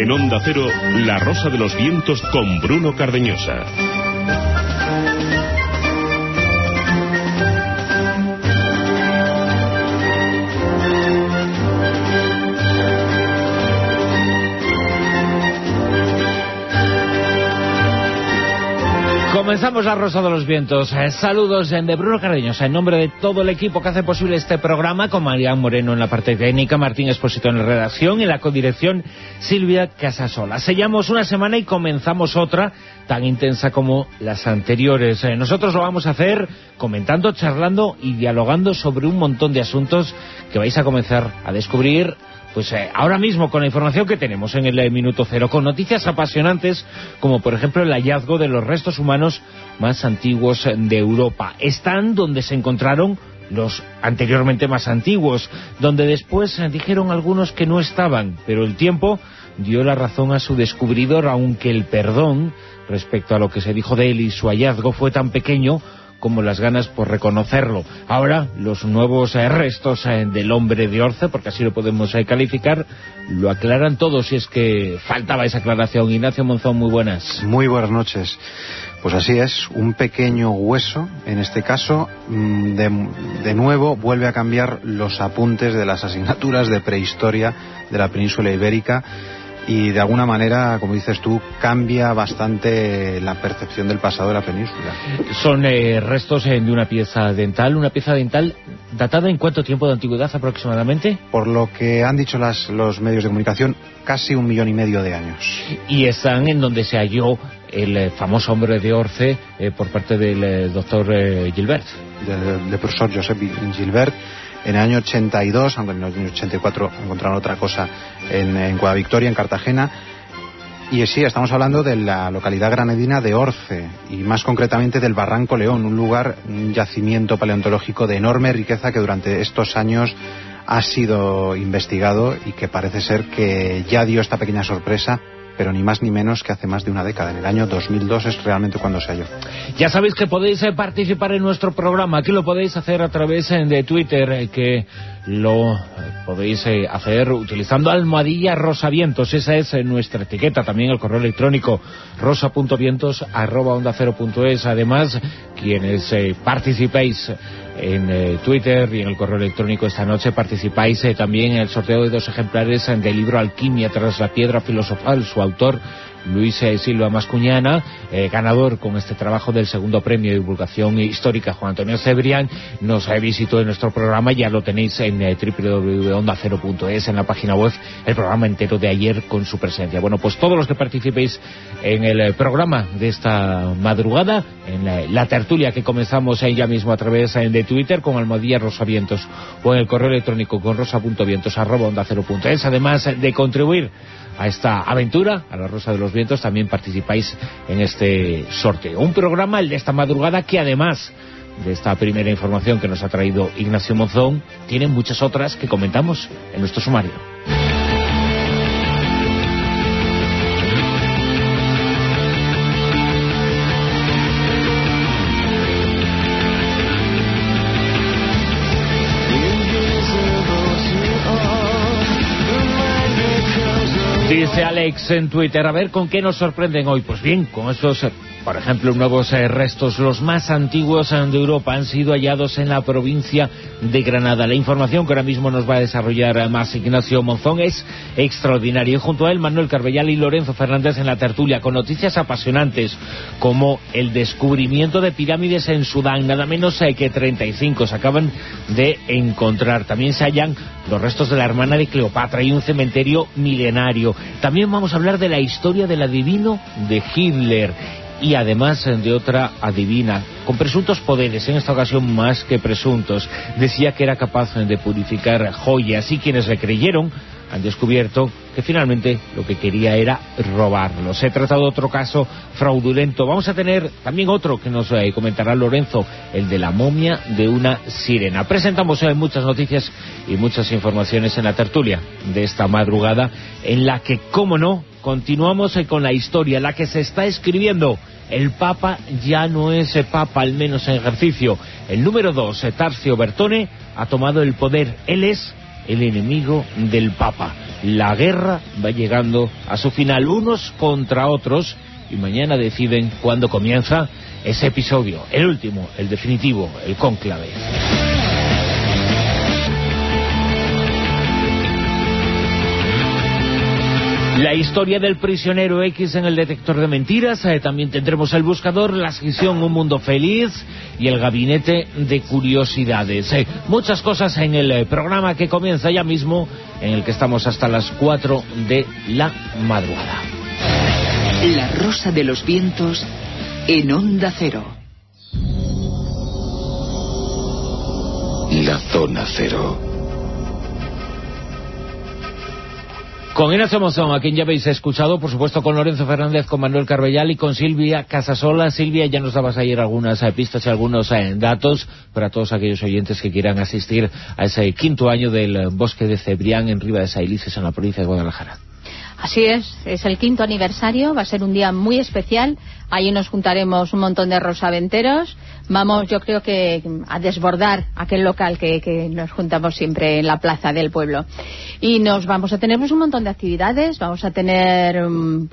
En Onda Cero, La Rosa de los Vientos con Bruno Cardeñosa. Comenzamos La Rosa de los Vientos. Saludos de Bruno Cardeñosa, en nombre de todo el equipo que hace posible este programa, con Marián Moreno en la parte técnica, Martín Expósito en la redacción y en la codirección Silvia Casasola. Sellamos una semana y comenzamos otra tan intensa como las anteriores. Nosotros lo vamos a hacer comentando, charlando y dialogando sobre un montón de asuntos que vais a comenzar a descubrir ahora mismo, con la información que tenemos en el Minuto Cero, con noticias apasionantes como por ejemplo el hallazgo de los restos humanos más antiguos de Europa. Están donde se encontraron los anteriormente más antiguos, donde después dijeron algunos que no estaban, pero el tiempo dio la razón a su descubridor, aunque el perdón respecto a lo que se dijo de él y su hallazgo fue tan pequeño como las ganas por reconocerlo. Ahora, los nuevos restos del hombre de Orce, porque así lo podemos calificar, lo aclaran todo, si es que faltaba esa aclaración. Ignacio Monzón, muy buenas. Muy buenas noches. Pues así es, un pequeño hueso, en este caso, de nuevo vuelve a cambiar los apuntes de las asignaturas de prehistoria de la península ibérica, y de alguna manera, como dices tú, cambia bastante la percepción del pasado de la península. Son restos de una pieza dental datada en ¿cuánto tiempo de antigüedad aproximadamente? Por lo que han dicho los medios de comunicación, casi 1,5 millones de años. Y están en donde se halló el famoso hombre de Orce por parte del doctor Gilbert. Del profesor Josep Gilbert. En el año 82, aunque en el año 84 encontraron otra cosa en Guadavictoria, en Cartagena. Y sí, estamos hablando de la localidad granadina de Orce, y más concretamente del Barranco León, un yacimiento paleontológico de enorme riqueza que durante estos años ha sido investigado y que parece ser que ya dio esta pequeña sorpresa, pero ni más ni menos que hace más de una década. En el año 2002 es realmente cuando se halló. Ya sabéis que podéis participar en nuestro programa. Aquí lo podéis hacer a través de Twitter, que lo podéis hacer utilizando @rosavientos. Esa es nuestra etiqueta. También el correo electrónico rosa.vientos@ondacero.es. Además, quienes participéis en Twitter y en el correo electrónico esta noche, participáis también en el sorteo de 2 ejemplares del libro Alquimia tras la piedra filosofal. Su autor, Luis Silva Mascuñana, ganador con este trabajo del segundo premio de divulgación histórica Juan Antonio Cebrián, nos visitó en nuestro programa. Ya lo tenéis en www.ondacero.es, en la página web, el programa entero de ayer con su presencia. Bueno, pues todos los que participéis en el programa de esta madrugada, en la tertulia que comenzamos ya mismo a través de Twitter con @rosavientos, o en el correo electrónico con rosa.vientos@ondacero.es, además de contribuir a esta aventura, a la Rosa de los Vientos, también participáis en este sorteo. Un programa, el de esta madrugada, que además de esta primera información que nos ha traído Ignacio Monzón, tiene muchas otras que comentamos en nuestro sumario. Dice Alex en Twitter, a ver con qué nos sorprenden hoy. Pues bien, con esos, por ejemplo, nuevos restos, los más antiguos de Europa, han sido hallados en la provincia de Granada. La información que ahora mismo nos va a desarrollar más Ignacio Monzón es extraordinaria. Y junto a él, Manuel Carbellal y Lorenzo Fernández en la tertulia, con noticias apasionantes como el descubrimiento de pirámides en Sudán, nada menos que 35 se acaban de encontrar. También se hallan los restos de la hermana de Cleopatra y un cementerio milenario. También vamos a hablar de la historia del adivino de Hitler, y además de otra adivina con presuntos poderes, en esta ocasión más que presuntos. Decía que era capaz de purificar joyas, y quienes le creyeron han descubierto que finalmente lo que quería era robarlo. Se trata de otro caso fraudulento. Vamos a tener también otro que nos comentará Lorenzo, el de la momia de una sirena. Presentamos muchas noticias y muchas informaciones en la tertulia de esta madrugada, en la que, cómo no, continuamos con la historia, la que se está escribiendo. El Papa ya no es Papa, al menos en ejercicio. El número 2, Tarsio Bertone, ha tomado el poder. Él es el enemigo del Papa. La guerra va llegando a su final, unos contra otros, y mañana deciden cuándo comienza ese episodio, el último, el definitivo, el cónclave. La historia del prisionero X en el detector de mentiras, también tendremos el buscador, la sección Un Mundo Feliz y el gabinete de curiosidades. Muchas cosas en el programa que comienza ya mismo, en el que estamos hasta las 4 de la madrugada. La Rosa de los Vientos en Onda Cero. La Zona Cero. Con Ignacio Monzón, a quien ya habéis escuchado, por supuesto con Lorenzo Fernández, con Manuel Carbellal y con Silvia Casasola. Silvia, ya nos dabas ayer algunas pistas y algunos datos para todos aquellos oyentes que quieran asistir a ese 5º año del Bosque de Cebrián en Ribas de Saelices, en la provincia de Guadalajara. Así es el 5º aniversario, va a ser un día muy especial. Allí nos juntaremos un montón de rosaventeros. Vamos, yo creo que a desbordar aquel local que nos juntamos siempre en la plaza del pueblo. Y nos vamos a tener un montón de actividades. Vamos a tener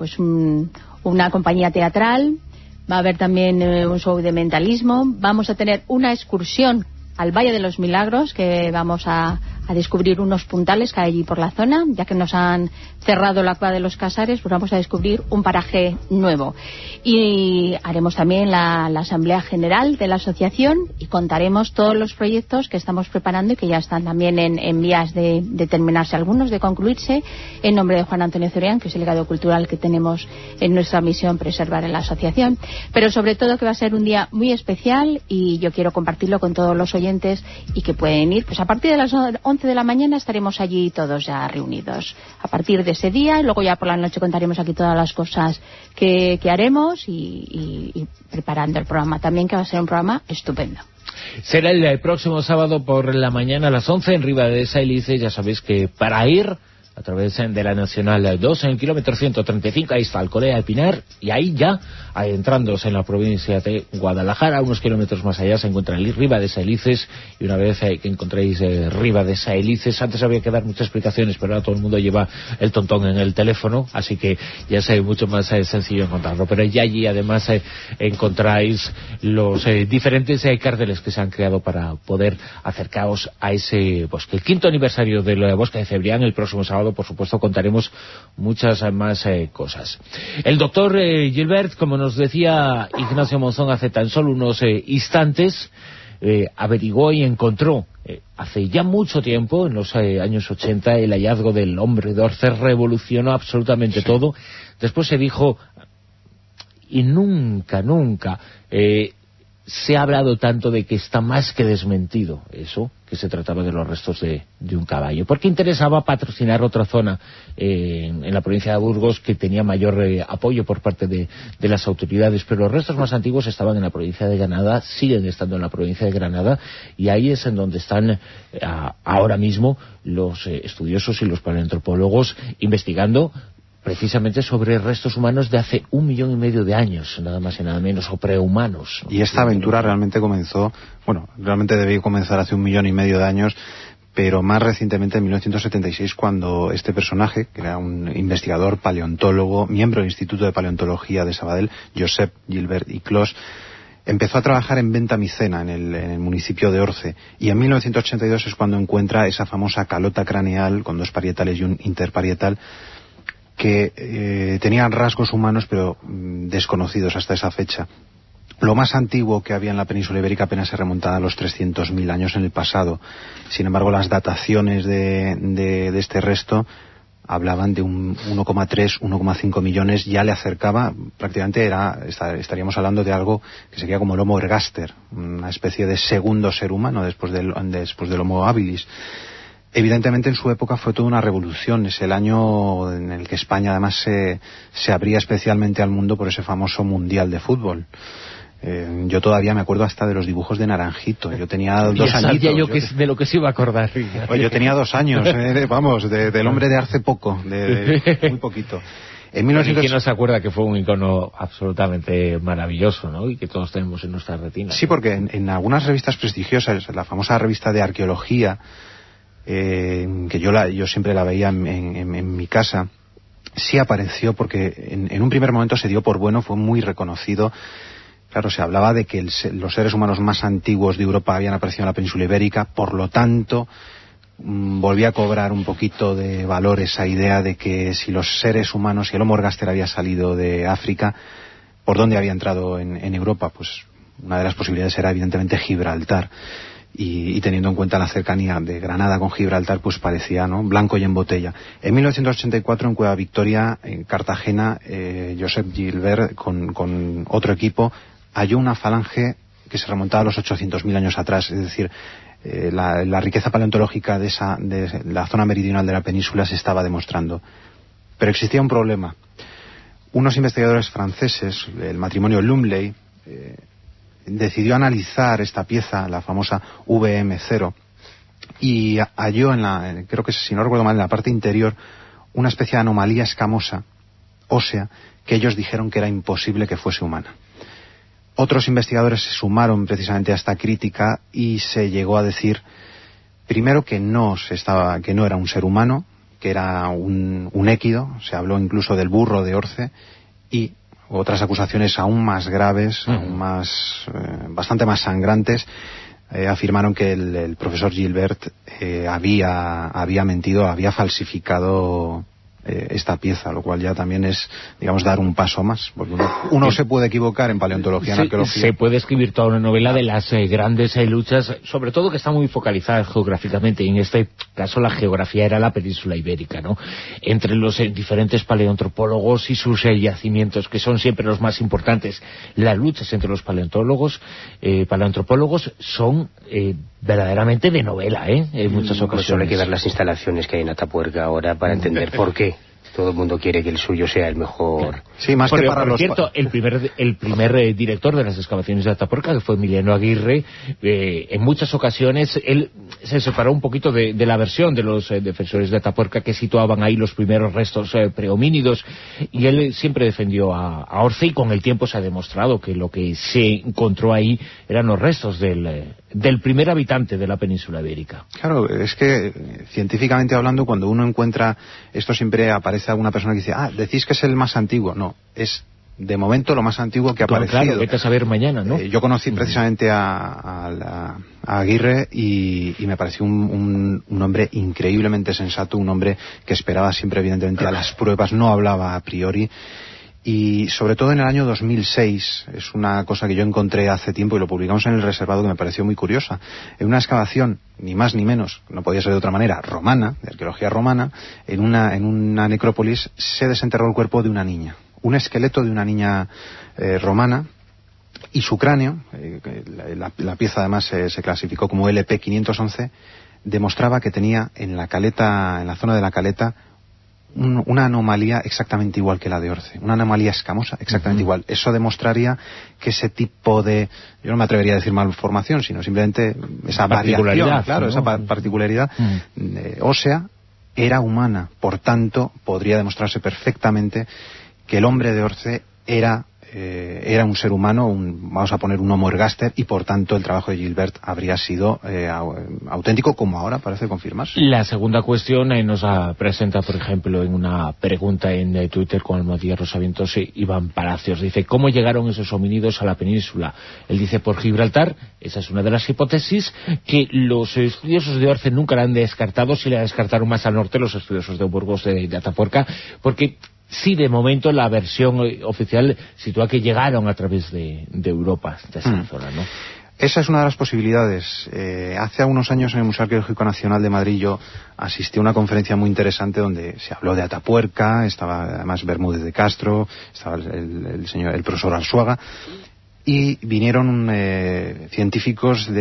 una compañía teatral, va a haber también un show de mentalismo, vamos a tener una excursión al Valle de los Milagros, que vamos a descubrir unos puntales que hay allí por la zona, ya que nos han cerrado la Cueva de los Casares, pues vamos a descubrir un paraje nuevo. Y haremos también la Asamblea General de la Asociación y contaremos todos los proyectos que estamos preparando y que ya están también en vías de terminarse, algunos de concluirse, en nombre de Juan Antonio Cebrián, que es el legado cultural que tenemos en nuestra misión preservar en la asociación. Pero sobre todo que va a ser un día muy especial y yo quiero compartirlo con todos los oyentes y que pueden ir, pues a partir de las 11 de la mañana estaremos allí todos ya reunidos a partir de ese día, y luego ya por la noche contaremos aquí todas las cosas que haremos y preparando el programa también, que va a ser un programa estupendo. Será el próximo sábado por la mañana a las 11 en Ribas de Saelices. Ya sabéis que para ir a través de la Nacional 2 en el kilómetro 135, ahí está Alcolea de Pinar, y ahí ya, adentrándose en la provincia de Guadalajara, unos kilómetros más allá se encuentra el Ribas de Saelices, y una vez que encontréis Ribas de Saelices, antes había que dar muchas explicaciones, pero ahora todo el mundo lleva el tontón en el teléfono, así que ya es mucho más sencillo encontrarlo. Pero ya allí además encontráis los diferentes carteles que se han creado para poder acercaros a ese bosque. El 5º aniversario del Bosque de Cebrián, el próximo sábado, por supuesto, contaremos muchas más cosas. El doctor Gilbert, como nos decía Ignacio Monzón hace tan solo unos instantes, averiguó y encontró hace ya mucho tiempo, en los años 80, el hallazgo del hombre de Orce revolucionó absolutamente todo. Después se dijo, y nunca se ha hablado tanto de que está más que desmentido eso, que se trataba de los restos de un caballo, porque interesaba patrocinar otra zona en la provincia de Burgos que tenía mayor apoyo por parte de las autoridades, pero los restos más antiguos estaban en la provincia de Granada, siguen estando en la provincia de Granada, y ahí es en donde están ahora mismo los estudiosos y los paleoantropólogos investigando precisamente sobre restos humanos de hace 1,5 millones de años, nada más y nada menos, o prehumanos, ¿no? Y esta aventura realmente comenzó, realmente debió comenzar hace 1,5 millones de años, pero más recientemente en 1976, cuando este personaje, que era un investigador paleontólogo, miembro del Instituto de Paleontología de Sabadell, Josep Gilbert i Clos, empezó a trabajar en Venta-Micena, en el municipio de Orce, y en 1982 es cuando encuentra esa famosa calota craneal con 2 parietales y un interparietal, que tenían rasgos humanos pero desconocidos hasta esa fecha. Lo más antiguo que había en la península ibérica apenas se remontaba a los 300.000 años en el pasado. Sin embargo, las dataciones de este resto hablaban de un 1,3, 1,5 millones, ya le acercaba, prácticamente estaríamos hablando de algo que sería como el Homo ergaster, una especie de segundo ser humano después del Homo habilis. Evidentemente en su época fue toda una revolución, es el año en el que España además se abría especialmente al mundo por ese famoso Mundial de Fútbol. Yo todavía me acuerdo hasta de los dibujos de Naranjito, yo tenía 2 añitos. Sabía yo que de lo que se iba a acordar. Yo tenía 2 años, del hombre de hace poco, de muy poquito. En 1900... ¿Quién no se acuerda que fue un icono absolutamente maravilloso, ¿no? Y que todos tenemos en nuestra retina? Sí, porque en algunas revistas prestigiosas, la famosa revista de arqueología, que yo siempre la veía en mi casa, sí apareció porque en un primer momento se dio por bueno, fue muy reconocido. Claro, se hablaba de que los seres humanos más antiguos de Europa habían aparecido en la península ibérica, por lo tanto volvía a cobrar un poquito de valor esa idea de que si los seres humanos, si el Homo ergaster había salido de África, ¿por dónde había entrado en Europa? Pues una de las posibilidades era evidentemente Gibraltar. Y teniendo en cuenta la cercanía de Granada con Gibraltar, pues parecía, ¿no?, blanco y en botella. En 1984, en Cueva Victoria, en Cartagena, Josep Gilbert, con otro equipo, halló una falange que se remontaba a los 800.000 años atrás. Es decir, la riqueza paleontológica de la zona meridional de la península se estaba demostrando. Pero existía un problema. Unos investigadores franceses, el matrimonio Lumley, decidió analizar esta pieza, la famosa VM0, y halló creo que si no recuerdo mal, en la parte interior, una especie de anomalía escamosa, ósea, que ellos dijeron que era imposible que fuese humana. Otros investigadores se sumaron precisamente a esta crítica y se llegó a decir, primero, que no era un ser humano, que era un équido, se habló incluso del burro de Orce, y otras acusaciones aún más graves, bastante más sangrantes, afirmaron que el profesor Gilbert había mentido, había falsificado esta pieza, lo cual ya también es, digamos, dar un paso más, porque uno se puede equivocar en paleontología, en arqueología. Se puede escribir toda una novela de las grandes luchas, sobre todo que están muy focalizadas geográficamente, y en este caso la geografía era la península ibérica, ¿no?, entre los diferentes paleoantropólogos y sus yacimientos, que son siempre los más importantes. Las luchas entre los paleoantropólogos son verdaderamente de novela, en muchas ocasiones. Solo hay que ver las instalaciones que hay en Atapuerca ahora para entender por qué todo el mundo quiere que el suyo sea el mejor. Sí, más que para por cierto, el primer director de las excavaciones de Atapuerca, que fue Emiliano Aguirre, en muchas ocasiones él se separó un poquito de la versión de los defensores de Atapuerca, que situaban ahí los primeros restos prehomínidos, y él siempre defendió a Orce, y con el tiempo se ha demostrado que lo que se encontró ahí eran los restos del primer habitante de la península ibérica. Claro, es que científicamente hablando, cuando uno encuentra esto, siempre aparece alguna persona que dice, decís que es el más antiguo. No, es de momento lo más antiguo que ha aparecido. Claro, vete a saber mañana, ¿no? Yo conocí precisamente a Aguirre y me pareció un hombre increíblemente sensato, un hombre que esperaba siempre evidentemente a las pruebas, no hablaba a priori. Y sobre todo en el año 2006, es una cosa que yo encontré hace tiempo y lo publicamos en el reservado, que me pareció muy curiosa. En una excavación, ni más ni menos, no podía ser de otra manera, romana, de arqueología romana, en una necrópolis se desenterró el cuerpo de una niña, un esqueleto de una niña romana, y su cráneo, la pieza además se clasificó como LP511, demostraba que tenía en la zona de la caleta, una anomalía exactamente igual que la de Orce, una anomalía escamosa exactamente igual. Eso demostraría que ese tipo de, yo no me atrevería a decir malformación, sino simplemente esa variación, claro, ¿no?, esa particularidad ósea era humana. Por tanto, podría demostrarse perfectamente que el hombre de Orce era un ser humano, vamos a poner un Homo ergaster, y por tanto el trabajo de Gilbert habría sido auténtico, como ahora parece confirmarse. La segunda cuestión nos presenta, por ejemplo, en una pregunta en Twitter con Almodía Rosavientos, Iván Palacios. Dice, ¿cómo llegaron esos homínidos a la península? Él dice, por Gibraltar. Esa es una de las hipótesis que los estudiosos de Orce nunca la han descartado. Si la descartaron más al norte los estudiosos de Burgos de Atapuerca, porque sí, de momento la versión oficial sitúa que llegaron a través de Europa, de esa zona, ¿no? Esa es una de las posibilidades. Hace unos años en el Museo Arqueológico Nacional de Madrid yo asistí a una conferencia muy interesante donde se habló de Atapuerca, estaba además Bermúdez de Castro, estaba el profesor Arzuaga, y vinieron científicos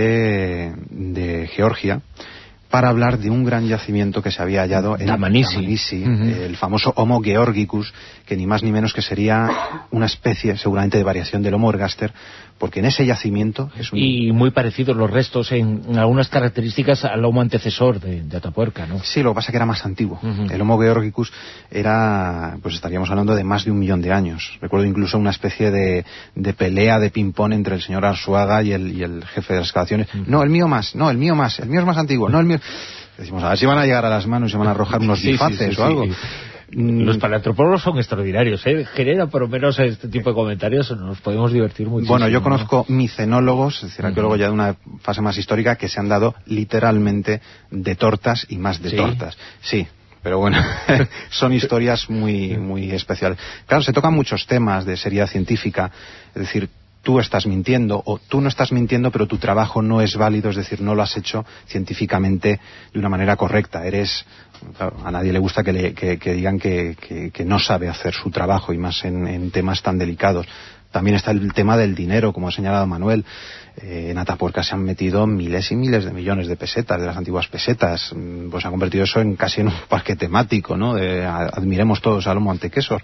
de Georgia para hablar de un gran yacimiento que se había hallado en Dmanisi, el famoso Homo georgicus, que ni más ni menos que sería una especie seguramente de variación del Homo ergaster, porque en ese yacimiento y muy parecidos los restos en algunas características al Homo antecesor de Atapuerca, ¿no? Sí, lo que pasa es que era más antiguo. El Homo georgicus pues estaríamos hablando de más de 1 millón de años. Recuerdo incluso una especie de pelea de ping-pong entre el señor Arzuaga y el jefe de las excavaciones. No, el mío es más antiguo, no, el mío. decimos, a ver si van a llegar a las manos y se van a arrojar unos bifaces o algo. Los paleantropólogos son extraordinarios, ¿eh? Genera por lo menos este tipo de comentarios, nos podemos divertir muchísimo. Bueno, yo conozco micenólogos, es decir, arqueólogos ya de una fase más histórica, que se han dado literalmente de tortas y más de tortas. Sí, pero bueno, son historias muy especiales. Claro, se tocan muchos temas de seriedad científica, es decir, tú estás mintiendo o tú no estás mintiendo, pero tu trabajo no es válido, es decir, no lo has hecho científicamente de una manera correcta. Claro, a nadie le gusta que digan que no sabe hacer su trabajo, y más en temas tan delicados. También está el tema del dinero, como ha señalado Manuel. En Atapuerca se han metido miles y miles de millones de pesetas, de las antiguas pesetas. Pues se ha convertido eso casi en un parque temático, ¿no? Admiremos todos a lomo ante quesos.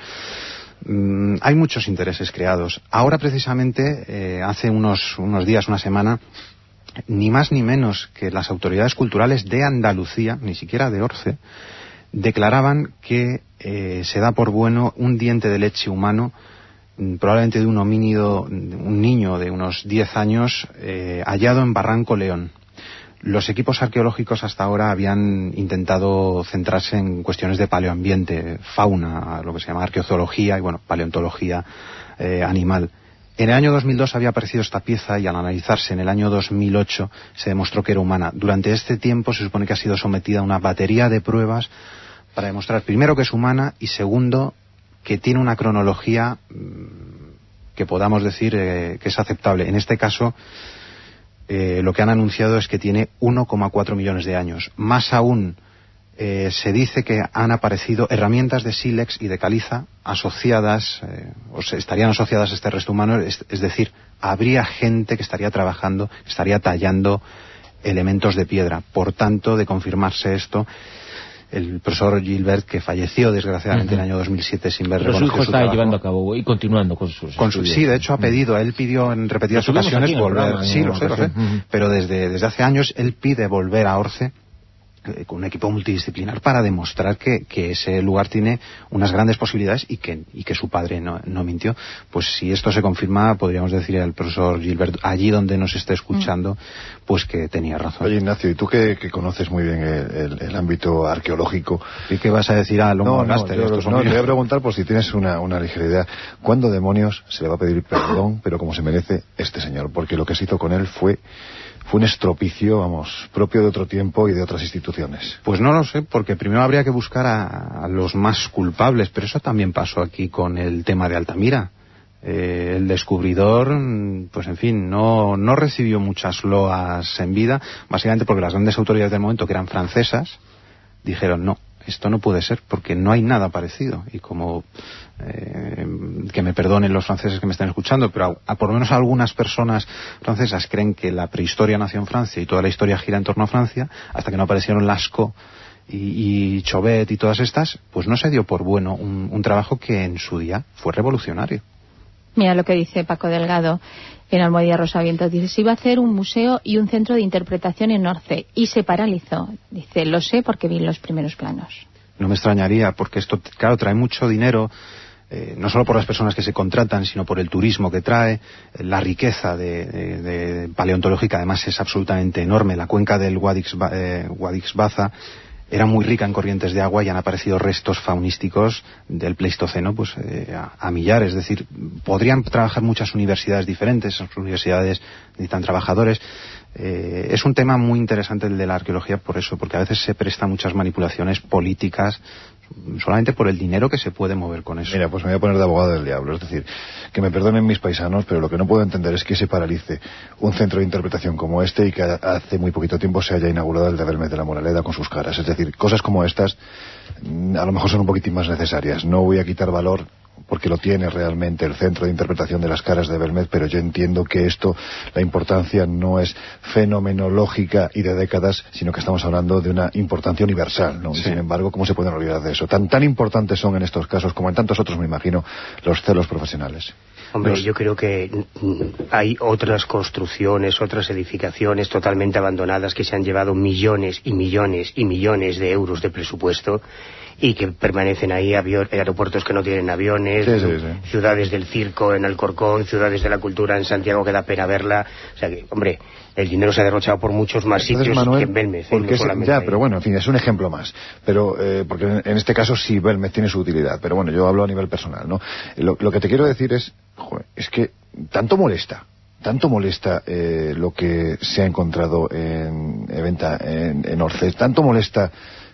Hay muchos intereses creados. Ahora, precisamente, hace unos días, una semana, ni más ni menos que las autoridades culturales de Andalucía, ni siquiera de Orce, declaraban que se da por bueno un diente de leche humano, probablemente de un homínido, un niño de unos 10 años, hallado en Barranco León. Los equipos arqueológicos hasta ahora habían intentado centrarse en cuestiones de paleoambiente, fauna, lo que se llama arqueozoología y, bueno, paleontología animal. En el año 2002 había aparecido esta pieza y al analizarse en el año 2008 se demostró que era humana. Durante este tiempo se supone que ha sido sometida a una batería de pruebas para demostrar, primero, que es humana y, segundo, que tiene una cronología que podamos decir que es aceptable. En este caso, lo que han anunciado es que tiene 1,4 millones de años. Más aún, se dice que han aparecido herramientas de sílex y de caliza asociadas, o estarían asociadas a este resto humano, es decir, habría gente que estaría trabajando, estaría tallando elementos de piedra. Por tanto, de confirmarse esto, el profesor Gilbert, que falleció desgraciadamente en el año 2007 sin ver reconocido su trabajo. Pero su hijo está llevando a cabo y continuando con sus estudios. Sí, de hecho ha pedido, él pidió en repetidas ocasiones volver. Sí, lo sé. Pero desde hace años él pide volver a Orce con un equipo multidisciplinar para demostrar que ese lugar tiene unas grandes posibilidades y que su padre no mintió. Pues si esto se confirma, podríamos decir al profesor Gilbert, allí donde nos esté escuchando, pues que tenía razón. Oye, Ignacio, y tú que conoces muy bien el ámbito arqueológico, ¿y qué vas a decir a Longo Gaster? Te voy a preguntar, por si tienes una ligera idea, ¿cuándo demonios se le va a pedir perdón, pero como se merece, este señor? Porque lo que se hizo con él fue un estropicio, vamos, propio de otro tiempo y de otras instituciones. Pues no lo sé, porque primero habría que buscar a los más culpables, pero eso también pasó aquí con el tema de Altamira. El descubridor, pues en fin, no recibió muchas loas en vida, básicamente porque las grandes autoridades del momento, que eran francesas, dijeron no, esto no puede ser porque no hay nada parecido. Y como que me perdonen los franceses que me están escuchando, pero por lo menos algunas personas francesas creen que la prehistoria nació en Francia y toda la historia gira en torno a Francia, hasta que no aparecieron Lascaux y Chauvet y todas estas, pues no se dio por bueno un trabajo que en su día fue revolucionario. Mira lo que dice Paco Delgado en Almohadilla Rosavientos. Dice, se iba a hacer un museo y un centro de interpretación en Orce y se paralizó. Dice, lo sé porque vi los primeros planos. No me extrañaría, porque esto, claro, trae mucho dinero, no solo por las personas que se contratan, sino por el turismo que trae, la riqueza de paleontológica, además es absolutamente enorme. La cuenca del Guadix-Baza era muy rica en corrientes de agua y han aparecido restos faunísticos del Pleistoceno pues a millares. Es decir, podrían trabajar muchas universidades diferentes, las universidades necesitan trabajadores. Es un tema muy interesante el de la arqueología por eso, porque a veces se presta muchas manipulaciones políticas solamente por el dinero que se puede mover con eso. Mira, pues me voy a poner de abogado del diablo, es decir, que me perdonen mis paisanos, pero lo que no puedo entender es que se paralice un centro de interpretación como este y que hace muy poquito tiempo se haya inaugurado el de Belmez de la Moraleda con sus caras. Es decir, cosas como estas a lo mejor son un poquitín más necesarias. No voy a quitar valor porque lo tiene realmente el centro de interpretación de las caras de Belmez, pero yo entiendo que esto, la importancia no es fenomenológica y de décadas, sino que estamos hablando de una importancia universal, ¿no? Sí. Y sin embargo, ¿cómo se pueden olvidar de eso? Tan importantes son en estos casos, como en tantos otros, me imagino, los celos profesionales. Hombre, yo creo que hay otras construcciones, otras edificaciones totalmente abandonadas que se han llevado millones y millones y millones de euros de presupuesto y que permanecen ahí, aeropuertos que no tienen aviones, sí. Ciudades del circo en Alcorcón, ciudades de la cultura en Santiago que da pena verla. O sea que, hombre, el dinero se ha derrochado por muchos más sitios, Manuel, que en Belmez. Porque pero bueno, en fin, es un ejemplo más. Pero porque en este caso sí Belmez tiene su utilidad. Pero bueno, yo hablo a nivel personal, ¿no? Lo que te quiero decir es, es que tanto molesta lo que se ha encontrado en venta en Orcés, tanto molesta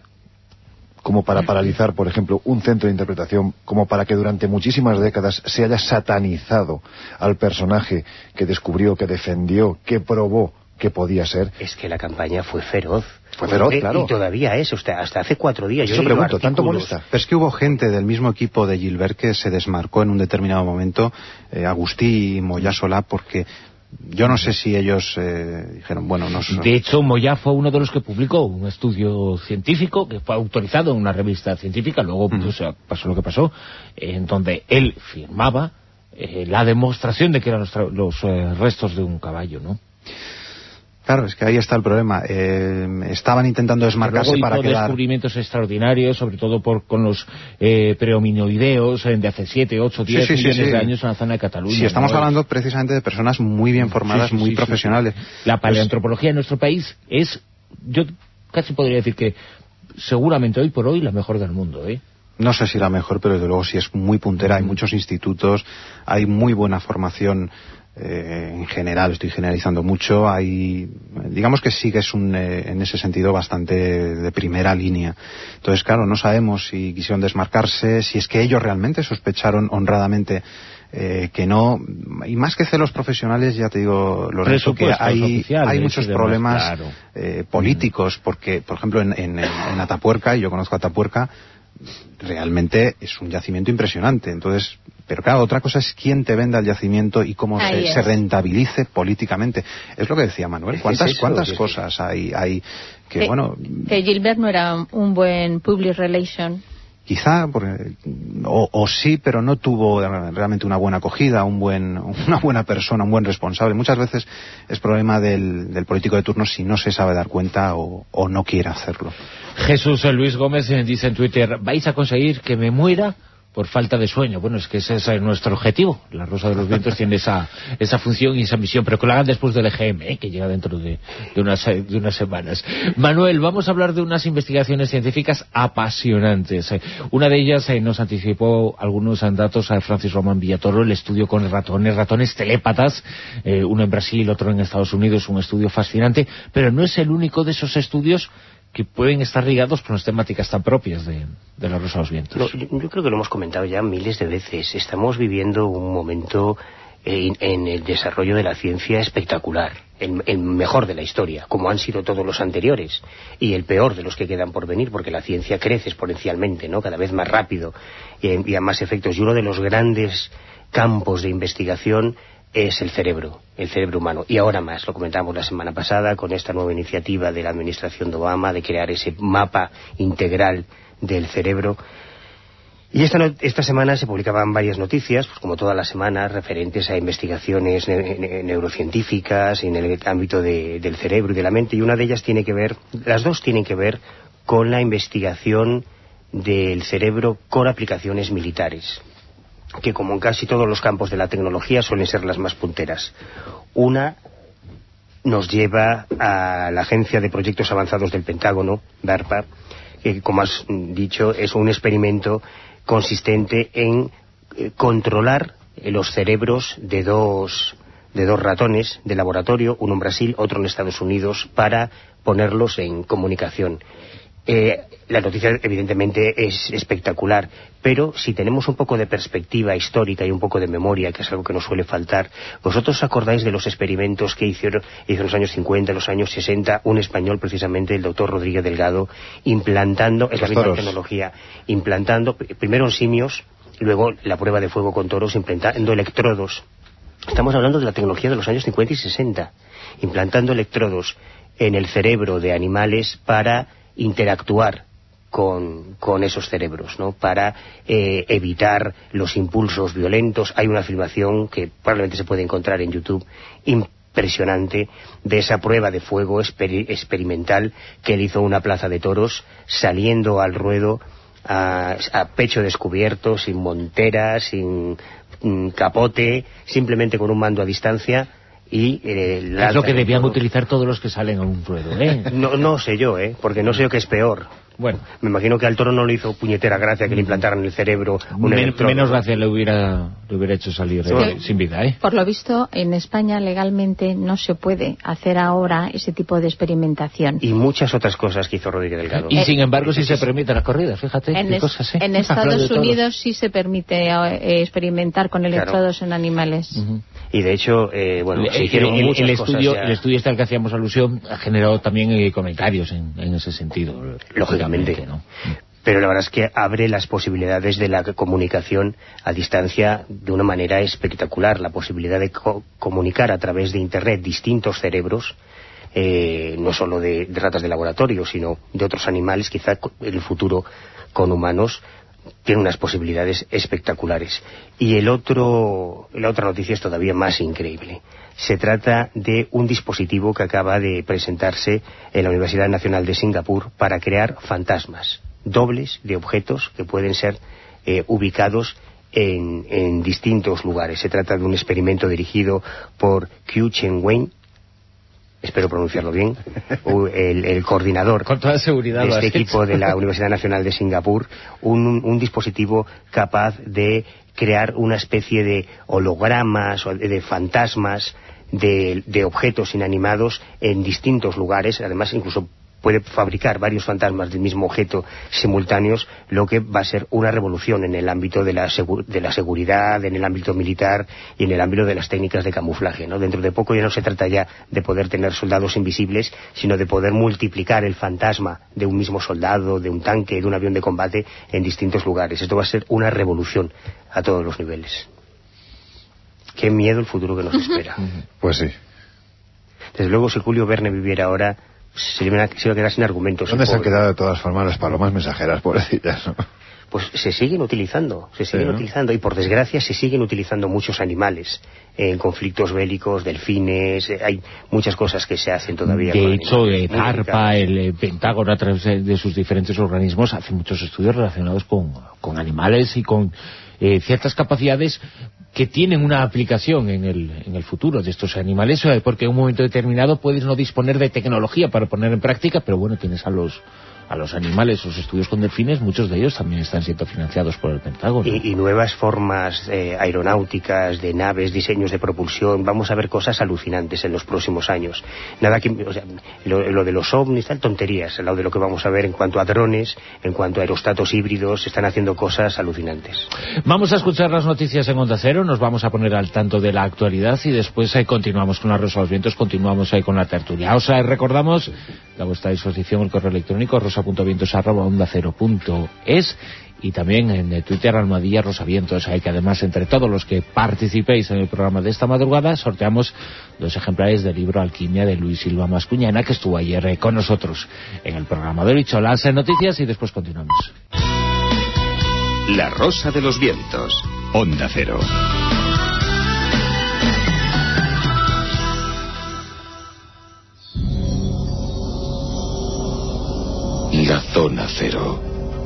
como para paralizar, por ejemplo, un centro de interpretación, como para que durante muchísimas décadas se haya satanizado al personaje que descubrió, que defendió, que probó que podía ser. Es que la campaña fue feroz. Fue feroz, claro. Y todavía es, hasta hace 4 días. Yo pregunto, ¿tanto molesta? Pero es que hubo gente del mismo equipo de Gilbert que se desmarcó en un determinado momento, Agustí y Moyà Solà, porque yo no sé si ellos dijeron, bueno, no sé. De hecho, Moyà fue uno de los que publicó un estudio científico que fue autorizado en una revista científica, luego pues, pasó lo que pasó, en donde él firmaba la demostración de que eran los restos de un caballo, ¿no? Claro, es que ahí está el problema. Estaban intentando desmarcarse para quedar... descubrimientos extraordinarios, sobre todo con los prehominoideos de hace 7, 8, 10 millones de años en la zona de Cataluña. Sí, estamos hablando precisamente de personas muy bien formadas, muy profesionales. La paleoantropología en nuestro país es, yo casi podría decir que seguramente hoy por hoy la mejor del mundo, ¿eh? No sé si la mejor, pero desde luego sí es muy puntera. Hay muchos institutos, hay muy buena formación. En general, estoy generalizando mucho, digamos que sí que es en ese sentido bastante de primera línea. Entonces, claro, no sabemos si quisieron desmarcarse, si es que ellos realmente sospecharon honradamente que no, y más que celos profesionales, ya te digo, Lorenzo, que hay muchos problemas políticos, porque, por ejemplo, en Atapuerca, y yo conozco Atapuerca, realmente es un yacimiento impresionante. Entonces, pero claro, otra cosa es quién te venda el yacimiento y cómo se rentabilice políticamente. Es lo que decía Manuel. ¿Cuántas cosas hay que bueno... Que Gilbert no era un buen public relation. Quizá, o sí, pero no tuvo realmente una buena acogida, una buena persona, un buen responsable. Muchas veces es problema del político de turno si no se sabe dar cuenta o no quiere hacerlo. Jesús Luis Gómez dice en Twitter, ¿vais a conseguir que me muera por falta de sueño? Bueno, es que ese es nuestro objetivo. La Rosa de los Vientos tiene esa función y esa misión, pero que lo hagan después del EGM, que llega dentro de unas semanas. Manuel, vamos a hablar de unas investigaciones científicas apasionantes. Una de ellas nos anticipó algunos datos a Francis Román Villatoro, el estudio con ratones telépatas, uno en Brasil, otro en Estados Unidos, un estudio fascinante, pero no es el único de esos estudios que pueden estar ligados con las temáticas tan propias de la Rosa de los Vientos. No, yo creo que lo hemos comentado ya miles de veces. Estamos viviendo un momento en el desarrollo de la ciencia espectacular, el mejor de la historia, como han sido todos los anteriores, y el peor de los que quedan por venir, porque la ciencia crece exponencialmente, ¿no? Cada vez más rápido y a más efectos. Y uno de los grandes campos de investigación es el cerebro humano. Y ahora más, lo comentamos la semana pasada con esta nueva iniciativa de la administración de Obama de crear ese mapa integral del cerebro. Y esta semana se publicaban varias noticias, pues como todas las semanas, referentes a investigaciones neurocientíficas en el ámbito del cerebro y de la mente, y una de ellas las dos tienen que ver con la investigación del cerebro con aplicaciones militares, que como en casi todos los campos de la tecnología suelen ser las más punteras. Una nos lleva a la Agencia de Proyectos Avanzados del Pentágono, DARPA, que como has dicho es un experimento consistente en controlar los cerebros de dos ratones de laboratorio, uno en Brasil, otro en Estados Unidos, para ponerlos en comunicación. La noticia evidentemente es espectacular, pero si tenemos un poco de perspectiva histórica y un poco de memoria, que es algo que nos suele faltar, ¿vosotros os acordáis de los experimentos que hizo en los años 50, en los años 60, un español precisamente, el doctor Rodríguez Delgado, implantando, es la misma tecnología, implantando primero en simios, luego la prueba de fuego con toros, implantando electrodos? Estamos hablando de la tecnología de los años 50 y 60, implantando electrodos en el cerebro de animales para interactuar con esos cerebros, ¿no? Para evitar los impulsos violentos. Hay una filmación que probablemente se puede encontrar en YouTube impresionante de esa prueba de fuego experimental que él hizo en una plaza de toros, saliendo al ruedo a pecho descubierto, sin montera, sin capote, simplemente con un mando a distancia, Y es lo que debían utilizar todos los que salen a un ruedo, ¿eh? No sé yo, porque no sé yo qué es peor. Bueno, me imagino que al toro no le hizo puñetera gracia que le implantaran en el cerebro un electrodo. Menos gracia le hubiera hecho salir sin vida, ¿eh? Por lo visto, en España legalmente no se puede hacer ahora ese tipo de experimentación. Y muchas otras cosas que hizo Rodríguez Delgado. Y sin embargo sí se permiten las corridas, fíjate. En Estados Unidos sí se permite experimentar con electrodos en animales. Y de hecho, se hicieron muchas cosas ya. El estudio al que hacíamos alusión ha generado también comentarios en ese sentido. Lógicamente, ¿no? Pero la verdad es que abre las posibilidades de la comunicación a distancia de una manera espectacular. La posibilidad de comunicar a través de Internet distintos cerebros, no solo de ratas de laboratorio, sino de otros animales, quizá en el futuro con humanos, tiene unas posibilidades espectaculares. Y la otra noticia es todavía más increíble. Se trata de un dispositivo que acaba de presentarse en la Universidad Nacional de Singapur para crear fantasmas dobles de objetos que pueden ser ubicados en distintos lugares. Se trata de un experimento dirigido por Qiu Chen-Wen, espero pronunciarlo bien, el coordinador con toda seguridad de este equipo de la Universidad Nacional de Singapur, un dispositivo capaz de crear una especie de hologramas o de fantasmas de objetos inanimados en distintos lugares. Además, incluso puede fabricar varios fantasmas del mismo objeto simultáneos, lo que va a ser una revolución en el ámbito de la seguridad, en el ámbito militar y en el ámbito de las técnicas de camuflaje, ¿no? Dentro de poco ya no se trata ya de poder tener soldados invisibles, sino de poder multiplicar el fantasma de un mismo soldado, de un tanque, de un avión de combate en distintos lugares. Esto va a ser una revolución a todos los niveles. Qué miedo el futuro que nos espera. Pues sí. Desde luego, si Julio Verne viviera ahora, se iba a quedar sin argumentos. ¿Dónde se han quedado de todas formas las palomas mensajeras, pobrecillas, no? Pues se siguen utilizando, y por desgracia se siguen utilizando muchos animales en conflictos bélicos, delfines, hay muchas cosas que se hacen todavía. De hecho, DARPA, el Pentágono, a través de sus diferentes organismos, hace muchos estudios relacionados con animales y con ciertas capacidades que tienen una aplicación en el futuro de estos animales, porque en un momento determinado puedes no disponer de tecnología para poner en práctica, pero bueno, tienes a los animales, los estudios con delfines, muchos de ellos también están siendo financiados por el Pentágono. Y nuevas formas aeronáuticas, de naves, diseños de propulsión. Vamos a ver cosas alucinantes en los próximos años. Lo de los ovnis, tal, tonterías, al lado de lo que vamos a ver en cuanto a drones, en cuanto a aerostatos híbridos, se están haciendo cosas alucinantes. Vamos a escuchar las noticias en Onda Cero, nos vamos a poner al tanto de la actualidad y después continuamos con la Rosa de los Vientos, continuamos con la tertulia. Os recordamos a vuestra disposición el correo electrónico rosa.vientos@ondacero.es y también en Twitter @rosavientos, que además entre todos los que participéis en el programa de esta madrugada sorteamos 2 ejemplares del libro Alquimia de Luis Silva Mascuñana, que estuvo ayer con nosotros en el programa de hoy. Las noticias y después continuamos. La Rosa de los Vientos, Onda Cero. La Zona Cero.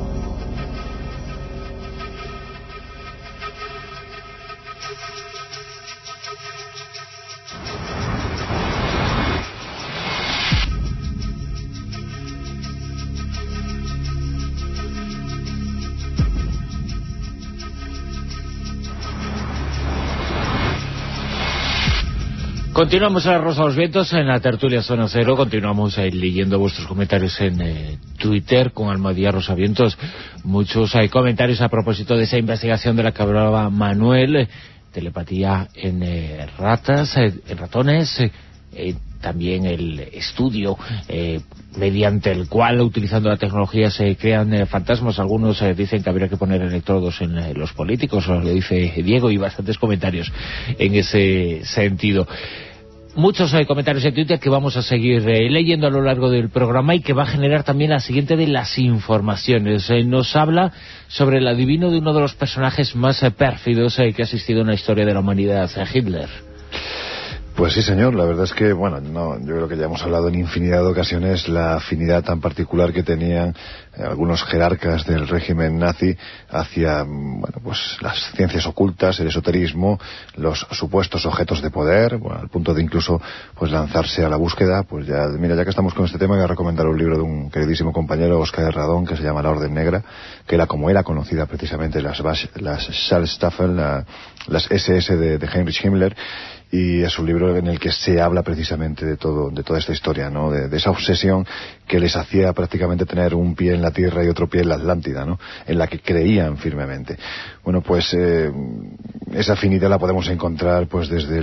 Continuamos en la Rosa de los Vientos, en la tertulia Zona Cero. Continuamos leyendo vuestros comentarios en Twitter con @rosavientos. Muchos comentarios a propósito de esa investigación de la que hablaba Manuel, telepatía en ratas, en ratones, también el estudio mediante el cual, utilizando la tecnología, se crean fantasmas. Algunos dicen que habría que poner electrodos en los políticos, lo dice Diego, y bastantes comentarios en ese sentido. Muchos comentarios en Twitter que vamos a seguir leyendo a lo largo del programa y que va a generar también la siguiente de las informaciones. Nos habla sobre el adivino de uno de los personajes más pérfidos que ha existido en la historia de la humanidad, Hitler. Pues sí, señor. La verdad es que, bueno, no, yo creo que ya hemos hablado en infinidad de ocasiones la afinidad tan particular que tenían algunos jerarcas del régimen nazi hacia, bueno, pues las ciencias ocultas, el esoterismo, los supuestos objetos de poder, bueno, al punto de incluso pues lanzarse a la búsqueda. Pues ya, mira, ya que estamos con este tema, voy a recomendar un libro de un queridísimo compañero, Óscar Herradón, que se llama La Orden Negra, que era como era conocida precisamente las Schallstaffel, las SS de Heinrich Himmler. Y es un libro en el que se habla precisamente de toda esta historia, ¿no? De esa obsesión que les hacía prácticamente tener un pie en la Tierra y otro pie en la Atlántida, ¿no? En la que creían firmemente. Bueno, pues esa afinidad la podemos encontrar pues desde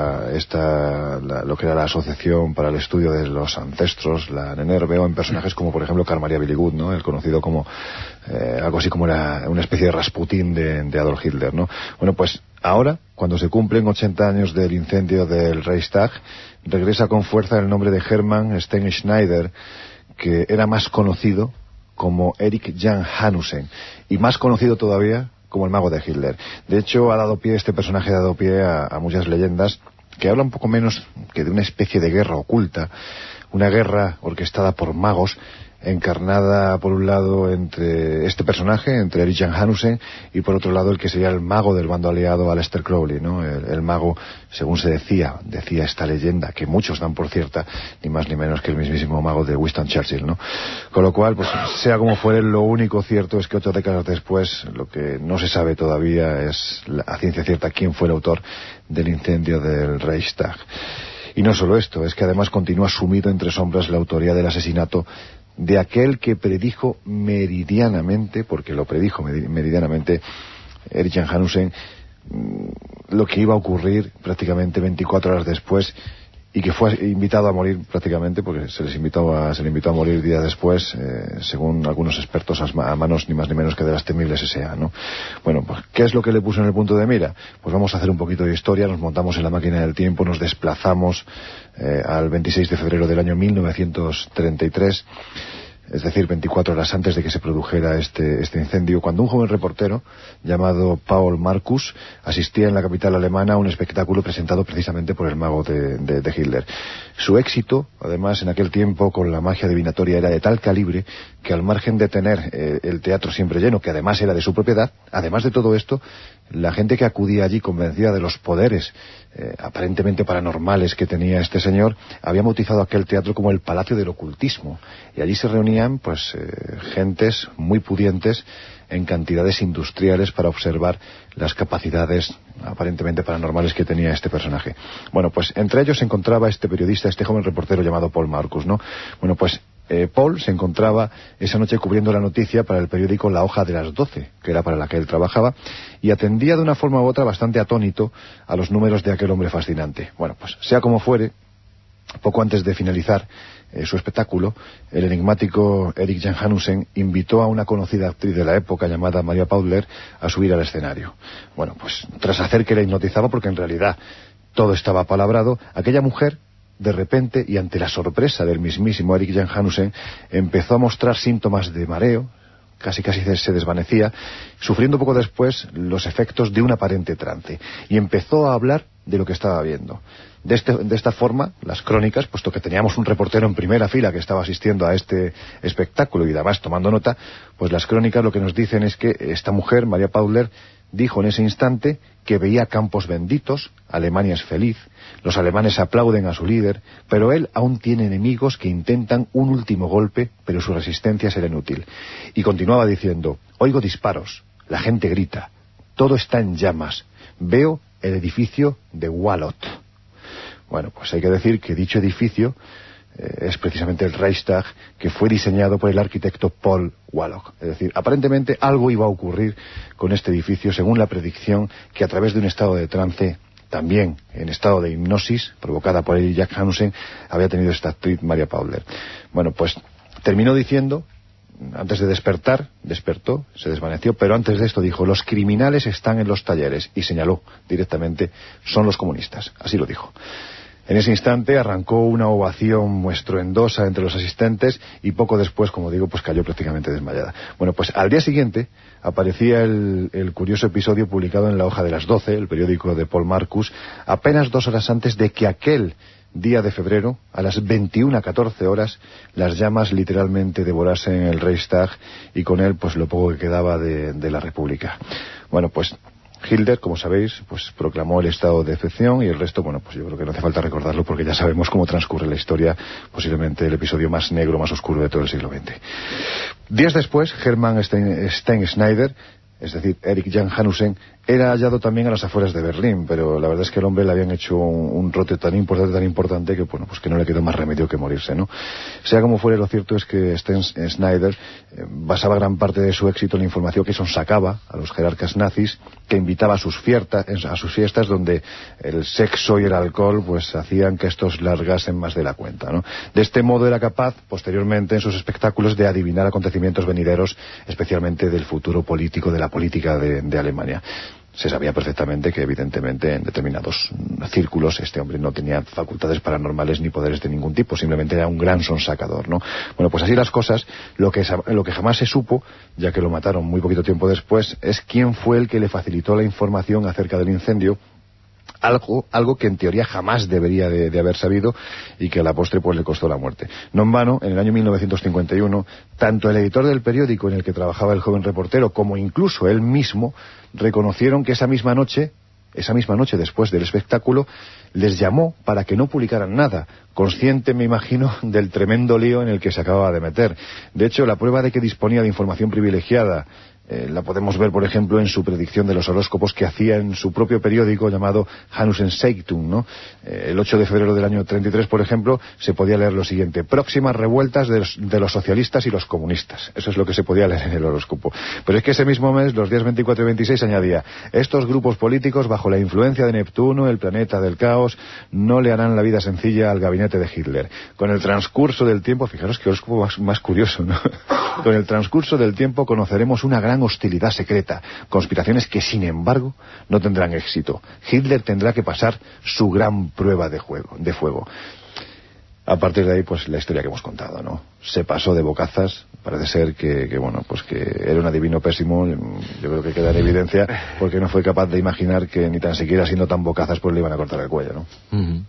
lo que era la Asociación para el Estudio de los Ancestros, la NENERVE, o en personajes como por ejemplo Carl Maria Billy Good, ¿no? El conocido como algo así como una especie de Rasputín de Adolf Hitler, ¿no? Bueno, pues ahora, cuando se cumplen 80 años del incendio del Reichstag, regresa con fuerza el nombre de Hermann Steinschneider, que era más conocido como Erich Jan Hanussen, y más conocido todavía como el mago de Hitler. De hecho, este personaje ha dado pie a muchas leyendas que hablan un poco menos que de una especie de guerra oculta, una guerra orquestada por magos, encarnada por un lado entre este personaje, entre Erich Jan Hanussen, y por otro lado el que sería el mago del bando aliado, Aleister Crowley, ¿no? El mago, según se decía esta leyenda, que muchos dan por cierta, ni más ni menos que el mismísimo mago de Winston Churchill, ¿no? Con lo cual, pues sea como fuere, lo único cierto es que 8 décadas después, lo que no se sabe todavía es a ciencia cierta quién fue el autor del incendio del Reichstag. Y no solo esto, es que además continúa sumido entre sombras la autoría del asesinato de aquel que predijo meridianamente, porque lo predijo meridianamente Erich Jan Hanussen, lo que iba a ocurrir prácticamente 24 horas después, y que fue invitado a morir prácticamente, porque se le invitó a morir días después, según algunos expertos, a manos ni más ni menos que de las temibles SA, ¿no? Bueno, pues, ¿qué es lo que le puso en el punto de mira? Pues vamos a hacer un poquito de historia, nos montamos en la máquina del tiempo, nos desplazamos al 26 de febrero del año 1933, es decir, 24 horas antes de que se produjera este incendio, cuando un joven reportero llamado Paul Markus asistía en la capital alemana a un espectáculo presentado precisamente por el mago de Hitler. Su éxito, además, en aquel tiempo con la magia divinatoria era de tal calibre que, al margen de tener el teatro siempre lleno, que además era de su propiedad, además de todo esto, la gente que acudía allí, convencida de los poderes aparentemente paranormales que tenía este señor, había bautizado aquel teatro como el Palacio del Ocultismo, y allí se reunían pues gentes muy pudientes en cantidades industriales para observar las capacidades aparentemente paranormales que tenía este personaje. Bueno, pues entre ellos se encontraba este periodista, este joven reportero llamado Paul Markus, ¿no? Bueno, pues Paul se encontraba esa noche cubriendo la noticia para el periódico La Hoja de las 12, que era para la que él trabajaba, y atendía de una forma u otra bastante atónito a los números de aquel hombre fascinante. Bueno, pues sea como fuere, poco antes de finalizar su espectáculo, el enigmático Erich Jan Hanussen invitó a una conocida actriz de la época llamada Maria Paudler a subir al escenario. Bueno, pues tras hacer que la hipnotizaba, porque en realidad todo estaba apalabrado, aquella mujer, de repente, y ante la sorpresa del mismísimo Erich Jan Hanussen, empezó a mostrar síntomas de mareo, casi se desvanecía, sufriendo poco después los efectos de un aparente trance, y empezó a hablar de lo que estaba viendo. De esta forma, las crónicas, puesto que teníamos un reportero en primera fila que estaba asistiendo a este espectáculo y además tomando nota, pues las crónicas lo que nos dicen es que esta mujer, Maria Paudler, dijo en ese instante que veía campos benditos, Alemania es feliz, los alemanes aplauden a su líder, pero él aún tiene enemigos que intentan un último golpe, pero su resistencia será inútil. Y continuaba diciendo: oigo disparos, la gente grita, todo está en llamas, veo el edificio de Wallot. Bueno, pues hay que decir que dicho edificio es precisamente el Reichstag, que fue diseñado por el arquitecto Paul Wallach. Es decir, aparentemente algo iba a ocurrir con este edificio, según la predicción que, a través de un estado de trance, también en estado de hipnosis, provocada por Erich Jan Hanussen, había tenido esta actriz Maria Paudler. Bueno, pues terminó diciendo, antes de despertar, despertó, se desvaneció, pero antes de esto dijo: los criminales están en los talleres, y señaló directamente: son los comunistas. Así lo dijo. En ese instante arrancó una ovación estruendosa entre los asistentes y poco después, como digo, pues cayó prácticamente desmayada. Bueno, pues al día siguiente aparecía el curioso episodio publicado en La Hoja de las 12, el periódico de Paul Marcus, apenas 2 horas antes de que aquel día de febrero, a las 21:14 horas, las llamas literalmente devorasen el Reichstag y con él pues lo poco que quedaba de la República. Bueno, pues Hitler, como sabéis, pues proclamó el estado de excepción y el resto, bueno, pues yo creo que no hace falta recordarlo porque ya sabemos cómo transcurre la historia, posiblemente el episodio más negro, más oscuro de todo el siglo XX. Días después, Hermann Steinschneider, es decir, Erich Jan Hanussen, era hallado también a las afueras de Berlín, pero la verdad es que el hombre le habían hecho un rote tan importante que, bueno, pues que no le quedó más remedio que morirse, ¿no? Sea como fuere, lo cierto es que Schneider basaba gran parte de su éxito en la información que sonsacaba a los jerarcas nazis, que invitaba a sus fiestas donde el sexo y el alcohol pues hacían que estos largasen más de la cuenta, ¿no? De este modo era capaz, posteriormente, en sus espectáculos, de adivinar acontecimientos venideros, especialmente del futuro político de la política de Alemania. Se sabía perfectamente que, evidentemente, en determinados círculos este hombre no tenía facultades paranormales ni poderes de ningún tipo, simplemente era un gran sonsacador, ¿no? Bueno, pues así las cosas, lo que jamás se supo, ya que lo mataron muy poquito tiempo después, es quién fue el que le facilitó la información acerca del incendio, algo que en teoría jamás debería de haber sabido y que a la postre pues le costó la muerte. No en vano, en el año 1951, tanto el editor del periódico en el que trabajaba el joven reportero como incluso él mismo reconocieron que esa misma noche después del espectáculo, les llamó para que no publicaran nada, consciente, me imagino, del tremendo lío en el que se acababa de meter. De hecho, la prueba de que disponía de información privilegiada la podemos ver, por ejemplo, en su predicción de los horóscopos que hacía en su propio periódico llamado Hanussen Zeitung, ¿no? El 8 de febrero del año 33, por ejemplo, se podía leer lo siguiente: próximas revueltas de los socialistas y los comunistas. Eso es lo que se podía leer en el horóscopo. Pero es que ese mismo mes, los días 24 y 26, añadía: estos grupos políticos, bajo la influencia de Neptuno, el planeta del caos, no le harán la vida sencilla al gabinete de Hitler. Con el transcurso del tiempo, fijaros qué horóscopo más curioso, ¿no? Con el transcurso del tiempo conoceremos una gran hostilidad secreta, conspiraciones que sin embargo no tendrán éxito. Hitler tendrá que pasar su gran prueba de fuego. A partir de ahí, pues la historia que hemos contado, ¿no? Se pasó de bocazas, parece ser que bueno, pues que era un adivino pésimo, yo creo que queda en evidencia, porque no fue capaz de imaginar que ni tan siquiera siendo tan bocazas pues le iban a cortar el cuello, ¿no?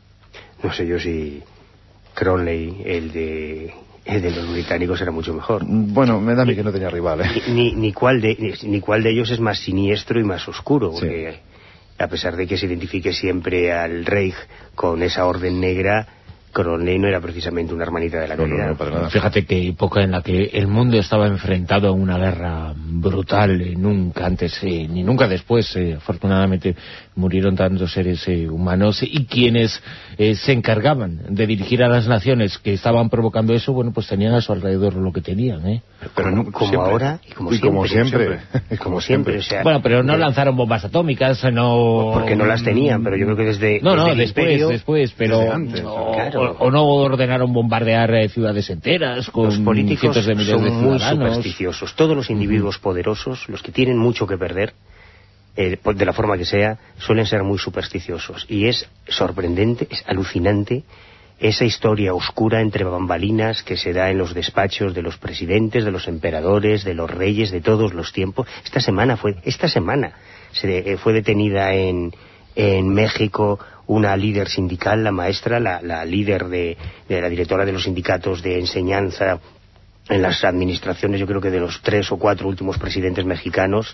No sé yo si Crowley, el de los británicos, era mucho mejor. Bueno, me da a mí que no tenía rival, ¿eh? Ni cuál de ellos es más siniestro y más oscuro, porque sí, a pesar de que se identifique siempre al Reich con esa orden negra, Crowley no era precisamente una hermanita de la caridad. No, para nada. Fíjate que época en la que el mundo estaba enfrentado a una guerra brutal, nunca antes ni nunca después, afortunadamente murieron tantos seres humanos, y quienes se encargaban de dirigir a las naciones que estaban provocando eso, bueno, pues tenían a su alrededor lo que tenían, Pero no, como siempre. Ahora y como siempre. O sea, bueno, pero no lanzaron bombas atómicas, no... Porque no las tenían, pero yo creo que después, pero... Desde antes, o no ordenaron bombardear ciudades enteras con los políticos cientos de miles de ciudadanos. Son muy supersticiosos. Todos los individuos poderosos, los que tienen mucho que perder, de la forma que sea, suelen ser muy supersticiosos. Y es sorprendente, es alucinante esa historia oscura entre bambalinas que se da en los despachos de los presidentes, de los emperadores, de los reyes de todos los tiempos. Esta semana fue detenida en México una líder sindical, la maestra, la líder de la directora de los sindicatos de enseñanza en las administraciones, yo creo que de los 3 o 4 últimos presidentes mexicanos,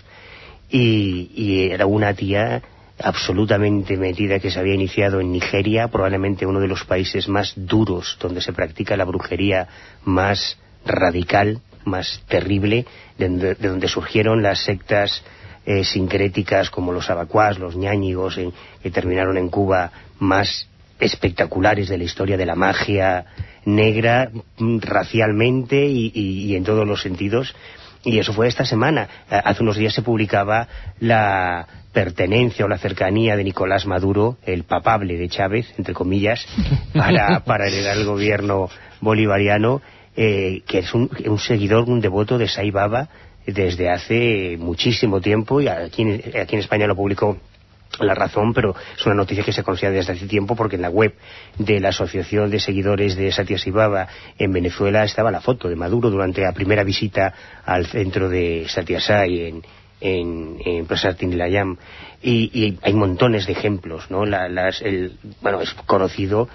y era una tía absolutamente metida que se había iniciado en Nigeria, probablemente uno de los países más duros donde se practica la brujería más radical, más terrible, de donde surgieron las sectas sincréticas como los abacuás, los ñáñigos, que terminaron en Cuba, más espectaculares de la historia de la magia negra, racialmente y en todos los sentidos. Y eso fue esta semana. Hace unos días se publicaba la pertenencia o la cercanía de Nicolás Maduro, el papable de Chávez, entre comillas, para heredar el gobierno bolivariano, que es un seguidor, un devoto de Sai Baba desde hace muchísimo tiempo, y aquí en España lo publicó la razón, pero es una noticia que se conocía desde hace tiempo, porque en la web de la Asociación de Seguidores de Satyashiva en Venezuela estaba la foto de Maduro durante la primera visita al centro de Satyasai en Prasad Nilayam, y hay montones de ejemplos, ¿no? Bueno, es conocido,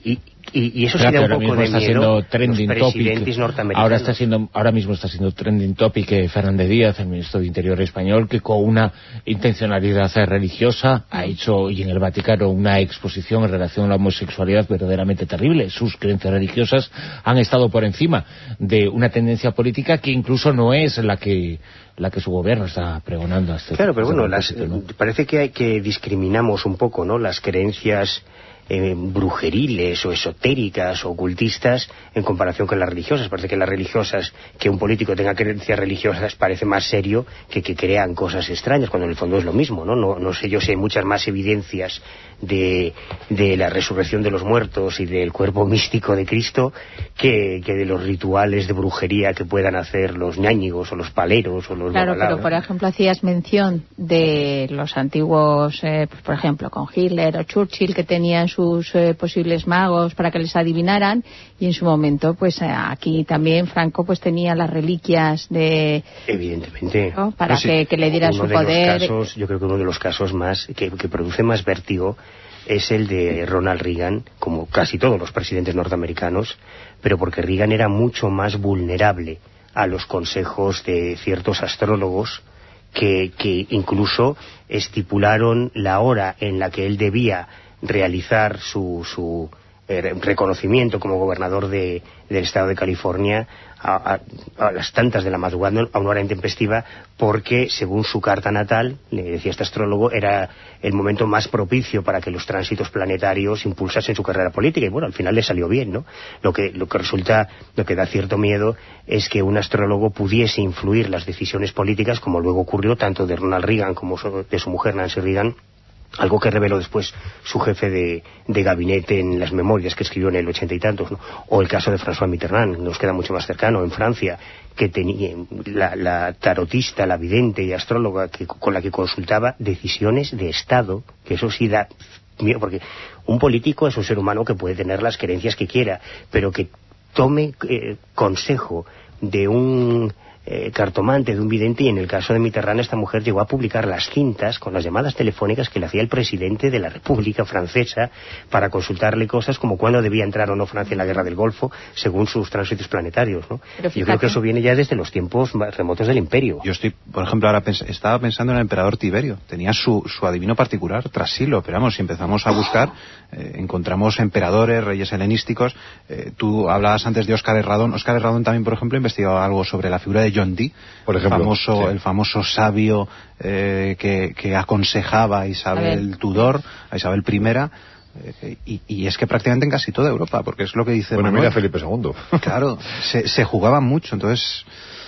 y eso claro, sí da un poco de miedo. Los presidentes norteamericanos. Ahora mismo está siendo trending topic Fernández Díaz, el ministro de Interior español, que con una intencionalidad religiosa ha hecho, y en el Vaticano, una exposición en relación a la homosexualidad verdaderamente terrible. Sus creencias religiosas han estado por encima de una tendencia política que incluso no es la que su gobierno está pregonando. Claro, pero bueno, parece que discriminamos un poco, ¿no?, las creencias brujeriles o esotéricas o ocultistas en comparación con las religiosas. Parece que las religiosas, que un político tenga creencias religiosas, parece más serio que crean cosas extrañas, cuando en el fondo es lo mismo, ¿no? No sé yo si hay muchas más evidencias de la resurrección de los muertos y del cuerpo místico de Cristo que de los rituales de brujería que puedan hacer los ñáñigos o los paleros o los Claro, babalaos. pero por ejemplo hacías mención de los antiguos, pues, por ejemplo con Hitler o Churchill, que tenían sus posibles magos para que les adivinaran, y en su momento pues aquí también Franco pues tenía las reliquias de... Evidentemente. ¿no?, para que le diera su poder. Yo creo que uno de los casos más que produce más vértigo es el de Ronald Reagan, como casi todos los presidentes norteamericanos, pero porque Reagan era mucho más vulnerable a los consejos de ciertos astrólogos que incluso estipularon la hora en la que él debía realizar su reconocimiento como gobernador del estado de California a las tantas de la madrugada, a una hora intempestiva, porque según su carta natal, le decía este astrólogo, era el momento más propicio para que los tránsitos planetarios impulsasen su carrera política, y bueno, al final le salió bien, ¿no? Lo que da cierto miedo es que un astrólogo pudiese influir las decisiones políticas, como luego ocurrió tanto de Ronald Reagan como de su mujer Nancy Reagan, algo que reveló después su jefe de gabinete en las memorias que escribió en el 80 y tantos, ¿no? O el caso de François Mitterrand, nos queda mucho más cercano, en Francia, que tenía la tarotista, la vidente y astróloga con la que consultaba decisiones de Estado, que eso sí da miedo, porque un político es un ser humano que puede tener las creencias que quiera, pero que tome consejo de un cartomante, de un vidente, y en el caso de Mitterrand esta mujer llegó a publicar las cintas con las llamadas telefónicas que le hacía el presidente de la República Francesa para consultarle cosas como cuándo debía entrar o no Francia en la guerra del Golfo según sus tránsitos planetarios, ¿no? Yo creo que eso viene ya desde los tiempos más remotos del imperio. Yo por ejemplo, ahora estaba pensando en el emperador Tiberio. Tenía su adivino particular, Trasilo, pero vamos, si empezamos a buscar, encontramos emperadores, reyes helenísticos. Tú hablabas antes de Óscar Herradón. Óscar Herradón también, por ejemplo, investigaba algo sobre la figura de John Dee, por ejemplo, el famoso sabio que aconsejaba a Isabel Tudor, a Isabel I, y es que prácticamente en casi toda Europa, porque es lo que dice Manuel. Mira Felipe II. Claro, se jugaba mucho, entonces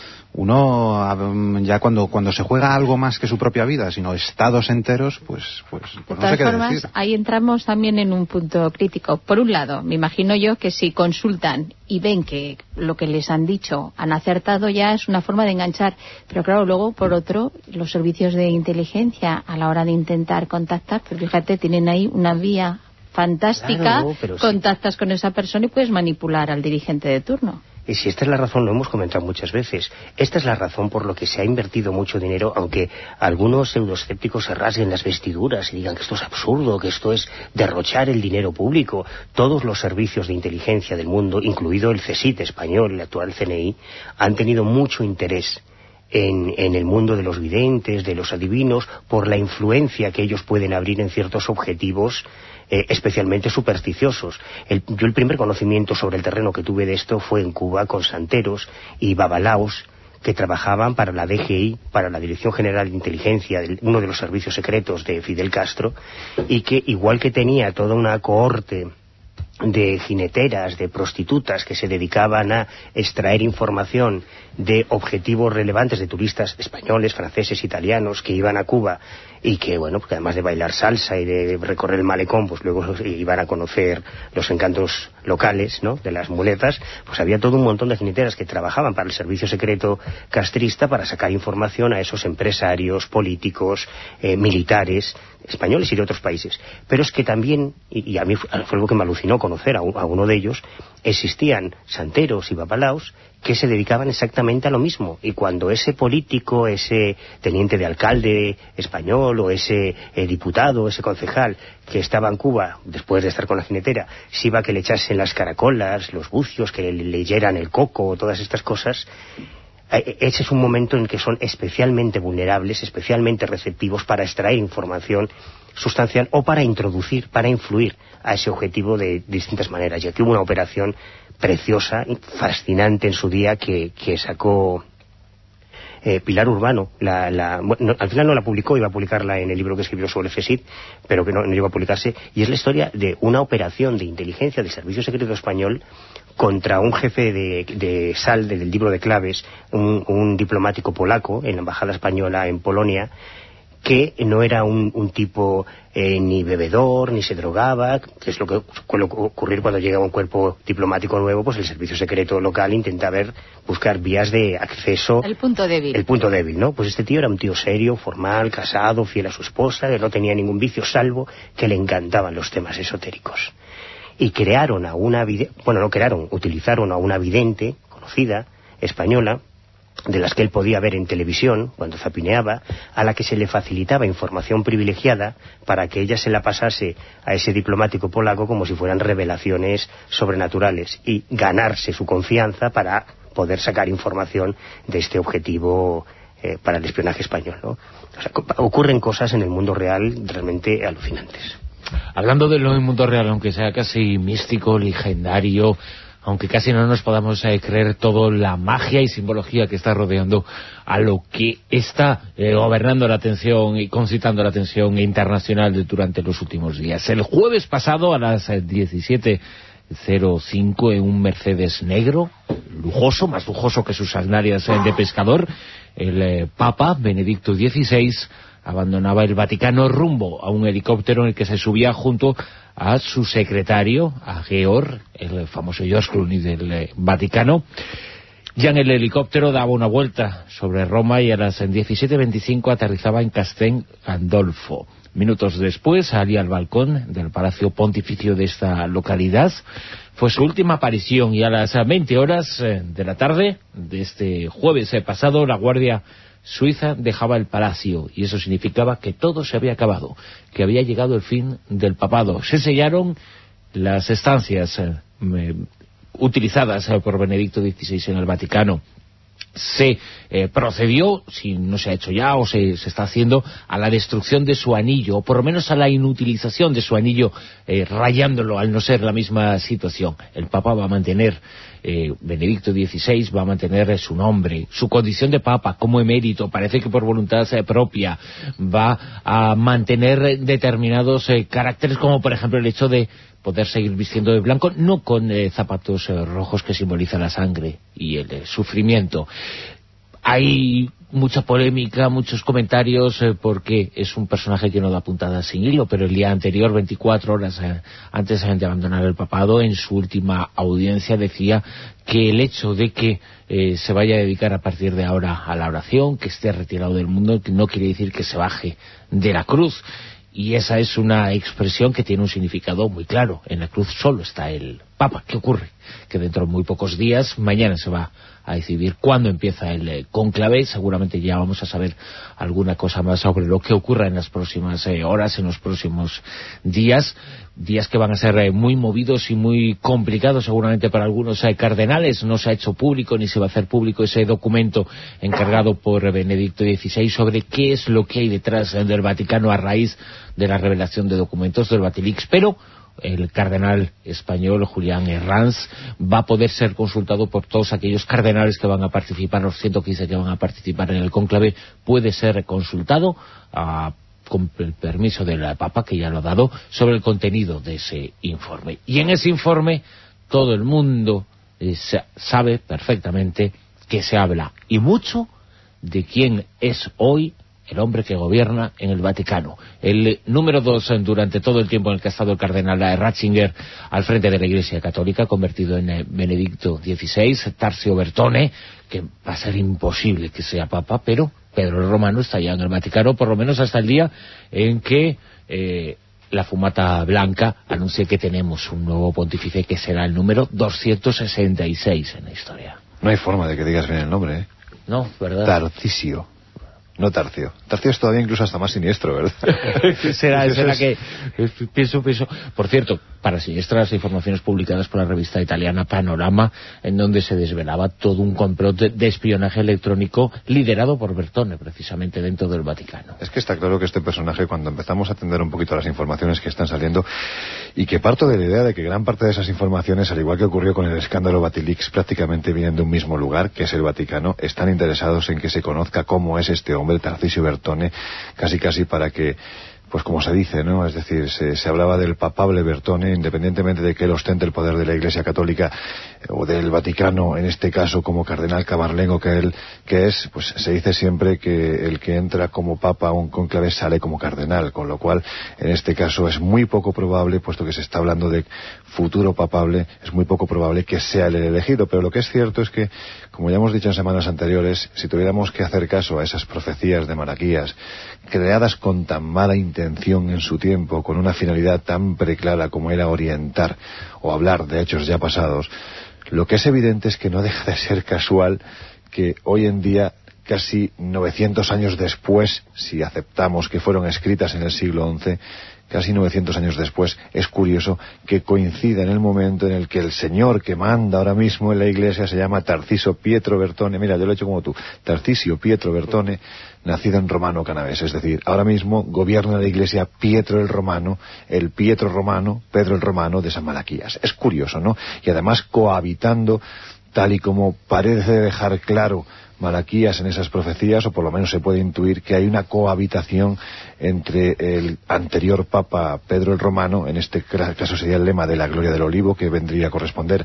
uno ya cuando se juega algo más que su propia vida, sino estados enteros, pues de no sé qué formas, decir. ahí entramos también en un punto crítico. Por un lado, me imagino yo que si consultan y ven que lo que les han dicho han acertado, ya es una forma de enganchar, pero claro, luego por otro, los servicios de inteligencia a la hora de intentar contactar, pues fíjate, tienen ahí una vía fantástica, claro, contactas con esa persona y puedes manipular al dirigente de turno. Y si esta es la razón, lo hemos comentado muchas veces, esta es la razón por lo que se ha invertido mucho dinero, aunque algunos pseudoescépticos se rasguen las vestiduras y digan que esto es absurdo, que esto es derrochar el dinero público. Todos los servicios de inteligencia del mundo, incluido el CSIC español, el actual CNI, han tenido mucho interés en el mundo de los videntes, de los adivinos, por la influencia que ellos pueden abrir en ciertos objetivos especialmente supersticiosos. Yo el primer conocimiento sobre el terreno que tuve de esto fue en Cuba con santeros y babalaos que trabajaban para la DGI, para la Dirección General de Inteligencia, uno de los servicios secretos de Fidel Castro, y que igual que tenía toda una cohorte de jineteras, de prostitutas que se dedicaban a extraer información de objetivos relevantes de turistas españoles, franceses, italianos que iban a Cuba y que, bueno, porque además de bailar salsa y de recorrer el malecón, pues luego iban a conocer los encantos locales, ¿no?, de las muletas. Pues había todo un montón de jineteras que trabajaban para el servicio secreto castrista para sacar información a esos empresarios, políticos, militares españoles y de otros países. Pero es que también, y a mí fue algo que me alucinó conocer a uno de ellos, existían santeros y babalaos que se dedicaban exactamente a lo mismo, y cuando ese político, ese teniente de alcalde español o ese diputado, ese concejal que estaba en Cuba después de estar con la jinetera, se iba a que le echasen las caracolas, los bucios, que le leyeran el coco, todas estas cosas, ese es un momento en que son especialmente vulnerables, especialmente receptivos para extraer información sustancial o para introducir, para influir a ese objetivo de distintas maneras. Y aquí hubo una operación preciosa, fascinante en su día que sacó Pilar Urbano. Bueno, al final no la publicó, iba a publicarla en el libro que escribió sobre CSIC, pero que no llegó a publicarse, y es la historia de una operación de inteligencia del Servicio Secreto Español contra un jefe de SAL, del libro de claves, un diplomático polaco en la embajada española en Polonia, que no era un tipo ni bebedor, ni se drogaba, que es lo que suele ocurrir cuando llega un cuerpo diplomático nuevo. Pues el servicio secreto local intenta buscar vías de acceso. El punto débil. El punto débil, ¿no? Pues este tío era un tío serio, formal, casado, fiel a su esposa, que no tenía ningún vicio, salvo que le encantaban los temas esotéricos. Y utilizaron a una vidente conocida, española, de las que él podía ver en televisión cuando zapineaba, a la que se le facilitaba información privilegiada para que ella se la pasase a ese diplomático polaco como si fueran revelaciones sobrenaturales, y ganarse su confianza para poder sacar información de este objetivo para el espionaje español, ¿no? O sea, ocurren cosas en el mundo real realmente alucinantes. Hablando de lo del mundo real, aunque sea casi místico, legendario, aunque casi no nos podamos creer toda la magia y simbología que está rodeando a lo que está gobernando la atención y concitando la atención internacional durante los últimos días. El jueves pasado a las 17:05 en un Mercedes negro, lujoso, más lujoso que sus sandalias de pescador, el Papa Benedicto XVI abandonaba el Vaticano rumbo a un helicóptero en el que se subía junto a su secretario, a Georg, el famoso George Clooney del Vaticano. Ya en el helicóptero daba una vuelta sobre Roma y a las 17:25 aterrizaba en Castel Gandolfo. Minutos después salía al balcón del Palacio Pontificio de esta localidad. Fue su última aparición, y a las 20 horas de la tarde de este jueves pasado, la Guardia Suiza dejaba el palacio, y eso significaba que todo se había acabado, que había llegado el fin del papado. Se sellaron las estancias utilizadas por Benedicto XVI en el Vaticano. Se procedió, si no se ha hecho ya o se está haciendo, a la destrucción de su anillo, o por lo menos a la inutilización de su anillo, rayándolo al no ser la misma situación. El Papa va a mantener, Benedicto XVI va a mantener su nombre, su condición de Papa como emérito, parece que por voluntad propia, va a mantener determinados caracteres, como por ejemplo el hecho de poder seguir vistiendo de blanco, no con zapatos rojos que simbolizan la sangre y el sufrimiento. Hay mucha polémica, muchos comentarios, porque es un personaje que no da puntadas sin hilo, pero el día anterior, 24 horas antes de abandonar el papado, en su última audiencia decía que el hecho de que se vaya a dedicar a partir de ahora a la oración, que esté retirado del mundo, no quiere decir que se baje de la cruz. Y esa es una expresión que tiene un significado muy claro. En la cruz solo está el Papa. ¿Qué ocurre? Que dentro de muy pocos días, mañana se va a decidir cuándo empieza el cónclave. Seguramente ya vamos a saber alguna cosa más sobre lo que ocurra en las próximas horas, en los próximos días. Días que van a ser muy movidos y muy complicados seguramente para algunos cardenales. No se ha hecho público ni se va a hacer público ese documento encargado por Benedicto XVI sobre qué es lo que hay detrás del Vaticano a raíz de la revelación de documentos del Vatilix, pero el cardenal español Julián Herranz va a poder ser consultado por todos aquellos cardenales que van a participar, los 115 que van a participar en el cónclave. Puede ser consultado con el permiso del Papa, que ya lo ha dado, sobre el contenido de ese informe. Y en ese informe todo el mundo sabe perfectamente que se habla, y mucho, de quién es hoy el hombre que gobierna en el Vaticano. El número 2 durante todo el tiempo en el que ha estado el cardenal Ratzinger al frente de la Iglesia Católica, convertido en Benedicto XVI, Tarsio Bertone, que va a ser imposible que sea papa, pero Pedro el Romano está ya en el Vaticano, por lo menos hasta el día en que la fumata blanca anuncie que tenemos un nuevo pontífice que será el número 266 en la historia. No hay forma de que digas bien el nombre, ¿eh? No, ¿verdad? Tarcisio. No Tarcio. Tarcio es todavía incluso hasta más siniestro, ¿verdad? será que... Pienso. Por cierto, para siniestras informaciones publicadas por la revista italiana Panorama, en donde se desvelaba todo un complot de espionaje electrónico liderado por Bertone, precisamente dentro del Vaticano. Es que está claro que este personaje, cuando empezamos a atender un poquito a las informaciones que están saliendo, y que parto de la idea de que gran parte de esas informaciones, al igual que ocurrió con el escándalo Batilix, prácticamente vienen de un mismo lugar, que es el Vaticano, están interesados en que se conozca cómo es este hombre, Tarcisio Bertone, casi para que, pues como se dice, ¿no? Es decir, se hablaba del papable Bertone, independientemente de que él ostente el poder de la Iglesia Católica o del Vaticano, en este caso como cardenal camarlengo que es, pues se dice siempre que el que entra como papa a un cónclave sale como cardenal, con lo cual en este caso es muy poco probable, puesto que se está hablando de futuro papable, es muy poco probable que sea el elegido, pero lo que es cierto es que, como ya hemos dicho en semanas anteriores, si tuviéramos que hacer caso a esas profecías de Malaquías, creadas con tan mala intención en su tiempo, con una finalidad tan preclara como era orientar o hablar de hechos ya pasados, lo que es evidente es que no deja de ser casual que hoy en día, casi 900 años después, si aceptamos que fueron escritas en el siglo XI, casi 900 años después, es curioso que coincida en el momento en el que el señor que manda ahora mismo en la Iglesia se llama Tarcisio Pietro Bertone. Mira, yo lo he hecho como tú. Tarcisio Pietro Bertone, nacido en Romano Canavés. Es decir, ahora mismo gobierna la Iglesia Pietro el Romano, el Pietro Romano, Pedro el Romano de San Malaquías. Es curioso, ¿no? Y además cohabitando, tal y como parece dejar claro Malaquías en esas profecías, o por lo menos se puede intuir que hay una cohabitación entre el anterior Papa Pedro el Romano, en este caso sería el lema de la gloria del olivo, que vendría a corresponder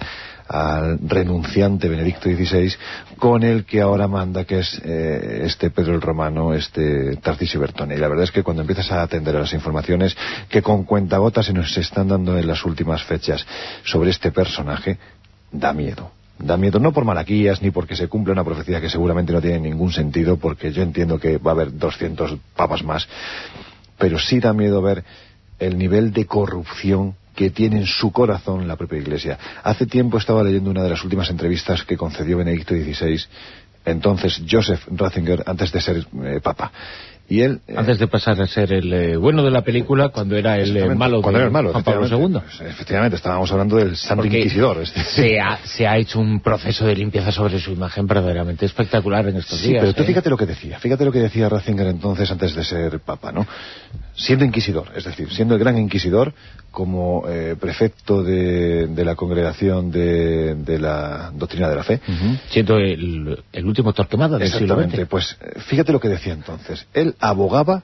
al renunciante Benedicto XVI, con el que ahora manda, que es este Pedro el Romano, este Tarcisio Bertone. Y la verdad es que cuando empiezas a atender a las informaciones que con cuentagotas se nos están dando en las últimas fechas sobre este personaje, da miedo. Da miedo, no por Malaquías, ni porque se cumple una profecía que seguramente no tiene ningún sentido, porque yo entiendo que va a haber 200 papas más, pero sí da miedo ver el nivel de corrupción que tiene en su corazón la propia Iglesia. Hace tiempo estaba leyendo una de las últimas entrevistas que concedió Benedicto XVI, entonces Joseph Ratzinger, antes de ser papa. Y él, antes de pasar a ser el bueno de la película, cuando era el malo de Juan Pablo II. Efectivamente, estábamos hablando del Santo Inquisidor. Se ha hecho un proceso de limpieza sobre su imagen verdaderamente espectacular en estos días. Pero tú fíjate lo que decía Ratzinger entonces antes de ser papa, ¿no? Siendo inquisidor, es decir, siendo el gran inquisidor, como prefecto de la congregación de la doctrina de la fe. Siendo el último Torquemada del siglo XX. Exactamente, pues fíjate lo que decía entonces. Él abogaba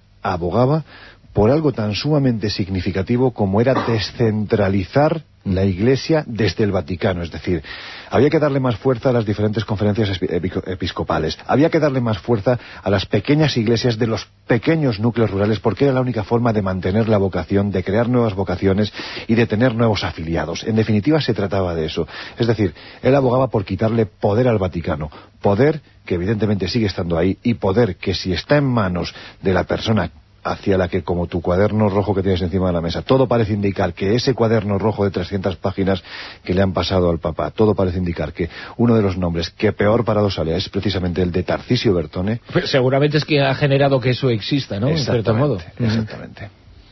por algo tan sumamente significativo como era descentralizar la Iglesia desde el Vaticano, es decir, había que darle más fuerza a las diferentes conferencias episcopales, había que darle más fuerza a las pequeñas iglesias de los pequeños núcleos rurales, porque era la única forma de mantener la vocación, de crear nuevas vocaciones y de tener nuevos afiliados. En definitiva, se trataba de eso. Es decir, él abogaba por quitarle poder al Vaticano, poder que evidentemente sigue estando ahí, y poder que, si está en manos de la persona hacia la que, como tu cuaderno rojo que tienes encima de la mesa, todo parece indicar que ese cuaderno rojo de 300 páginas que le han pasado al Papa, todo parece indicar que uno de los nombres que peor parado sale es precisamente el de Tarcisio Bertone. Pues seguramente es que ha generado que eso exista, ¿no? En cierto modo. Exactamente.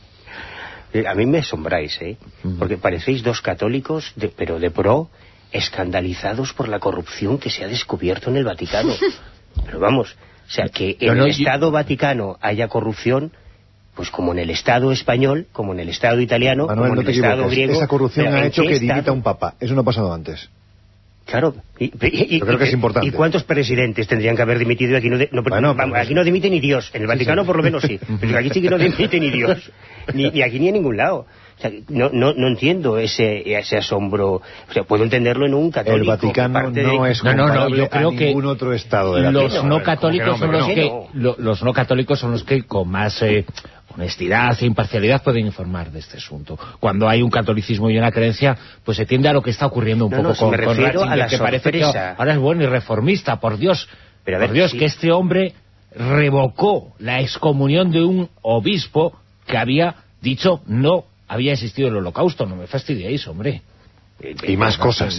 A mí me asombráis, porque parecéis dos católicos, pero de pro, escandalizados por la corrupción que se ha descubierto en el Vaticano. Pero vamos, o sea, que en el Estado Vaticano haya corrupción, pues como en el Estado español, como en el Estado italiano, Manuel, como en el Estado griego. Esa corrupción ha hecho que dimita a un papa. Eso no ha pasado antes. Claro. Yo creo que es importante. ¿Y cuántos presidentes tendrían que haber dimitido? Aquí aquí no dimite ni Dios. En el Vaticano por lo menos sí. Pero aquí sí que no dimite ni Dios. Ni aquí ni en ningún lado. O O sea, no entiendo ese asombro. O sea, puedo entenderlo en un católico. El Vaticano no es comparable yo creo a ningún otro estado de la los Tierra. no católicos son los que los no católicos son los que con más honestidad e imparcialidad pueden informar de este asunto. Cuando hay un catolicismo y una creencia, pues se tiende a lo que está ocurriendo un poco con Ratzinger, que parece que ahora es bueno y reformista, por Dios. Pero a ver, Dios, sí, que este hombre revocó la excomunión de un obispo que había dicho no había existido el Holocausto. No me fastidiéis, hombre. Y más cosas.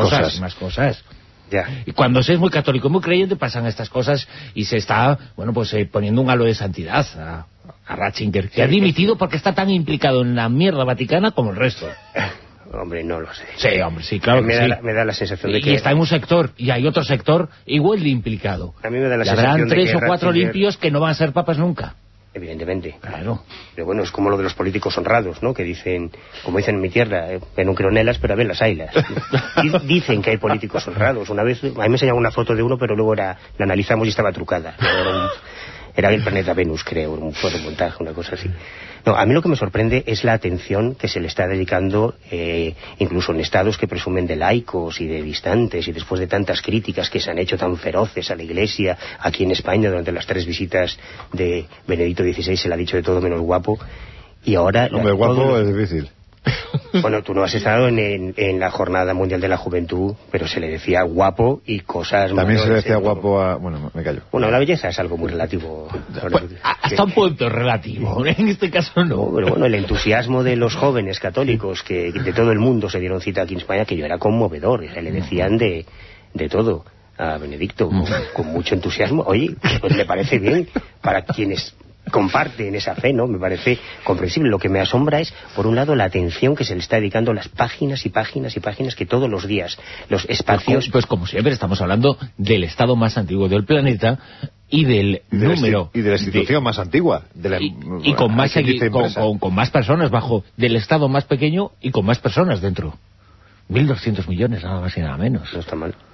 Ya. Y cuando se es muy católico, muy creyente, pasan estas cosas y se está, bueno, pues poniendo un halo de santidad a Ratzinger, que ha dimitido porque está tan implicado en la mierda vaticana como el resto. Hombre, no lo sé. Sí, hombre, sí, claro que sí. Me da la sensación de que... Y está en un sector, y hay otro sector igual de implicado. A mí me da la sensación de que habrán 3 o 4 limpios que no van a ser papas nunca. Evidentemente. Claro. Pero bueno, es como lo de los políticos honrados, ¿no? Que dicen, como dicen en mi tierra, en un cronelas, pero a ver las ailas. Dicen que hay políticos honrados. Una vez, a mí me enseñaban una foto de uno, pero luego la analizamos y estaba trucada. Era del planeta Venus, creo, un fotomontaje, una cosa así. No, a mí lo que me sorprende es la atención que se le está dedicando, incluso en estados que presumen de laicos y de distantes, y después de tantas críticas que se han hecho tan feroces a la Iglesia, aquí en España durante las 3 visitas de Benedicto XVI se le ha dicho de todo menos guapo, y ahora... Hombre, guapo es difícil. Bueno, tú no has estado en la Jornada Mundial de la Juventud, pero se le decía guapo y cosas... También se le decía guapo a... Bueno, me callo. Bueno, la belleza es algo muy relativo. Pues, hasta un punto relativo, en este caso no. Pero bueno, el entusiasmo de los jóvenes católicos que de todo el mundo se dieron cita aquí en España, que yo era conmovedor, le decían de todo a Benedicto, con mucho entusiasmo. Oye, pues me parece bien para quienes comparten esa fe, ¿no? Me parece comprensible. Lo que me asombra es, por un lado, la atención que se le está dedicando a las páginas y páginas y páginas que todos los días, los espacios... Pues como siempre, estamos hablando del estado más antiguo del planeta y del número... Y de la institución más antigua. Y con más personas bajo, del estado más pequeño y con más personas dentro. 1.200 millones, nada más y nada menos. No está mal.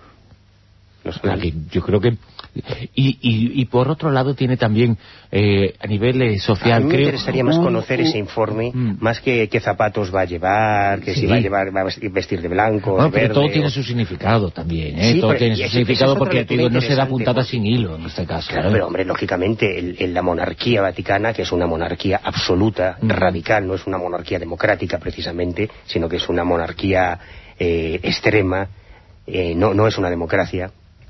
Yo creo que... Y por otro lado tiene también a nivel social, a mí me creo... interesaría más conocer ese informe, más que qué zapatos va a llevar, que si va a vestir de blanco, bueno, de verde... pero todo tiene su significado también, ¿eh? Sí, todo tiene su significado porque no se da puntada ¿no? sin hilo en este caso. Claro, pero hombre, lógicamente, la monarquía vaticana, que es una monarquía absoluta, radical, no es una monarquía democrática precisamente, sino que es una monarquía extrema, no es una democracia.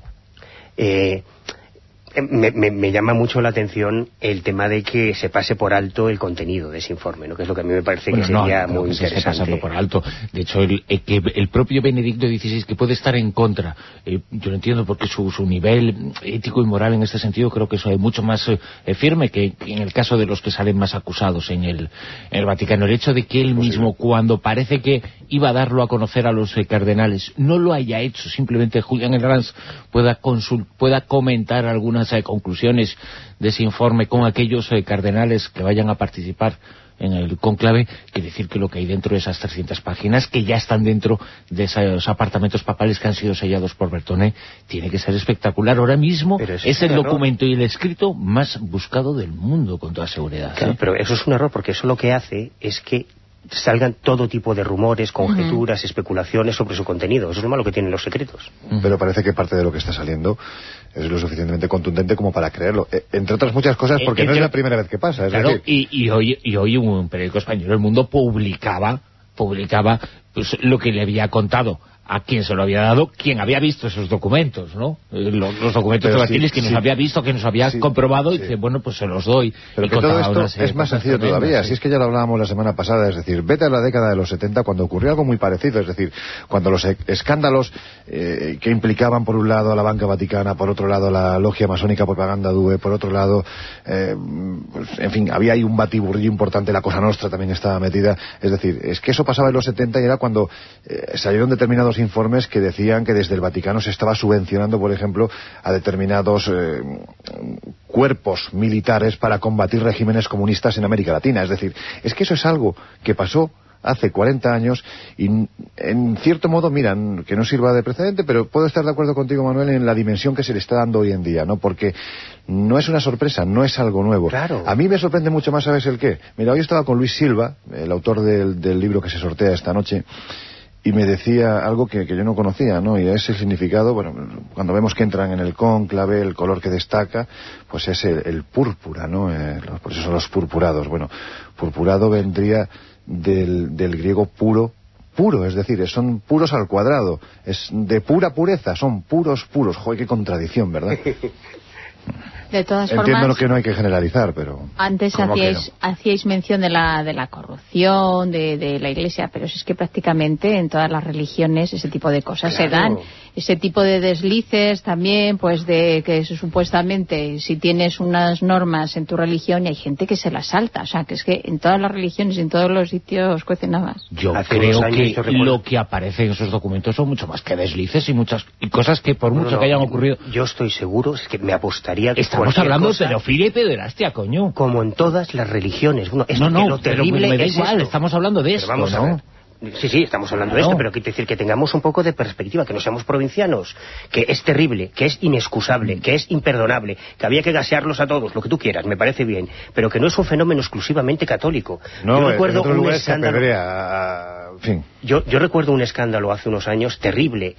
Me llama mucho la atención el tema de que se pase por alto el contenido de ese informe, ¿no? Que es lo que a mí me parece que sería muy interesante. Se pasando por alto. De hecho, que el propio Benedicto XVI, que puede estar en contra, yo lo entiendo porque su nivel ético y moral en este sentido creo que es mucho más firme que en el caso de los que salen más acusados en el Vaticano. El hecho de que él mismo, cuando parece que iba a darlo a conocer a los cardenales, no lo haya hecho, simplemente Julián Herranz pueda comentar algunas conclusiones de ese informe con aquellos cardenales que vayan a participar en el conclave, quiere decir que lo que hay dentro de esas 300 páginas, que ya están dentro de esos apartamentos papales que han sido sellados por Bertone, tiene que ser espectacular. Ahora mismo es el documento y el escrito más buscado del mundo, con toda seguridad. Claro, pero eso es un error, porque eso lo que hace es que salgan todo tipo de rumores, conjeturas, especulaciones sobre su contenido. Eso es lo malo que tienen los secretos. Pero parece que parte de lo que está saliendo es lo suficientemente contundente como para creerlo. Entre otras muchas cosas, porque no es la primera vez que pasa. Es decir... y hoy un periódico español, El Mundo, publicaba pues, lo que le había contado a quien se lo había dado, quien había visto esos documentos, ¿no? Los documentos de Batiles, que nos había visto, que nos había comprobado, y dice, bueno, pues se los doy. Pero que todo esto es más sencillo todavía, si es que ya lo hablábamos la semana pasada, es decir, vete a la década de los 70 cuando ocurrió algo muy parecido, es decir, cuando los escándalos que implicaban por un lado a la banca vaticana, por otro lado a la logia masónica Propaganda Due, por otro lado, en fin, había ahí un batiburrillo importante, la Cosa Nostra también estaba metida, es decir, es que eso pasaba en los 70 y era cuando salieron determinados informes que decían que desde el Vaticano se estaba subvencionando, por ejemplo, a determinados cuerpos militares para combatir regímenes comunistas en América Latina. Es decir, es que eso es algo que pasó hace 40 años y en cierto modo, mira, que no sirva de precedente, pero puedo estar de acuerdo contigo, Manuel, en la dimensión que se le está dando hoy en día, ¿no? Porque no es una sorpresa, no es algo nuevo. Claro. A mí me sorprende mucho más, ¿sabes el qué? Mira, hoy estaba con Luis Silva, el autor del libro que se sortea esta noche, y me decía algo que yo no conocía, ¿no? Y es el significado, bueno, cuando vemos que entran en el cónclave, el color que destaca, pues es el púrpura, ¿no? Por eso son los purpurados. Bueno, purpurado vendría del griego puro, es decir, son puros al cuadrado, es de pura pureza, son puros. Joder, qué contradicción, ¿verdad? De todas Entiendo formas, que no hay que generalizar, pero... Antes hacíais mención de la corrupción, de la Iglesia, pero es que prácticamente en todas las religiones ese tipo de cosas se dan. Ese tipo de deslices también, pues de que supuestamente si tienes unas normas en tu religión y hay gente que se las salta. O sea, que es que en todas las religiones y en todos los sitios cuecen habas. Yo creo que lo que aparece en esos documentos son mucho más que deslices y cosas que por mucho que hayan ocurrido... Yo estoy seguro, es que me apostaría que estamos hablando de pedofilia y pederastia, coño. Como en todas las religiones. Bueno, lo terrible pero me da es igual, esto. estamos hablando de esto, vamos a ver. Sí, estamos hablando de esto, pero quiero decir que tengamos un poco de perspectiva, que no seamos provincianos, que es terrible, que es inexcusable, que es imperdonable, que había que gasearlos a todos, lo que tú quieras, me parece bien, pero que no es un fenómeno exclusivamente católico. No, yo recuerdo un escándalo... Yo recuerdo un escándalo hace unos años terrible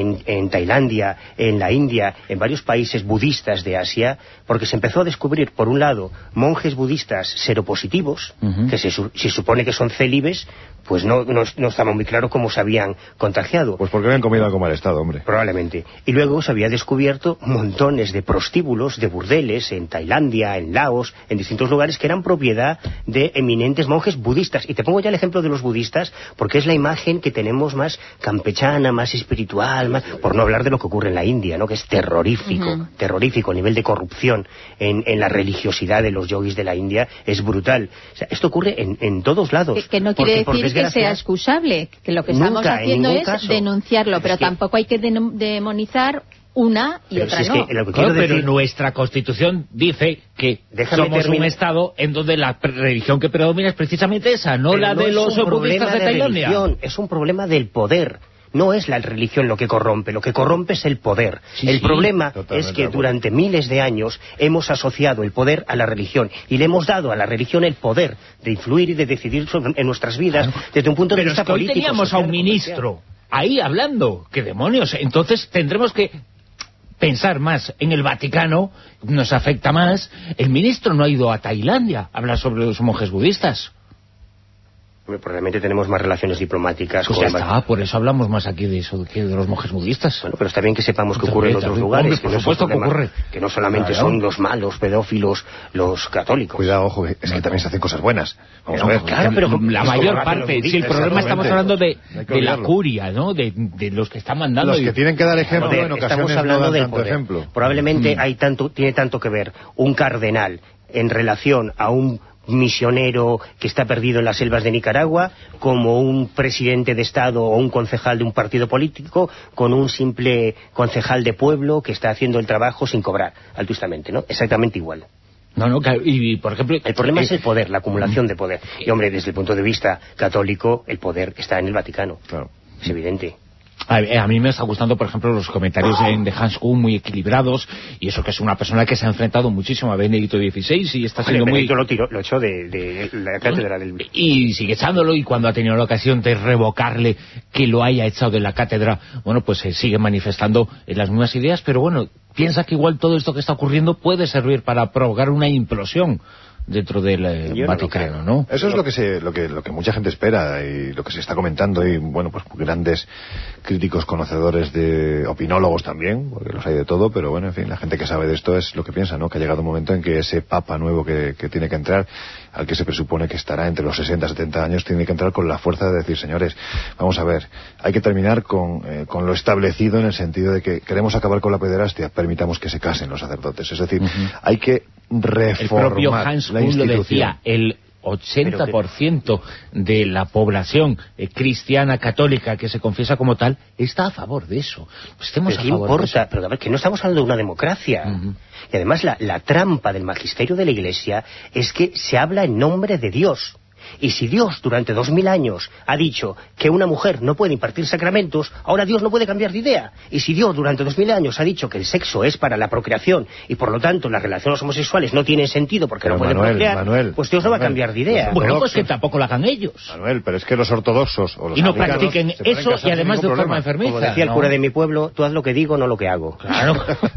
en Tailandia, en la India, en varios países budistas de Asia, porque se empezó a descubrir, por un lado, monjes budistas seropositivos, que se supone que son célibes, pues no estaba muy claro cómo se habían contagiado. Pues porque habían comido algo mal estado, hombre. Probablemente. Y luego se había descubierto montones de prostíbulos, de burdeles, en Tailandia, en Laos, en distintos lugares que eran propiedad de eminentes monjes budistas. Y te pongo ya el ejemplo de los budistas, porque es la imagen que tenemos más campechana, más espiritual, más, por no hablar de lo que ocurre en la India, ¿no? Que es terrorífico, el nivel de corrupción en la religiosidad de los yogis de la India es brutal. O sea, esto ocurre en todos lados. Que no quiere decir que sea excusable, que lo que estamos haciendo es denunciarlo, pero tampoco hay que demonizar una y otra no. Pero nuestra Constitución dice que somos un Estado en donde la religión que predomina es precisamente esa, no la de los budistas de Tailandia. Es un problema del poder. No es la religión lo que corrompe es el poder. El problema es que durante miles de años hemos asociado el poder a la religión y le hemos dado a la religión el poder de influir y de decidir en nuestras vidas desde un punto de vista político. Pero teníamos a un ministro ahí hablando, ¿qué demonios? Entonces tendremos que pensar más en el Vaticano, nos afecta más. El ministro no ha ido a Tailandia a hablar sobre los monjes budistas. Probablemente tenemos más relaciones diplomáticas. Pues ya está, por eso hablamos más aquí de eso que de los monjes budistas. Bueno, pero está bien que sepamos que ocurre en otros lugares. Hombre, por supuesto que ocurre. Que no solamente son los malos, pedófilos, los católicos. Cuidado, ojo, es que también se hacen cosas buenas. Vamos a ver. Claro, pero la mayor parte, si el problema estamos hablando de la curia, ¿no? De los que están mandando. Los que tienen que dar ejemplo en ocasiones estamos hablando no dan del tanto poder. Ejemplo. Probablemente tiene tanto que ver un cardenal en relación a un misionero que está perdido en las selvas de Nicaragua, como un presidente de Estado o un concejal de un partido político, con un simple concejal de pueblo que está haciendo el trabajo sin cobrar, altruistamente, ¿no? Exactamente igual. Y por ejemplo... El problema es el poder, la acumulación de poder. Y hombre, desde el punto de vista católico, el poder está en el Vaticano. Claro. Es evidente. A mí me está gustando, por ejemplo, los comentarios de Hans Kuhn muy equilibrados, y eso que es una persona que se ha enfrentado muchísimo a Benedicto XVI y está siendo Benedicto lo echó de la cátedra del... Y sigue echándolo, y cuando ha tenido la ocasión de revocarle que lo haya echado de la cátedra, bueno, pues se sigue manifestando las mismas ideas, pero bueno, piensa que igual todo esto que está ocurriendo puede servir para provocar una implosión dentro del Vaticano, ¿no? Eso es lo que mucha gente espera y lo que se está comentando, y bueno, pues grandes críticos conocedores de opinólogos también, porque los hay de todo, pero bueno, en fin, la gente que sabe de esto es lo que piensa, ¿no? Que ha llegado un momento en que ese papa nuevo que tiene que entrar, al que se presupone que estará entre los 60 y 70 años, tiene que entrar con la fuerza de decir, señores, vamos a ver, hay que terminar con lo establecido, en el sentido de que queremos acabar con la pederastia, permitamos que se casen los sacerdotes, es decir, hay que reformar. El propio Hans Kuhn lo decía, el 80% de la población cristiana católica que se confiesa como tal está a favor de eso. Pues estemos a favor de eso. Pero a ver, que no estamos hablando de una democracia. Y además la trampa del magisterio de la Iglesia es que se habla en nombre de Dios. Y si Dios durante 2000 años ha dicho que una mujer no puede impartir sacramentos, ahora Dios no puede cambiar de idea. Y si Dios durante 2000 años ha dicho que el sexo es para la procreación y por lo tanto las relaciones homosexuales no tienen sentido porque no pueden procrear, pues Dios no va a cambiar de idea. Bueno, pues que tampoco lo hagan ellos. Manuel, pero es que los ortodoxos o los y no practiquen eso y además de forma enfermiza. Como decía el cura de mi pueblo, tú haz lo que digo, no lo que hago. Claro.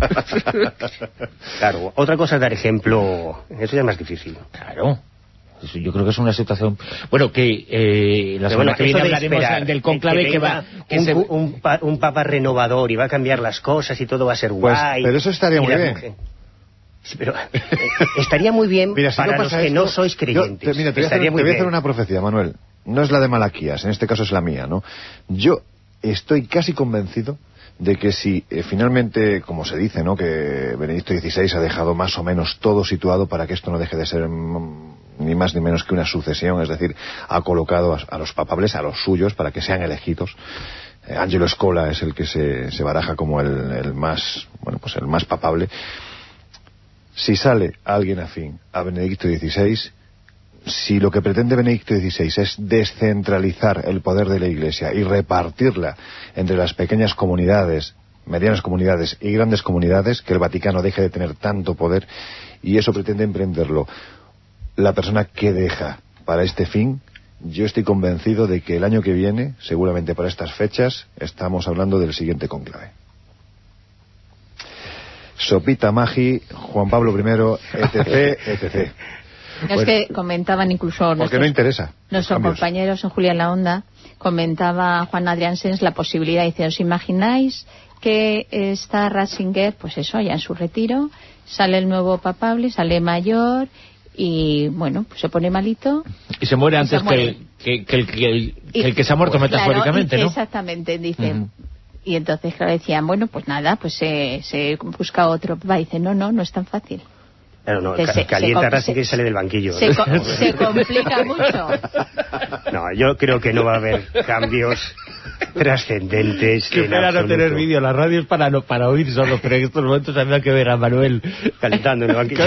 Claro, otra cosa es dar ejemplo, eso ya es más difícil. Claro. Eso yo creo que es una situación... Bueno, que la semana que viene hablaremos del cónclave que va... un papa renovador y va a cambiar las cosas y todo va a ser guay. Pero eso estaría muy bien. Sí, pero estaría muy bien mira, si para no los que no sois creyentes. Te voy a hacer una profecía, Manuel. No es la de Malaquías, en este caso es la mía, ¿no? Yo estoy casi convencido de que si finalmente, como se dice, ¿no?, que Benedicto XVI ha dejado más o menos todo situado para que esto no deje de ser ni más ni menos que una sucesión, es decir, ha colocado a los papables, a los suyos, para que sean elegidos. Angelo Scola es el que se baraja como el más, bueno, pues el más papable. Si sale alguien afín a Benedicto XVI, si lo que pretende Benedicto XVI es descentralizar el poder de la Iglesia y repartirla entre las pequeñas comunidades, medianas comunidades y grandes comunidades, que el Vaticano deje de tener tanto poder, y eso pretende emprenderlo la persona que deja para este fin, yo estoy convencido de que el año que viene, seguramente para estas fechas, estamos hablando del siguiente cónclave. Sopita Magi, Juan Pablo I, etc., etc. Es que comentaban incluso porque no interesa nuestros compañeros en Julia en la Onda, comentaba Juan Adrián Sens la posibilidad, dice, ¿os imagináis que está Ratzinger, pues eso, ya en su retiro, sale el nuevo papable, sale mayor y bueno, pues se pone malito y se muere antes que el que se ha muerto metafóricamente, claro, ¿no? Exactamente, dice. Y entonces, claro, decían, bueno, pues nada, pues se busca otro. Va, dice, no es tan fácil. Claro, no, calienta Ratzinger y sale del banquillo. Se complica mucho. No, yo creo que no va a haber cambios trascendentes. Que espera no tener vídeo, la radio es para oír solo, pero en estos momentos había que ver a Manuel calentando en el banquillo.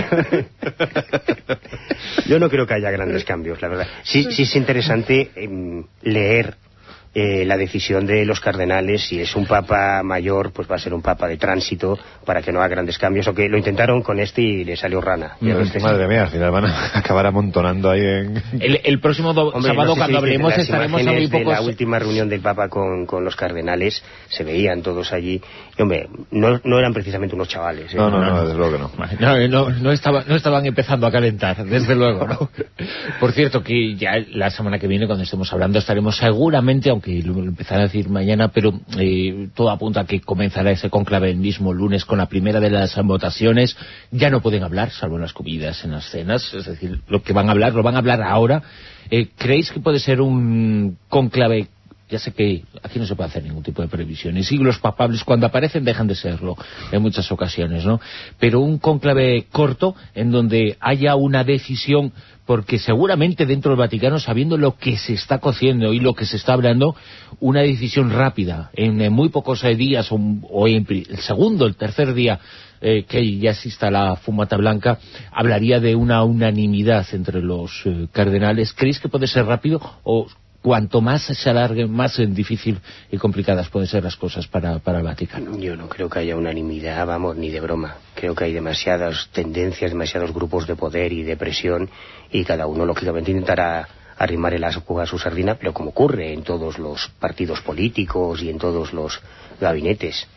Yo no creo que haya grandes cambios, la verdad. Sí es interesante leer la decisión de los cardenales. Si es un papa mayor, pues va a ser un papa de tránsito para que no haga grandes cambios, o que lo intentaron con este y le salió rana. Madre mía, al final van a acabar amontonando ahí en... El próximo sábado, no sé, cuando hablemos, estaremos a muy pocos... De la última reunión del papa con los cardenales, se veían todos allí, y hombre, no eran precisamente unos chavales. No, desde luego que no. No estaban empezando a calentar, desde luego, ¿no? Por cierto, que ya la semana que viene, cuando estemos hablando, estaremos seguramente, aunque lo empezaré a decir mañana, pero todo apunta a que comenzará ese cónclave el mismo lunes con la primera de las votaciones. Ya no pueden hablar, salvo en las comidas, en las cenas, es decir, lo que van a hablar, lo van a hablar ahora. ¿Creéis que puede ser un cónclave? Ya sé que aquí no se puede hacer ningún tipo de previsión, y siglos papables cuando aparecen dejan de serlo en muchas ocasiones, ¿no? Pero un cónclave corto en donde haya una decisión, porque seguramente dentro del Vaticano, sabiendo lo que se está cociendo y lo que se está hablando, una decisión rápida en muy pocos días o en el segundo, el tercer día que ya exista la fumata blanca, hablaría de una unanimidad entre los cardenales. ¿Creéis que puede ser rápido o cuanto más se alargue, más difícil y complicadas pueden ser las cosas para el Vaticano? Yo no creo que haya unanimidad, vamos, ni de broma. Creo que hay demasiadas tendencias, demasiados grupos de poder y de presión, y cada uno lógicamente intentará arrimar el asco a su sardina, pero como ocurre en todos los partidos políticos y en todos los gabinetes.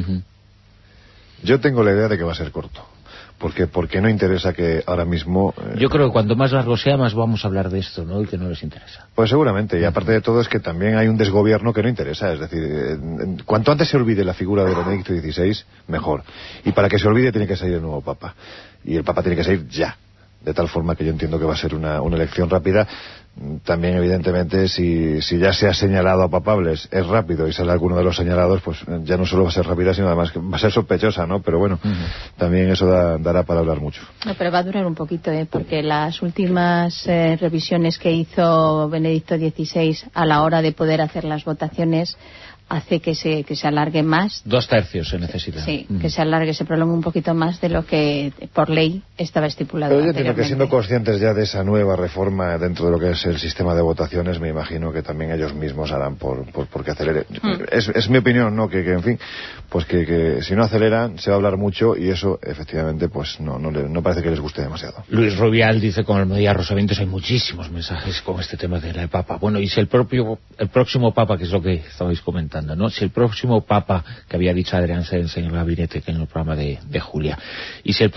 Yo tengo la idea de que va a ser corto. Porque no interesa que ahora mismo... Yo creo que cuanto más largo sea, más vamos a hablar de esto, ¿no? Y que no les interesa. Pues seguramente, y aparte de todo es que también hay un desgobierno que no interesa. Es decir, cuanto antes se olvide la figura de Benedicto XVI, mejor. Y para que se olvide tiene que salir el nuevo Papa. Y el Papa tiene que salir ya. De tal forma que yo entiendo que va a ser una elección rápida. También, evidentemente, si ya se ha señalado a papables, es rápido, y sale alguno de los señalados, pues ya no solo va a ser rápida, sino además que va a ser sospechosa, ¿no? Pero bueno, también eso dará para hablar mucho. No, pero va a durar un poquito, porque las últimas revisiones que hizo Benedicto XVI a la hora de poder hacer las votaciones, hace que se alargue más. 2 tercios se necesita. Sí, que se alargue, se prolongue un poquito más de lo que por ley estaba estipulado. Pero yo entiendo que siendo conscientes ya de esa nueva reforma dentro de lo que es el sistema de votaciones, me imagino que también ellos mismos harán por que acelere. Es mi opinión, ¿no? Que en fin, pues que si no aceleran se va a hablar mucho y eso efectivamente pues no parece que les guste demasiado. Luis Rubial dice con Almodía Rosavientos hay muchísimos mensajes con este tema del Papa. Bueno, y si el próximo Papa, que es lo que estabais comentando, ¿no? Si el próximo Papa, que había dicho Adrián Sens en el gabinete, que en el programa de Julia, y si el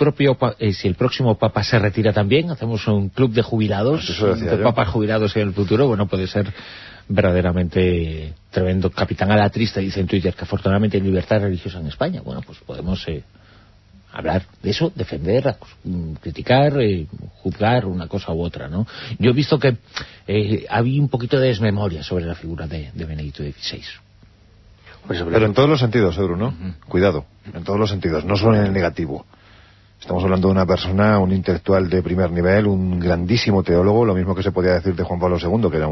próximo Papa se retira también, hacemos un club de jubilados, de papas jubilados en el futuro, bueno, puede ser verdaderamente tremendo. Capitán a la triste dice en Twitter que afortunadamente hay libertad religiosa en España. Bueno, pues podemos hablar de eso, defender, criticar, juzgar una cosa u otra, ¿no? Yo he visto que había un poquito de desmemoria sobre la figura de Benedicto XVI. Pero en todos los sentidos, Bruno, cuidado, en todos los sentidos, no solo en el negativo. Estamos hablando de una persona, un intelectual de primer nivel, un grandísimo teólogo, lo mismo que se podía decir de Juan Pablo II, que era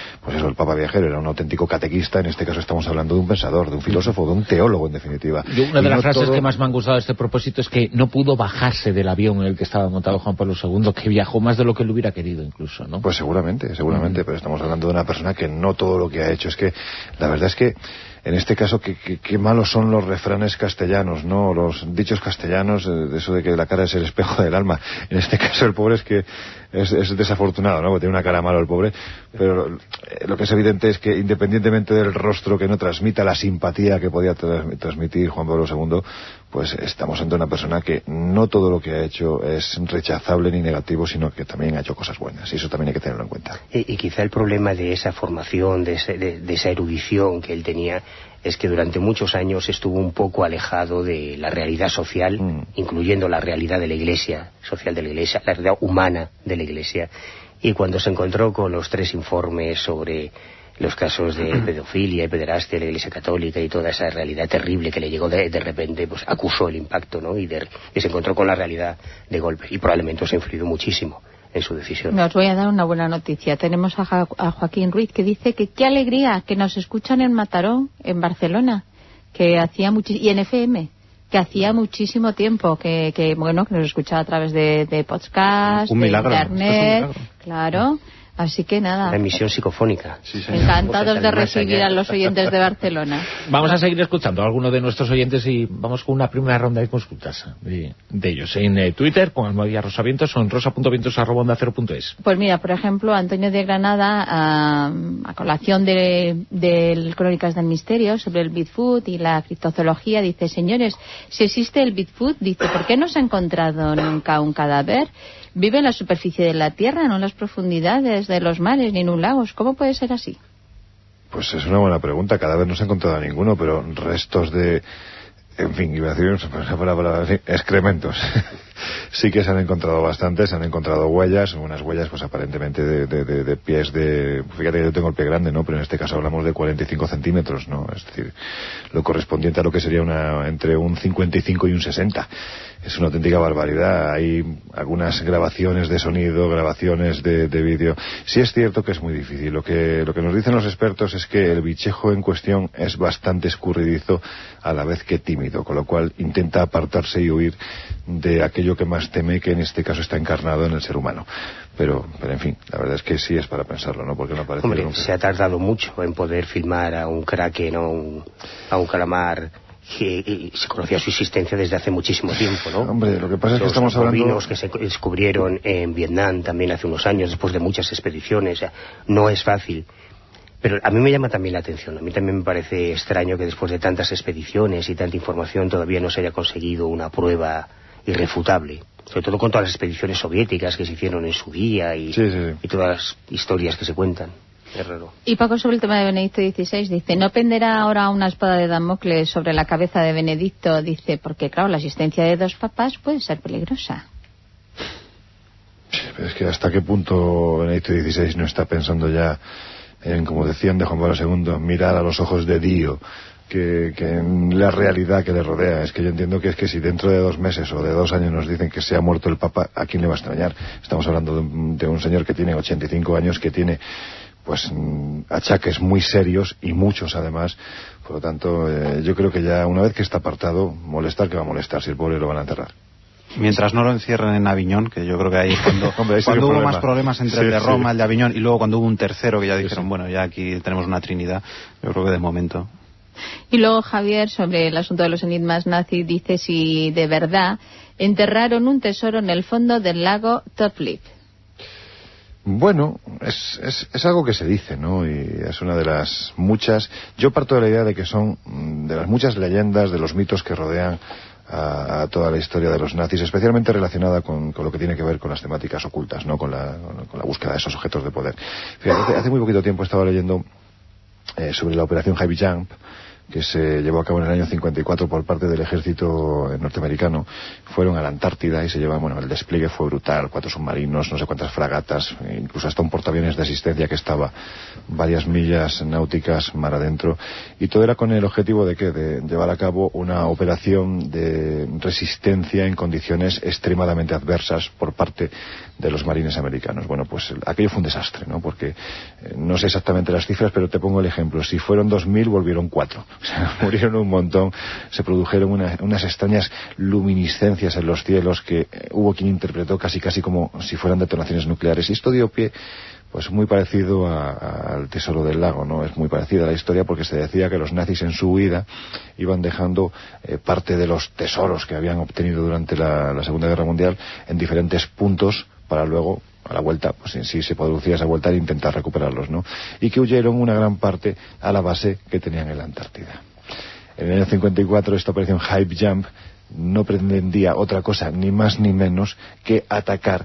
el Papa viajero, era un auténtico catequista. En este caso estamos hablando de un pensador, de un filósofo, de un teólogo en definitiva. Una de las frases que más me han gustado de este propósito es que no pudo bajarse del avión en el que estaba montado Juan Pablo II, que viajó más de lo que él hubiera querido incluso, ¿no? Pues seguramente, pero estamos hablando de una persona que no todo lo que ha hecho. Es que la verdad es que en este caso, qué malos son los refranes castellanos, ¿no? Los dichos castellanos, de eso de que la cara es el espejo del alma. En este caso, el pobre es que es desafortunado, ¿no? Porque tiene una cara mala el pobre. Pero lo que es evidente es que, independientemente del rostro que no transmita la simpatía que podía transmitir Juan Pablo II, pues estamos ante una persona que no todo lo que ha hecho es rechazable ni negativo, sino que también ha hecho cosas buenas. Y eso también hay que tenerlo en cuenta. Y quizá el problema de esa formación, de esa erudición que él tenía, es que durante muchos años estuvo un poco alejado de la realidad social, incluyendo la realidad de la Iglesia, social de la Iglesia, la realidad humana de la Iglesia. Y cuando se encontró con los 3 informes sobre los casos de pedofilia y pederastia de la Iglesia Católica y toda esa realidad terrible que le llegó de repente, pues acusó el impacto, ¿no? Y se encontró con la realidad de golpe. Y probablemente os ha influido muchísimo en su decisión. Os voy a dar una buena noticia. Tenemos a Joaquín Ruiz que dice que qué alegría que nos escuchan en Mataró, en Barcelona, que hacía y en FM, que hacía muchísimo tiempo que nos escuchaba a través de podcast, un milagro, de internet, claro. Así que nada. La emisión psicofónica. Sí, señor. Encantados de recibir a los oyentes de Barcelona. Vamos a seguir escuchando a algunos de nuestros oyentes y vamos con una primera ronda de consultas de ellos. En Twitter, con Almodía Rosavientos, o en rosa.vientos@onda0.es. Pues mira, por ejemplo, Antonio de Granada, a colación del Crónicas del Misterio, sobre el Bigfoot y la criptozoología, dice: señores, si existe el Bigfoot, dice, ¿por qué no se ha encontrado nunca un cadáver? Vive en la superficie de la Tierra, no en las profundidades de los mares ni en un lago. ¿Cómo puede ser así? Pues es una buena pregunta. Cada vez no se ha encontrado ninguno, pero restos de... En fin, iba a decir excrementos. Sí que se han encontrado bastantes, se han encontrado huellas, unas huellas pues aparentemente de pies de... Fíjate que yo tengo el pie grande, ¿no? Pero en este caso hablamos de 45 centímetros, ¿no? Es decir, lo correspondiente a lo que sería entre un 55 y un 60. Es una auténtica barbaridad. Hay algunas grabaciones de sonido, grabaciones de vídeo. Sí es cierto que es muy difícil. Lo que nos dicen los expertos es que el bichejo en cuestión es bastante escurridizo a la vez que tímido, con lo cual intenta apartarse y huir de aquello que más teme, que en este caso está encarnado en el ser humano. Pero en fin, la verdad es que sí es para pensarlo, ¿no? Porque no parece... Hombre, se ha tardado mucho en poder filmar a un kraken o a un calamar que se conocía su existencia desde hace muchísimo tiempo, ¿no? Hombre, lo que pasa es que estamos hablando... Los corvinos que se descubrieron en Vietnam también hace unos años, después de muchas expediciones. O sea, no es fácil. Pero a mí me llama también la atención. A mí también me parece extraño que después de tantas expediciones y tanta información todavía no se haya conseguido una prueba irrefutable. Sobre todo con todas las expediciones soviéticas que se hicieron en su día y todas las historias que se cuentan. Es raro. Y Paco, sobre el tema de Benedicto XVI, dice: ¿no penderá ahora una espada de Damocles sobre la cabeza de Benedicto? Dice, porque claro, la existencia de 2 papas puede ser peligrosa. Es que hasta qué punto Benedicto XVI no está pensando ya en, como decían de Juan Pablo II, mirar a los ojos de Dios, que en la realidad que le rodea. Es que yo entiendo que es que si dentro de 2 meses o de 2 años nos dicen que se ha muerto el Papa, ¿a quién le va a extrañar? Estamos hablando de un señor que tiene 85 años, que tiene pues achaques muy serios y muchos además. Por lo tanto, yo creo que ya una vez que está apartado, molestar que va a molestar, si el pobre lo van a enterrar. Mientras no lo encierren en Aviñón, que yo creo que ahí es cuando, Hombre, cuando hubo más problemas entre el de Roma, el de Aviñón, y luego cuando hubo un tercero que ya dijeron, bueno, ya aquí tenemos una trinidad, yo creo que de momento. Y luego Javier, sobre el asunto de los enigmas nazis, dice si de verdad enterraron un tesoro en el fondo del lago Toplip. Bueno, es algo que se dice, ¿no? Y es una de las muchas... Yo parto de la idea de que son de las muchas leyendas, de los mitos que rodean a toda la historia de los nazis, especialmente relacionada con lo que tiene que ver con las temáticas ocultas, ¿no? Con la búsqueda de esos objetos de poder. Fíjate, hace muy poquito tiempo estaba leyendo sobre la operación Heavy Jump, que se llevó a cabo en el año 54 por parte del ejército norteamericano. Fueron a la Antártida y se llevan, bueno, el despliegue fue brutal, 4 submarinos, no sé cuántas fragatas, incluso hasta un portaaviones de asistencia que estaba varias millas náuticas mar adentro, y todo era con el objetivo de ¿qué? De llevar a cabo una operación de resistencia en condiciones extremadamente adversas por parte de los marines americanos. Bueno, pues aquello fue un desastre, ¿no? Porque no sé exactamente las cifras, pero te pongo el ejemplo. Si fueron 2.000, volvieron 4. O sea, murieron un montón, se produjeron unas extrañas luminiscencias en los cielos que hubo quien interpretó casi como si fueran detonaciones nucleares. Y esto dio pie, pues muy parecido al tesoro del lago, ¿no? Es muy parecida a la historia porque se decía que los nazis en su huida iban dejando parte de los tesoros que habían obtenido durante la Segunda Guerra Mundial en diferentes puntos para luego, a la vuelta, pues si se producía esa vuelta, intentar recuperarlos, ¿no? Y que huyeron una gran parte a la base que tenían en la Antártida. En el año 54 esta operación Heavy Jump no pretendía otra cosa, ni más ni menos, que atacar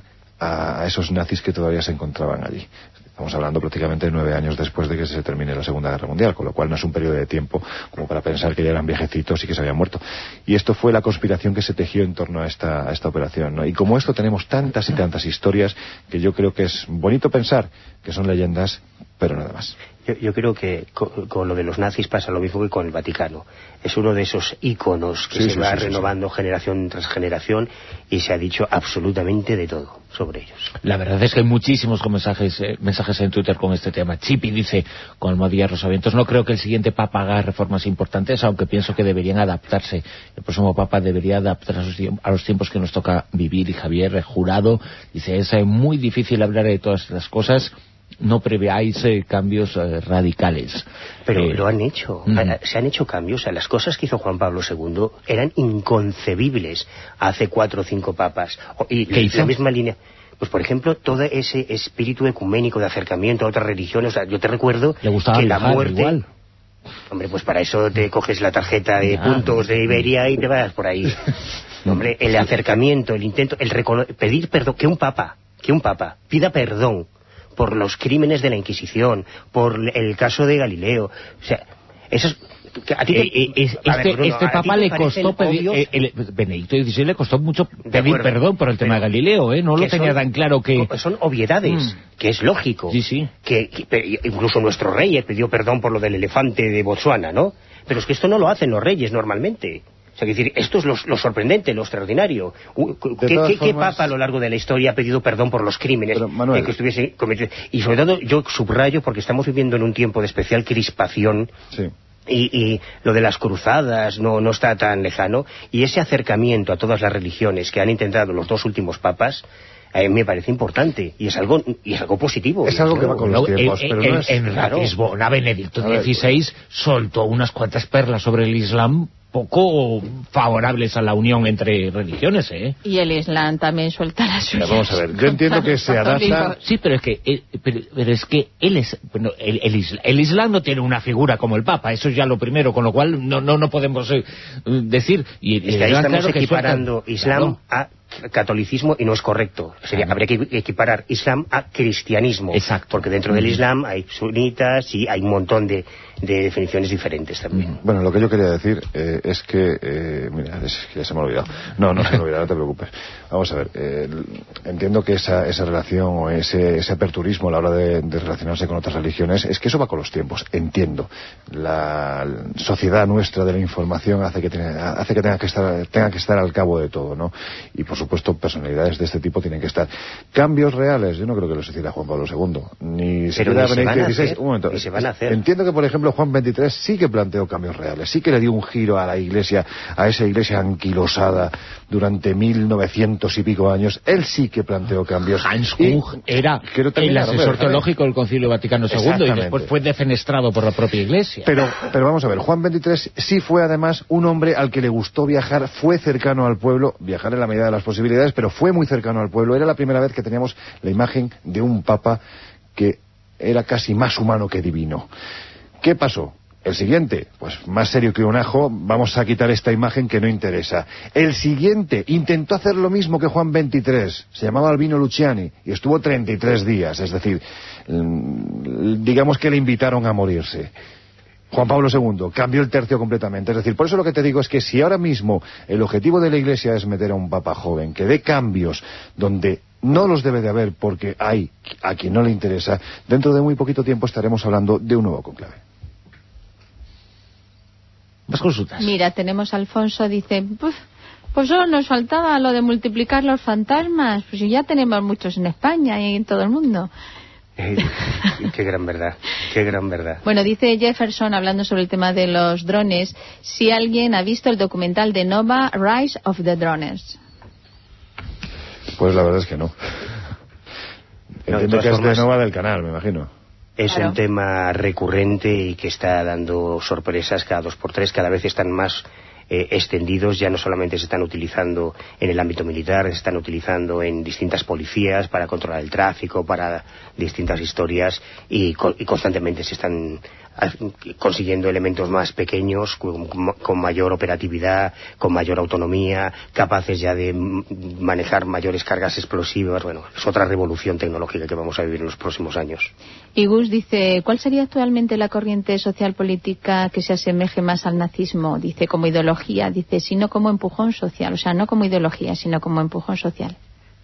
a esos nazis que todavía se encontraban allí. Estamos hablando prácticamente de 9 años después de que se termine la Segunda Guerra Mundial, con lo cual no es un periodo de tiempo como para pensar que ya eran viejecitos y que se habían muerto. Y esto fue la conspiración que se tejió en torno a esta operación, ¿no? Y como esto tenemos tantas y tantas historias que yo creo que es bonito pensar que son leyendas, pero nada más. Yo creo que con lo de los nazis pasa lo mismo que con el Vaticano. Es uno de esos íconos que se va renovando generación tras generación y se ha dicho absolutamente de todo sobre ellos. La verdad es que hay muchísimos mensajes en Twitter con este tema. Chipi dice, con Almohadilla Rosavientos, no creo que el siguiente Papa haga reformas importantes, aunque pienso que deberían adaptarse. El próximo Papa debería adaptarse a los tiempos que nos toca vivir. Y Javier Jurado dice, es muy difícil hablar de todas estas cosas. No preveáis cambios radicales. Pero lo han hecho. Se han hecho cambios. O sea, las cosas que hizo Juan Pablo II eran inconcebibles hace 4 o 5 papas. Y ¿qué hizo? La misma línea. Pues, por ejemplo, todo ese espíritu ecuménico de acercamiento a otras religiones. O sea, yo te recuerdo que la muerte... Igual. Hombre, pues para eso te coges la tarjeta de puntos de Iberia y te vas por ahí. Hombre, el acercamiento, el intento, pedir perdón, que un papa pida perdón por los crímenes de la Inquisición, por el caso de Galileo. O sea, esos... Este papa le costó Benedicto XVI le costó mucho pedir perdón por el tema de Galileo, ¿eh? No lo tenía tan claro que... Son obviedades, que es lógico. Sí. Que incluso nuestro rey pidió perdón por lo del elefante de Botsuana, ¿no? Pero es que esto no lo hacen los reyes normalmente. O sea, decir, esto es lo sorprendente, lo extraordinario. ¿Qué papa a lo largo de la historia ha pedido perdón por los crímenes que estuviesen cometidos? Y sobre todo, yo subrayo, porque estamos viviendo en un tiempo de especial crispación, y lo de las cruzadas no está tan lejano, y ese acercamiento a todas las religiones que han intentado los 2 últimos papas, me parece importante, y es algo positivo. Es algo que va con los tiempos, pero no es... En Ratisbona, Benedicto XVI soltó unas cuantas perlas sobre el Islam poco favorables a la unión entre religiones, ¿eh? Y el Islam también suelta las suyas. Vamos a ver, yo entiendo que se adapta... Sí, pero es que el Islam no tiene una figura como el Papa, eso es ya lo primero, con lo cual no podemos decir... Y es que ahí estamos equiparando Islam a catolicismo y no es correcto. Habría que equiparar Islam a cristianismo. Exacto. Porque dentro del Islam hay sunitas y hay un montón de definiciones diferentes también. Bueno, lo que yo quería decir es que... mira, es que ya se me ha olvidado. No se me ha olvidado, no te preocupes. Vamos a ver, entiendo que esa relación o ese aperturismo a la hora de relacionarse con otras religiones, es que eso va con los tiempos, entiendo. La sociedad nuestra de la información hace que tenga que estar al cabo de todo, ¿no? Y por supuesto, personalidades de este tipo tienen que estar. Cambios reales, yo no creo que los hiciera Juan Pablo II, ni siquiera Benedicto XVI. Un momento, se van a hacer. Entiendo que, por ejemplo, Juan XXIII sí que planteó cambios reales, sí que le dio un giro a la Iglesia, a esa Iglesia anquilosada durante 1900 y pico años. Él sí que planteó cambios. Hans Kung era el asesor teológico del Concilio Vaticano II y después fue defenestrado por la propia Iglesia. Pero vamos a ver, Juan XXIII sí fue además un hombre al que le gustó viajar, fue cercano al pueblo, viajar en la medida de las posibilidades, pero fue muy cercano al pueblo. Era la primera vez que teníamos la imagen de un papa que era casi más humano que divino. ¿Qué pasó? El siguiente, pues más serio que un ajo, vamos a quitar esta imagen que no interesa. El siguiente intentó hacer lo mismo que Juan XXIII, se llamaba Albino Luciani, y estuvo 33 días, es decir, digamos que le invitaron a morirse. Juan Pablo II cambió el tercio completamente. Es decir, por eso lo que te digo es que si ahora mismo el objetivo de la Iglesia es meter a un papa joven, que dé cambios donde no los debe de haber porque hay a quien no le interesa, dentro de muy poquito tiempo estaremos hablando de un nuevo conclave. Más consultas. Mira, tenemos a Alfonso, dice, pues solo nos faltaba lo de multiplicar los fantasmas, pues ya tenemos muchos en España y en todo el mundo. Qué gran verdad, qué gran verdad. Bueno, dice Jefferson, hablando sobre el tema de los drones, si alguien ha visto el documental de Nova, Rise of the Drones. Pues la verdad es que no. Entiendo que es de Nova del canal, me imagino. Es claro. Un tema recurrente y que está dando sorpresas cada 2x3, cada vez están más extendidos, ya no solamente se están utilizando en el ámbito militar, se están utilizando en distintas policías para controlar el tráfico, para distintas historias y constantemente se están consiguiendo elementos más pequeños, con mayor operatividad, con mayor autonomía, capaces ya de manejar mayores cargas explosivas. Bueno, es otra revolución tecnológica que vamos a vivir en los próximos años. Y Gus dice, ¿cuál sería actualmente la corriente social política que se asemeje más al nazismo? Dice, como ideología, dice, sino como empujón social, o sea, no como ideología, sino como empujón social.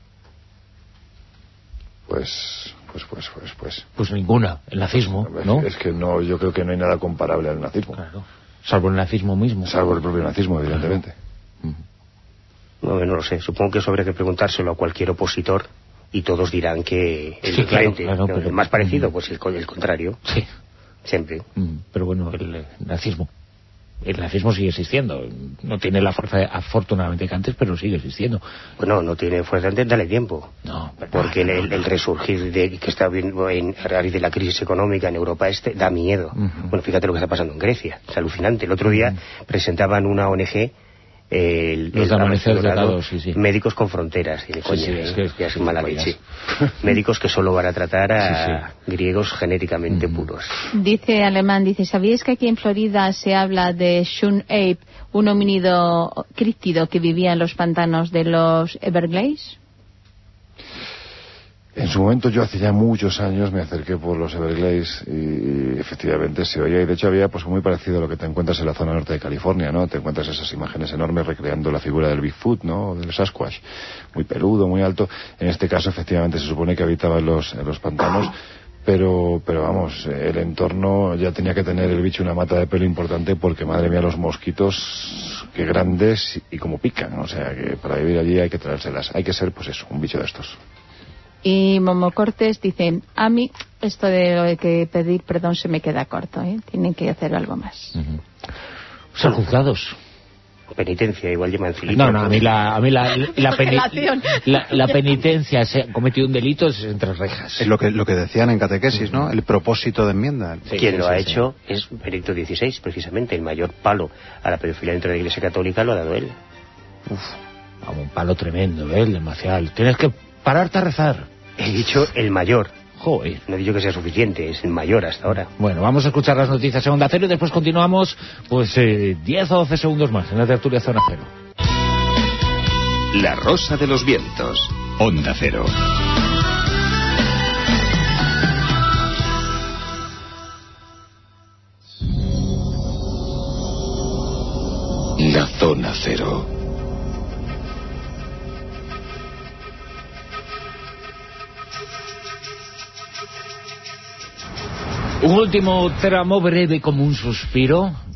Pues ninguna, el nazismo, ¿no? Es que no, yo creo que no hay nada comparable al nazismo. Claro. Salvo el nazismo mismo. Salvo el propio nazismo, evidentemente. No lo sé, supongo que eso habría que preguntárselo a cualquier opositor y todos dirán que es diferente. Claro, pero el más parecido, pues el contrario. Sí. Siempre. Pero bueno, el nazismo sigue existiendo. No tiene la fuerza, afortunadamente, que antes, pero sigue existiendo. Bueno, no tiene fuerza antes, dale tiempo. No, porque el resurgir que está viendo a raíz de la crisis económica en Europa da miedo. Bueno, fíjate lo que está pasando en Grecia. Es alucinante. El otro día presentaban una ONG, los Amaneceres Dorados, sí. Médicos con Fronteras. Y ya es mala leche. Médicos que solo van a tratar a griegos genéticamente puros. Dice Alemán, ¿sabíais que aquí en Florida se habla de Shun Ape, un homínido críptido que vivía en los pantanos de los Everglades? En su momento, yo hace ya muchos años me acerqué por los Everglades y efectivamente se oía, y de hecho había pues muy parecido a lo que te encuentras en la zona norte de California, ¿no? Te encuentras esas imágenes enormes recreando la figura del Bigfoot, ¿no? Del Sasquatch, muy peludo, muy alto. En este caso, efectivamente, se supone que habitaba en los pantanos, pero vamos, el entorno ya tenía que tener el bicho una mata de pelo importante porque, madre mía, los mosquitos, qué grandes y como pican, o sea que para vivir allí hay que traérselas, hay que ser, pues eso, un bicho de estos. Y Momo Cortés dice, a mí esto de lo de que pedir perdón se me queda corto, ¿eh? Tienen que hacer algo más. Son juzgados. Penitencia, igual llaman Filipe. No, a mí la penitencia, se ha cometido un delito, es entre rejas. Es lo que decían en catequesis, ¿no? El propósito de enmienda. Quien lo ha hecho es Benedicto XVI, precisamente. El mayor palo a la pedofilia dentro de la Iglesia Católica lo ha dado él. Un palo tremendo, demasiado. Tienes que pararte a rezar. He dicho el mayor. Joder. No he dicho que sea suficiente, es el mayor hasta ahora. Bueno, vamos a escuchar las noticias en Onda Cero y después continuamos, 10 o 12 segundos más en la tertulia Zona Cero. La Rosa de los Vientos, Onda Cero. La Zona Cero. Un último tramo breve como un suspiro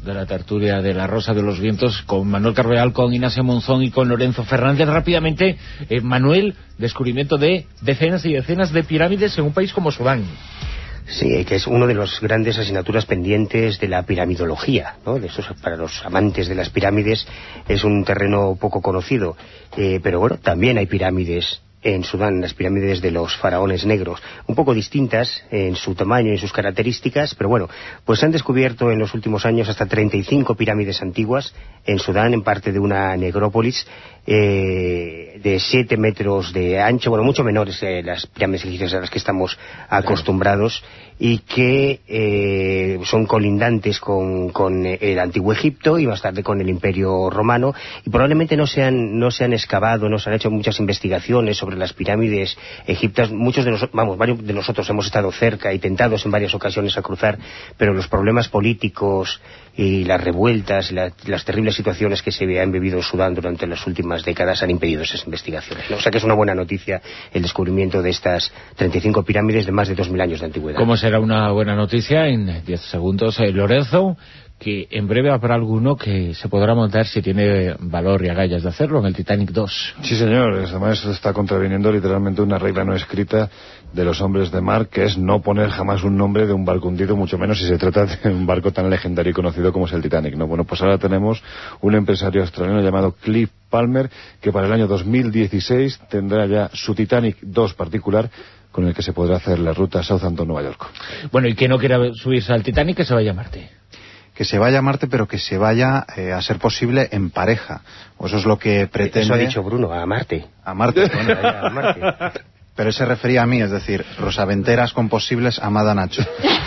de la tertulia de La Rosa de los Vientos, con Manuel Carvajal, con Ignacio Monzón y con Lorenzo Fernández. Rápidamente, Manuel, descubrimiento de decenas y decenas de pirámides en un país como Sudán. Sí, que es uno de los grandes asignaturas pendientes de la piramidología, ¿no? Para los amantes de las pirámides es un terreno poco conocido, pero bueno, también hay pirámides en Sudán, las pirámides de los faraones negros, un poco distintas en su tamaño y en sus características, pero bueno, pues se han descubierto en los últimos años hasta 35 pirámides antiguas en Sudán, en parte de una necrópolis de 7 metros de ancho, bueno, mucho menores las pirámides egipcias a las que estamos acostumbrados, y que son colindantes con el Antiguo Egipto y más tarde con el Imperio Romano, y probablemente no se han excavado, no se han hecho muchas investigaciones sobre las pirámides egipcias. Varios de nosotros hemos estado cerca y tentados en varias ocasiones a cruzar, pero los problemas políticos y las revueltas y las terribles situaciones que se han vivido en Sudán durante las últimas décadas han impedido esas investigaciones, ¿no? O sea que es una buena noticia el descubrimiento de estas 35 pirámides de más de 2000 años de antigüedad. ¿Cómo será una buena noticia? En 10 segundos, Lorenzo, que en breve habrá alguno que se podrá montar, si tiene valor y agallas de hacerlo, en el Titanic 2. Sí, señor. Además está contraviniendo literalmente una regla no escrita de los hombres de mar, que es no poner jamás un nombre de un barco hundido, mucho menos si se trata de un barco tan legendario y conocido como es el Titanic, ¿no? Bueno, pues ahora tenemos un empresario australiano llamado Cliff Palmer, que para el año 2016 tendrá ya su Titanic 2 particular, con el que se podrá hacer la ruta Southampton-Nueva York. Bueno, y que no quiera subirse al Titanic, que se vaya a Marte. Que se vaya a Marte, pero que se vaya, a ser posible, en pareja. O eso es lo que pretende... Eso ha dicho Bruno, a Marte. A Marte, bueno, a Marte. Pero él se refería a mí, es decir, rosaventeras con posibles, amada Nacho.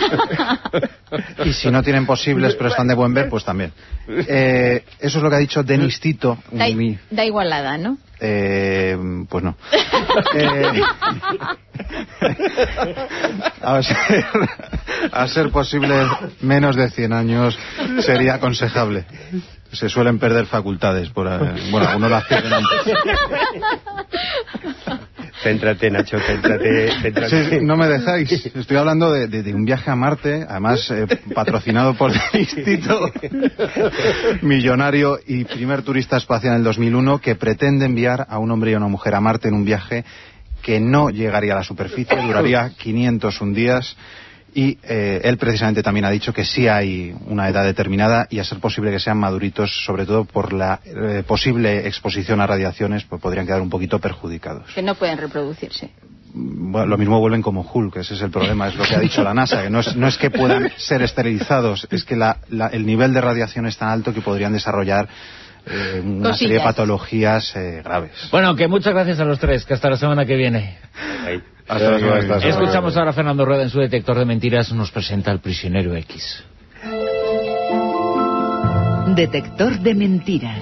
Y si no tienen posibles, pero están de buen ver, pues también. Eso es lo que ha dicho Denis Tito. Da igualada, ¿no? Pues no. A ser posible, menos de 100 años sería aconsejable. Se suelen perder facultades por bueno, algunos las pierden antes. Céntrate, Nacho, céntrate. Sí, no me dejáis. Estoy hablando de un viaje a Marte, además patrocinado por el Instituto Millonario y primer turista espacial en el 2001, que pretende enviar a un hombre y a una mujer a Marte en un viaje que no llegaría a la superficie, duraría 501 días. Y él precisamente también ha dicho que sí hay una edad determinada y a ser posible que sean maduritos, sobre todo por la posible exposición a radiaciones, pues podrían quedar un poquito perjudicados. Que no pueden reproducirse. Bueno, lo mismo vuelven como Hulk, ese es el problema, es lo que ha dicho la NASA, que no es que puedan ser esterilizados, es que el nivel de radiación es tan alto que podrían desarrollar una serie de patologías graves. Bueno, que muchas gracias a los tres, que hasta la semana que viene. Escuchamos ahora a Fernando Rueda en su Detector de Mentiras, nos presenta El Prisionero X. Detector de Mentiras.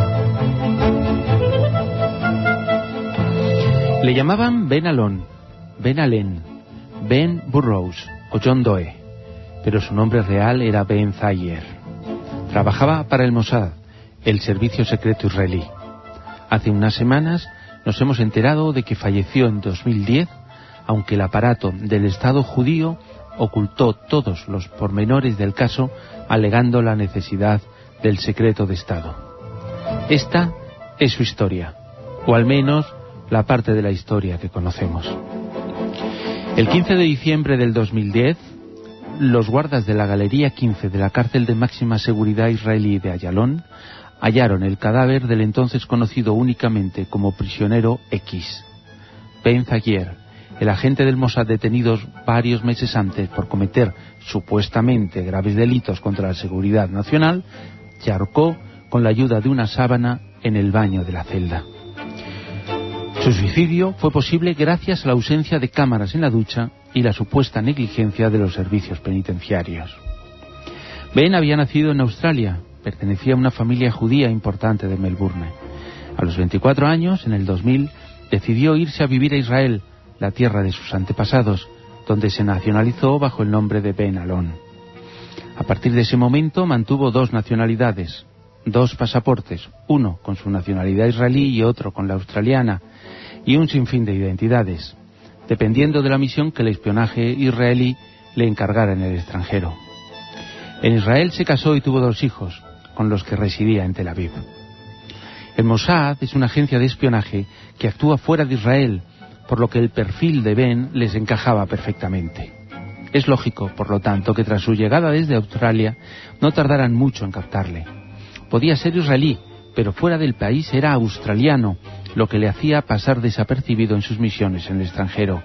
Le llamaban Ben Alon, Ben Allen, Ben Burrows o John Doe, pero su nombre real era Ben Zayer. Trabajaba para el Mossad, el servicio secreto israelí. Hace unas semanas nos hemos enterado de que falleció en 2010, aunque el aparato del Estado judío ocultó todos los pormenores del caso, alegando la necesidad del secreto de Estado. Esta es su historia, o al menos la parte de la historia que conocemos. El 15 de diciembre del 2010, los guardas de la Galería 15 de la cárcel de máxima seguridad israelí de Ayalon hallaron el cadáver del entonces conocido únicamente como prisionero X. Ben Zayer, el agente del Mossad detenido varios meses antes por cometer supuestamente graves delitos contra la seguridad nacional, se ahorcó con la ayuda de una sábana en el baño de la celda. Su suicidio fue posible gracias a la ausencia de cámaras en la ducha y la supuesta negligencia de los servicios penitenciarios. Ben había nacido en Australia, pertenecía a una familia judía importante de Melbourne. A los 24 años, en el 2000, decidió irse a vivir a Israel, la tierra de sus antepasados, donde se nacionalizó bajo el nombre de Ben Alon. A partir de ese momento mantuvo 2 nacionalidades, 2 pasaportes, uno con su nacionalidad israelí y otro con la australiana, y un sinfín de identidades, dependiendo de la misión que el espionaje israelí le encargara en el extranjero. En Israel se casó y tuvo 2 hijos, con los que residía en Tel Aviv. El Mossad es una agencia de espionaje que actúa fuera de Israel, por lo que el perfil de Ben les encajaba perfectamente. Es lógico, por lo tanto, que tras su llegada desde Australia no tardaran mucho en captarle. Podía ser israelí, pero fuera del país era australiano, lo que le hacía pasar desapercibido en sus misiones en el extranjero.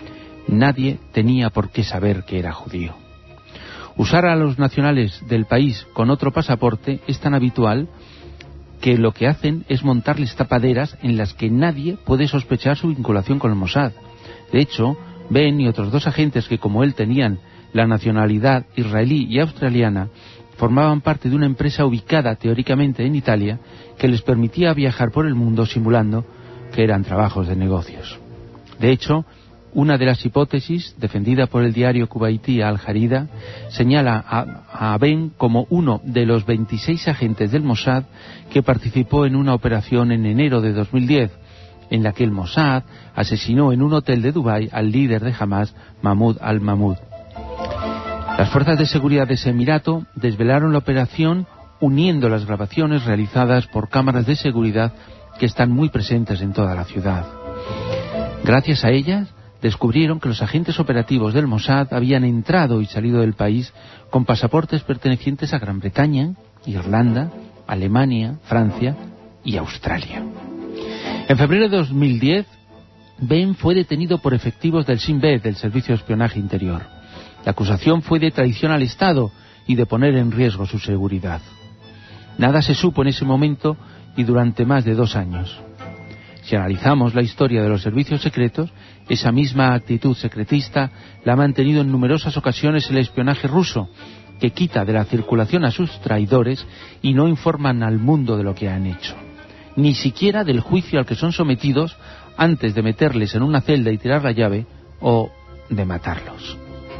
Nadie tenía por qué saber que era judío. Usar a los nacionales del país con otro pasaporte es tan habitual que lo que hacen es montarles tapaderas en las que nadie puede sospechar su vinculación con el Mossad. De hecho, Ben y otros 2 agentes que como él tenían la nacionalidad israelí y australiana, formaban parte de una empresa ubicada teóricamente en Italia que les permitía viajar por el mundo simulando que eran trabajos de negocios. De hecho, una de las hipótesis, defendida por el diario kuwaití Al Jarida, señala a Ben como uno de los 26 agentes del Mossad que participó en una operación en enero de 2010, en la que el Mossad asesinó en un hotel de Dubái al líder de Hamas, Mahmoud al-Mahmoud. Las fuerzas de seguridad de ese emirato desvelaron la operación uniendo las grabaciones realizadas por cámaras de seguridad que están muy presentes en toda la ciudad. Gracias a ellas, descubrieron que los agentes operativos del Mossad habían entrado y salido del país con pasaportes pertenecientes a Gran Bretaña, Irlanda, Alemania, Francia y Australia. En febrero de 2010, Ben fue detenido por efectivos del Shin Bet, del Servicio de Espionaje Interior. La acusación fue de traición al Estado y de poner en riesgo su seguridad. Nada se supo en ese momento y durante más de 2 años. Si analizamos la historia de los servicios secretos, esa misma actitud secretista la ha mantenido en numerosas ocasiones el espionaje ruso, que quita de la circulación a sus traidores y no informan al mundo de lo que han hecho, ni siquiera del juicio al que son sometidos antes de meterles en una celda y tirar la llave o de matarlos.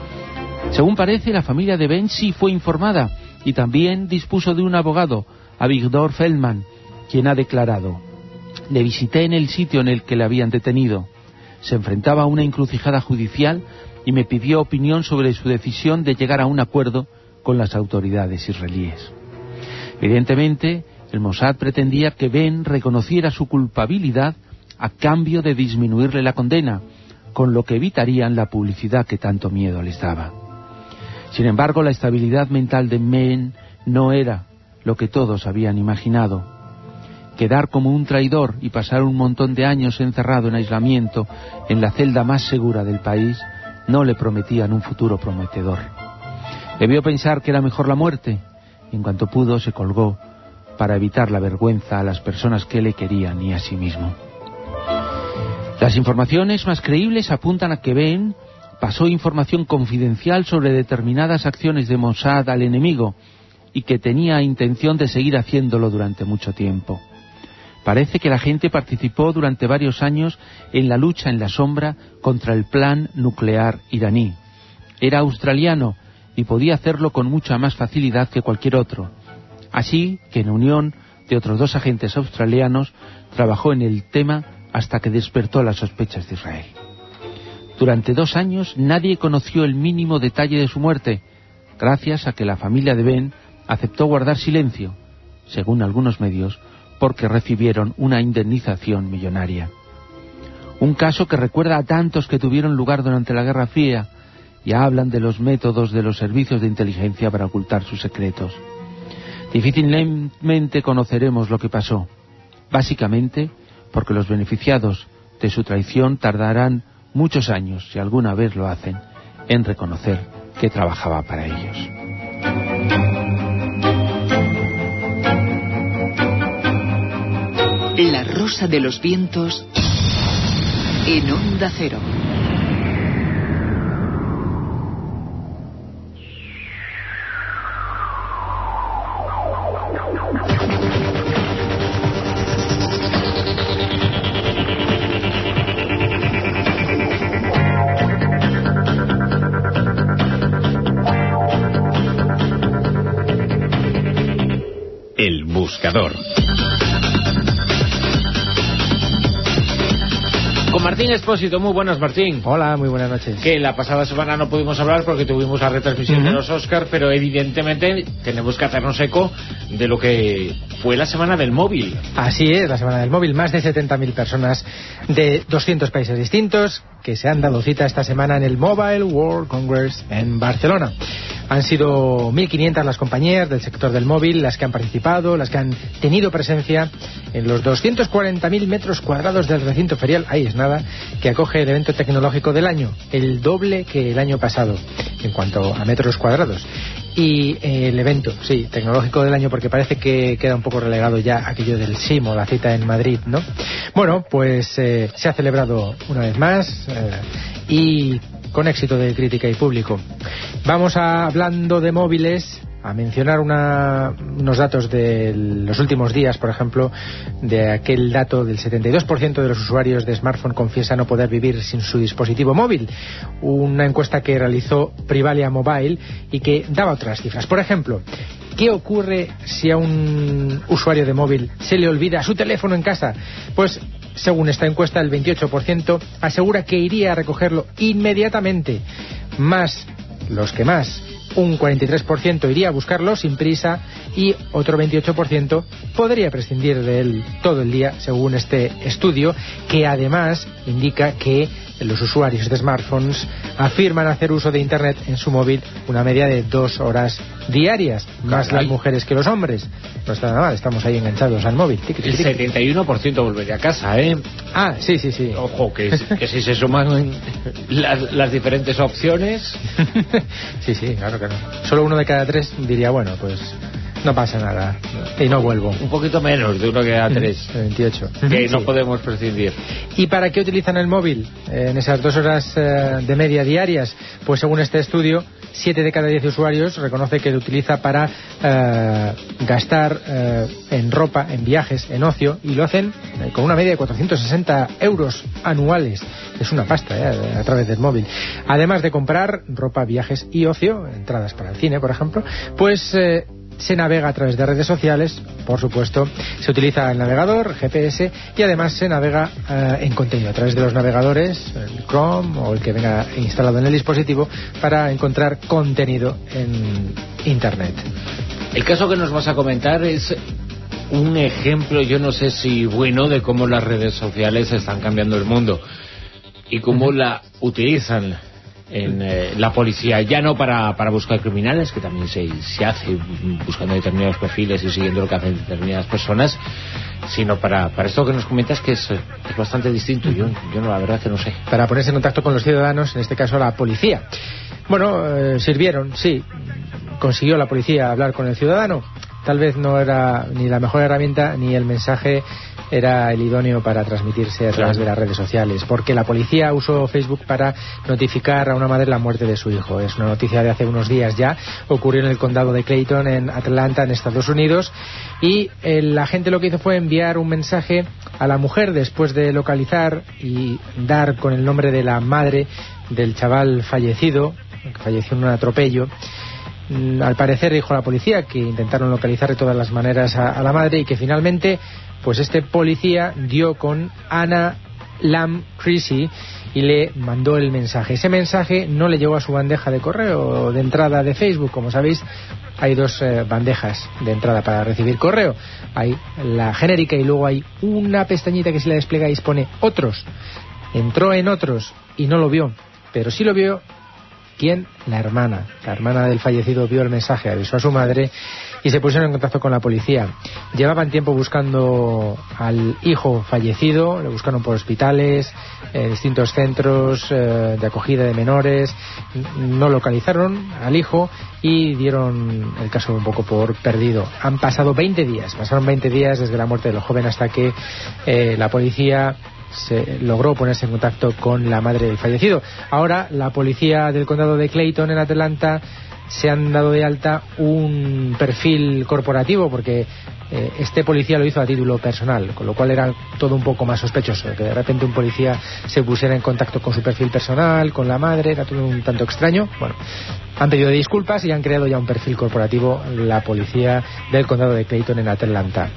Según parece, la familia de Ben sí fue informada y también dispuso de un abogado, Avigdor Feldman, quien ha declarado: le visité en el sitio en el que le habían detenido. Se enfrentaba a una encrucijada judicial y me pidió opinión sobre su decisión de llegar a un acuerdo con las autoridades israelíes. Evidentemente, el Mossad pretendía que Ben reconociera su culpabilidad a cambio de disminuirle la condena, con lo que evitarían la publicidad que tanto miedo les daba. Sin embargo, la estabilidad mental de Ben no era lo que todos habían imaginado. Quedar como un traidor y pasar un montón de años encerrado en aislamiento en la celda más segura del país no le prometían un futuro prometedor. Debió pensar que era mejor la muerte, y en cuanto pudo se colgó para evitar la vergüenza a las personas que le querían y a sí mismo. Las informaciones más creíbles apuntan a que Ben pasó información confidencial sobre determinadas acciones de Mossad al enemigo y que tenía intención de seguir haciéndolo durante mucho tiempo. Parece que la gente participó durante varios años en la lucha en la sombra contra el plan nuclear iraní. Era australiano y podía hacerlo con mucha más facilidad que cualquier otro. Así que en unión de otros 2 agentes australianos trabajó en el tema hasta que despertó las sospechas de Israel. Durante 2 años nadie conoció el mínimo detalle de su muerte, gracias a que la familia de Ben aceptó guardar silencio, según algunos medios, porque recibieron una indemnización millonaria. Un caso que recuerda a tantos que tuvieron lugar durante la Guerra Fría y hablan de los métodos de los servicios de inteligencia para ocultar sus secretos. Difícilmente conoceremos lo que pasó, básicamente porque los beneficiados de su traición tardarán muchos años, si alguna vez lo hacen, en reconocer que trabajaba para ellos. La Rosa de los Vientos en Onda Cero. El buscador. Con Martín Expósito. Muy buenas, Martín. Hola, muy buenas noches. Que la pasada semana no pudimos hablar porque tuvimos la retransmisión de los Oscars, pero evidentemente tenemos que hacernos eco de lo que fue la semana del móvil. Así es, la semana del móvil. Más de 70.000 personas de 200 países distintos que se han dado cita esta semana en el Mobile World Congress en Barcelona. Han sido 1.500 las compañías del sector del móvil, las que han participado, las que han tenido presencia en los 240.000 metros cuadrados del recinto ferial, ahí es nada, que acoge el evento tecnológico del año, el doble que el año pasado en cuanto a metros cuadrados. Y el evento, sí, tecnológico del año, porque parece que queda un poco relegado ya aquello del SIMO, la cita en Madrid, ¿no? Bueno, pues se ha celebrado una vez más y con éxito de crítica y público. Vamos hablando de móviles, a mencionar unos datos de los últimos días, por ejemplo, de aquel dato del 72% de los usuarios de smartphone confiesa no poder vivir sin su dispositivo móvil. Una encuesta que realizó Privalia Mobile y que daba otras cifras. Por ejemplo, ¿qué ocurre si a un usuario de móvil se le olvida su teléfono en casa? Pues, según esta encuesta, el 28% asegura que iría a recogerlo inmediatamente. Un 43% iría a buscarlo sin prisa y otro 28% podría prescindir de él todo el día, según este estudio, que además indica que los usuarios de smartphones afirman hacer uso de Internet en su móvil una media de 2 horas diarias, más las mujeres que los hombres. No está nada mal, estamos ahí enganchados al móvil. El 71% volvería a casa, ¿eh? Ah, sí. Ojo, que si se suman las diferentes opciones... Sí, claro que no. Solo 1 de cada 3 diría, bueno, pues no pasa nada y no vuelvo. Un poquito menos de 1 de cada 3. 28. Que no podemos prescindir. ¿Y para qué utilizan el móvil en esas 2 horas de media diarias? Pues según este estudio, 7 de cada 10 usuarios reconoce que lo utiliza para gastar en ropa, en viajes, en ocio, y lo hacen con una media de 460 euros anuales. Es una pasta a través del móvil. Además de comprar ropa, viajes y ocio, entradas para el cine, por ejemplo, pues se navega a través de redes sociales, por supuesto, se utiliza el navegador, GPS, y además se navega en contenido a través de los navegadores, el Chrome o el que venga instalado en el dispositivo, para encontrar contenido en Internet. El caso que nos vas a comentar es un ejemplo, yo no sé si bueno, de cómo las redes sociales están cambiando el mundo y cómo la utilizan en la policía, ya no para buscar criminales, que también se hace buscando determinados perfiles y siguiendo lo que hacen determinadas personas, sino para esto que nos comentas, que es bastante distinto. Yo no, la verdad que no sé. Para ponerse en contacto con los ciudadanos, en este caso la policía. Bueno, sirvieron, sí. Consiguió la policía hablar con el ciudadano. Tal vez no era ni la mejor herramienta, ni el mensaje era el idóneo para transmitirse a través de las redes sociales, porque la policía usó Facebook para notificar a una madre la muerte de su hijo. Es una noticia de hace unos días ya, ocurrió en el condado de Clayton, en Atlanta, en Estados Unidos, y el agente lo que hizo fue enviar un mensaje a la mujer después de localizar y dar con el nombre de la madre del chaval fallecido, que falleció en un atropello. Al parecer, dijo la policía, que intentaron localizar de todas las maneras a la madre y que finalmente, pues este policía dio con Anna Lam Creasy y le mandó el mensaje. Ese mensaje no le llegó a su bandeja de correo de entrada de Facebook. Como sabéis, hay 2 bandejas de entrada para recibir correo. Hay la genérica y luego hay una pestañita que si la desplegáis pone otros. Entró en otros y no lo vio, pero sí lo vio. ¿Quién? La hermana del fallecido vio el mensaje, avisó a su madre y se pusieron en contacto con la policía. Llevaban tiempo buscando al hijo fallecido, lo buscaron por hospitales, distintos centros de acogida de menores, no localizaron al hijo y dieron el caso un poco por perdido. Pasaron 20 días desde la muerte del joven hasta que la policía se logró ponerse en contacto con la madre del fallecido. Ahora la policía del condado de Clayton en Atlanta se han dado de alta un perfil corporativo, porque este policía lo hizo a título personal, con lo cual era todo un poco más sospechoso, que de repente un policía se pusiera en contacto con su perfil personal, con la madre, era todo un tanto extraño. Bueno, han pedido disculpas y han creado ya un perfil corporativo la policía del condado de Clayton en Atlanta.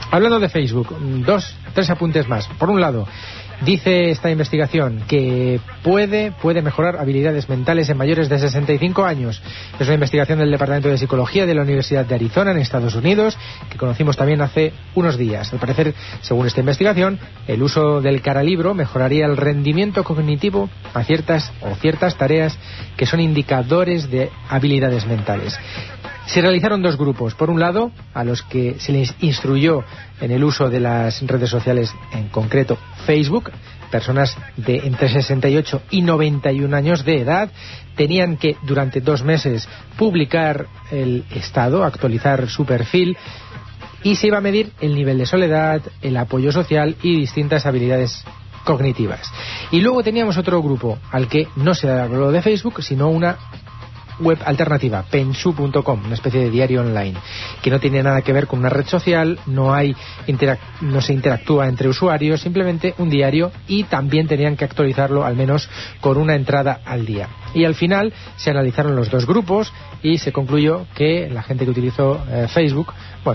Hablando de Facebook, 3 apuntes más. Por un lado, dice esta investigación que puede mejorar habilidades mentales en mayores de 65 años. Es una investigación del Departamento de Psicología de la Universidad de Arizona, en Estados Unidos, que conocimos también hace unos días. Al parecer, según esta investigación, el uso del caralibro mejoraría el rendimiento cognitivo a ciertas tareas que son indicadores de habilidades mentales. Se realizaron 2 grupos. Por un lado, a los que se les instruyó en el uso de las redes sociales, en concreto Facebook, personas de entre 68 y 91 años de edad, tenían que durante 2 meses publicar el estado, actualizar su perfil, y se iba a medir el nivel de soledad, el apoyo social y distintas habilidades cognitivas. Y luego teníamos otro grupo al que no se habló de Facebook, sino una web alternativa, Pensu.com, una especie de diario online que no tiene nada que ver con una red social, no se interactúa entre usuarios, simplemente un diario, y también tenían que actualizarlo al menos con una entrada al día. Y al final se analizaron los 2 grupos y se concluyó que la gente que utilizó Facebook,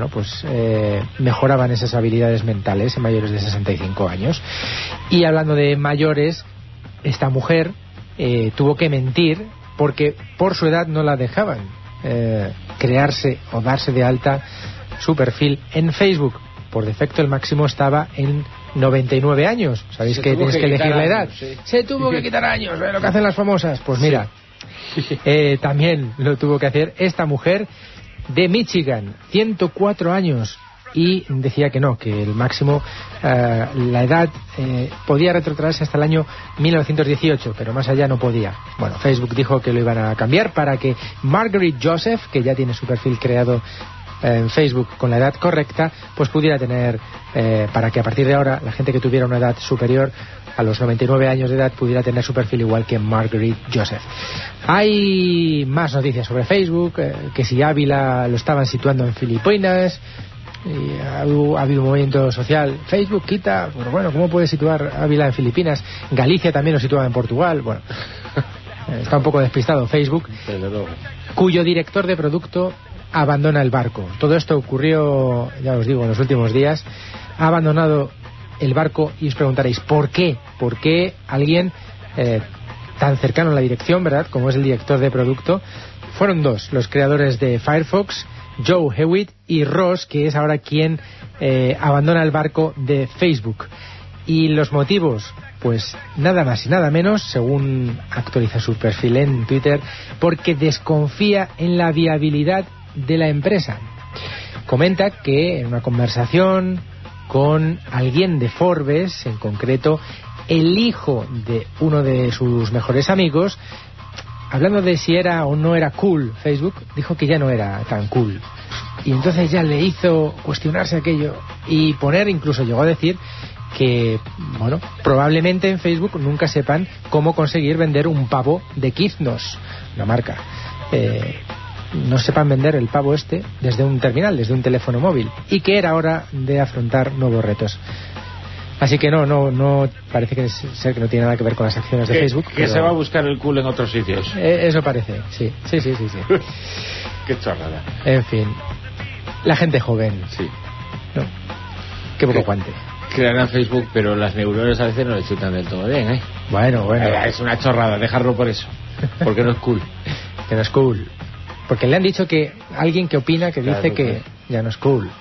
mejoraban esas habilidades mentales en mayores de 65 años. Y hablando de mayores, esta mujer tuvo que mentir porque por su edad no la dejaban crearse o darse de alta su perfil en Facebook. Por defecto el máximo estaba en 99 años. ¿Sabéis que tienes que elegir la edad? Sí. Se tuvo que quitar años, lo que hacen las famosas. Pues mira, también lo tuvo que hacer esta mujer de Michigan, 104 años. Y decía que no, que el máximo, la edad podía retrotraerse hasta el año 1918, pero más allá no podía. Bueno, Facebook dijo que lo iban a cambiar para que Margaret Joseph, que ya tiene su perfil creado en Facebook con la edad correcta, pues pudiera tener, para que a partir de ahora la gente que tuviera una edad superior a los 99 años de edad pudiera tener su perfil igual que Margaret Joseph. Hay más noticias sobre Facebook, que si Ávila lo estaban situando en Filipinas. Y ha habido un movimiento social. Facebook quita, pero bueno, ¿cómo puede situar Ávila en Filipinas? Galicia también lo situaba en Portugal. Bueno, está un poco despistado Facebook, cuyo director de producto abandona el barco. Todo esto ocurrió, ya os digo, en los últimos días. Ha abandonado el barco y os preguntaréis ¿por qué? ¿Por qué alguien tan cercano a la dirección, verdad, como es el director de producto? Fueron 2 los creadores de Firefox, Joe Hewitt, y Ross, que es ahora quien abandona el barco de Facebook. Y los motivos, pues nada más y nada menos, según actualiza su perfil en Twitter, porque desconfía en la viabilidad de la empresa. Comenta que en una conversación con alguien de Forbes, en concreto el hijo de uno de sus mejores amigos, hablando de si era o no era cool Facebook, dijo que ya no era tan cool. Y entonces ya le hizo cuestionarse aquello y incluso llegó a decir que, bueno, probablemente en Facebook nunca sepan cómo conseguir vender un pavo de Quiznos, una marca. No sepan vender el pavo desde un terminal, desde un teléfono móvil, y que era hora de afrontar nuevos retos. Así que no parece que ser que no tiene nada que ver con las acciones de Facebook. Que se va a buscar el cool en otros sitios. Eso parece, sí. Qué chorrada. En fin, la gente joven. Sí. No. Qué poco guante. Crearán Facebook, pero las neuronas a veces no le chutan del todo bien, ¿eh? Bueno. Es una chorrada, dejarlo por eso. Porque no es cool. Que no es cool. Porque le han dicho que alguien que opina, que dice que ya no es cool.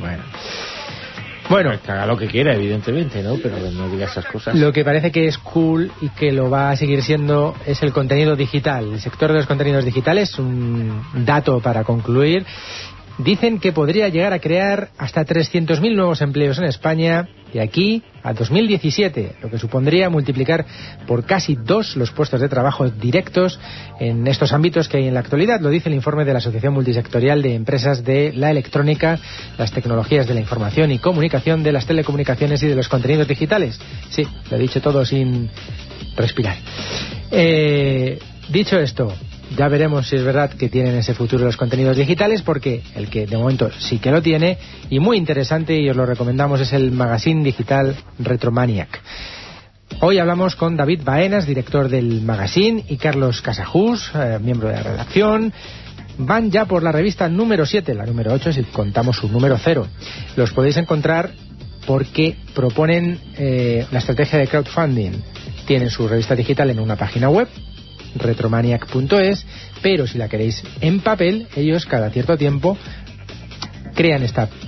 Bueno, que haga lo que quiera, evidentemente, ¿no? Pero no diga esas cosas. Lo que parece que es cool y que lo va a seguir siendo es el contenido digital. El sector de los contenidos digitales, un dato para concluir. Dicen que podría llegar a crear hasta 300.000 nuevos empleos en España de aquí a 2017, lo que supondría multiplicar por casi 2 los puestos de trabajo directos en estos ámbitos que hay en la actualidad. Lo dice el informe de la Asociación Multisectorial de Empresas de la Electrónica, las Tecnologías de la Información y Comunicación, de las Telecomunicaciones y de los Contenidos Digitales. Sí, lo he dicho todo sin respirar. Dicho esto, ya veremos si es verdad que tienen ese futuro los contenidos digitales, porque el que de momento sí que lo tiene, y muy interesante, y os lo recomendamos, es el magazine digital Retromaniac. Hoy hablamos con David Baenas, director del magazine, y Carlos Casajús, miembro de la redacción. van ya por la revista número 7, la número 8 si contamos su número 0. Los podéis encontrar porque proponen la estrategia de crowdfunding. Tienen su revista digital en una página web, retromaniac.es, pero si la queréis en papel, ellos cada cierto tiempo crean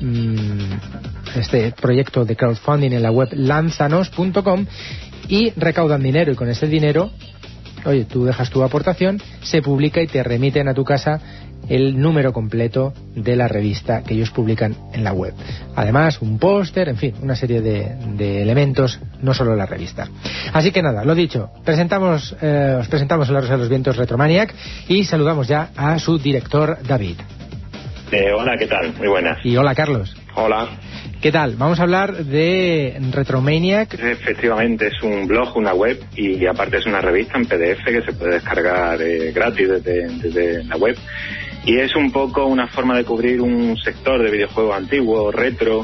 este proyecto de crowdfunding en la web lanzanos.com y recaudan dinero, y con ese dinero, oye, tú dejas tu aportación, se publica y te remiten a tu casa el número completo de la revista que ellos publican en la web. Además, un póster, en fin, una serie de elementos, no solo la revista. Así que nada, lo dicho, os presentamos en La Rosa de los Vientos Retromaniac y saludamos ya a su director, David. Hola, ¿qué tal? Muy buenas. Y hola, Carlos. Hola. ¿Qué tal? Vamos a hablar de Retromaniac. Efectivamente, es un blog, una web, y aparte es una revista en PDF que se puede descargar gratis desde la web. Y es un poco una forma de cubrir un sector de videojuegos antiguos, retro,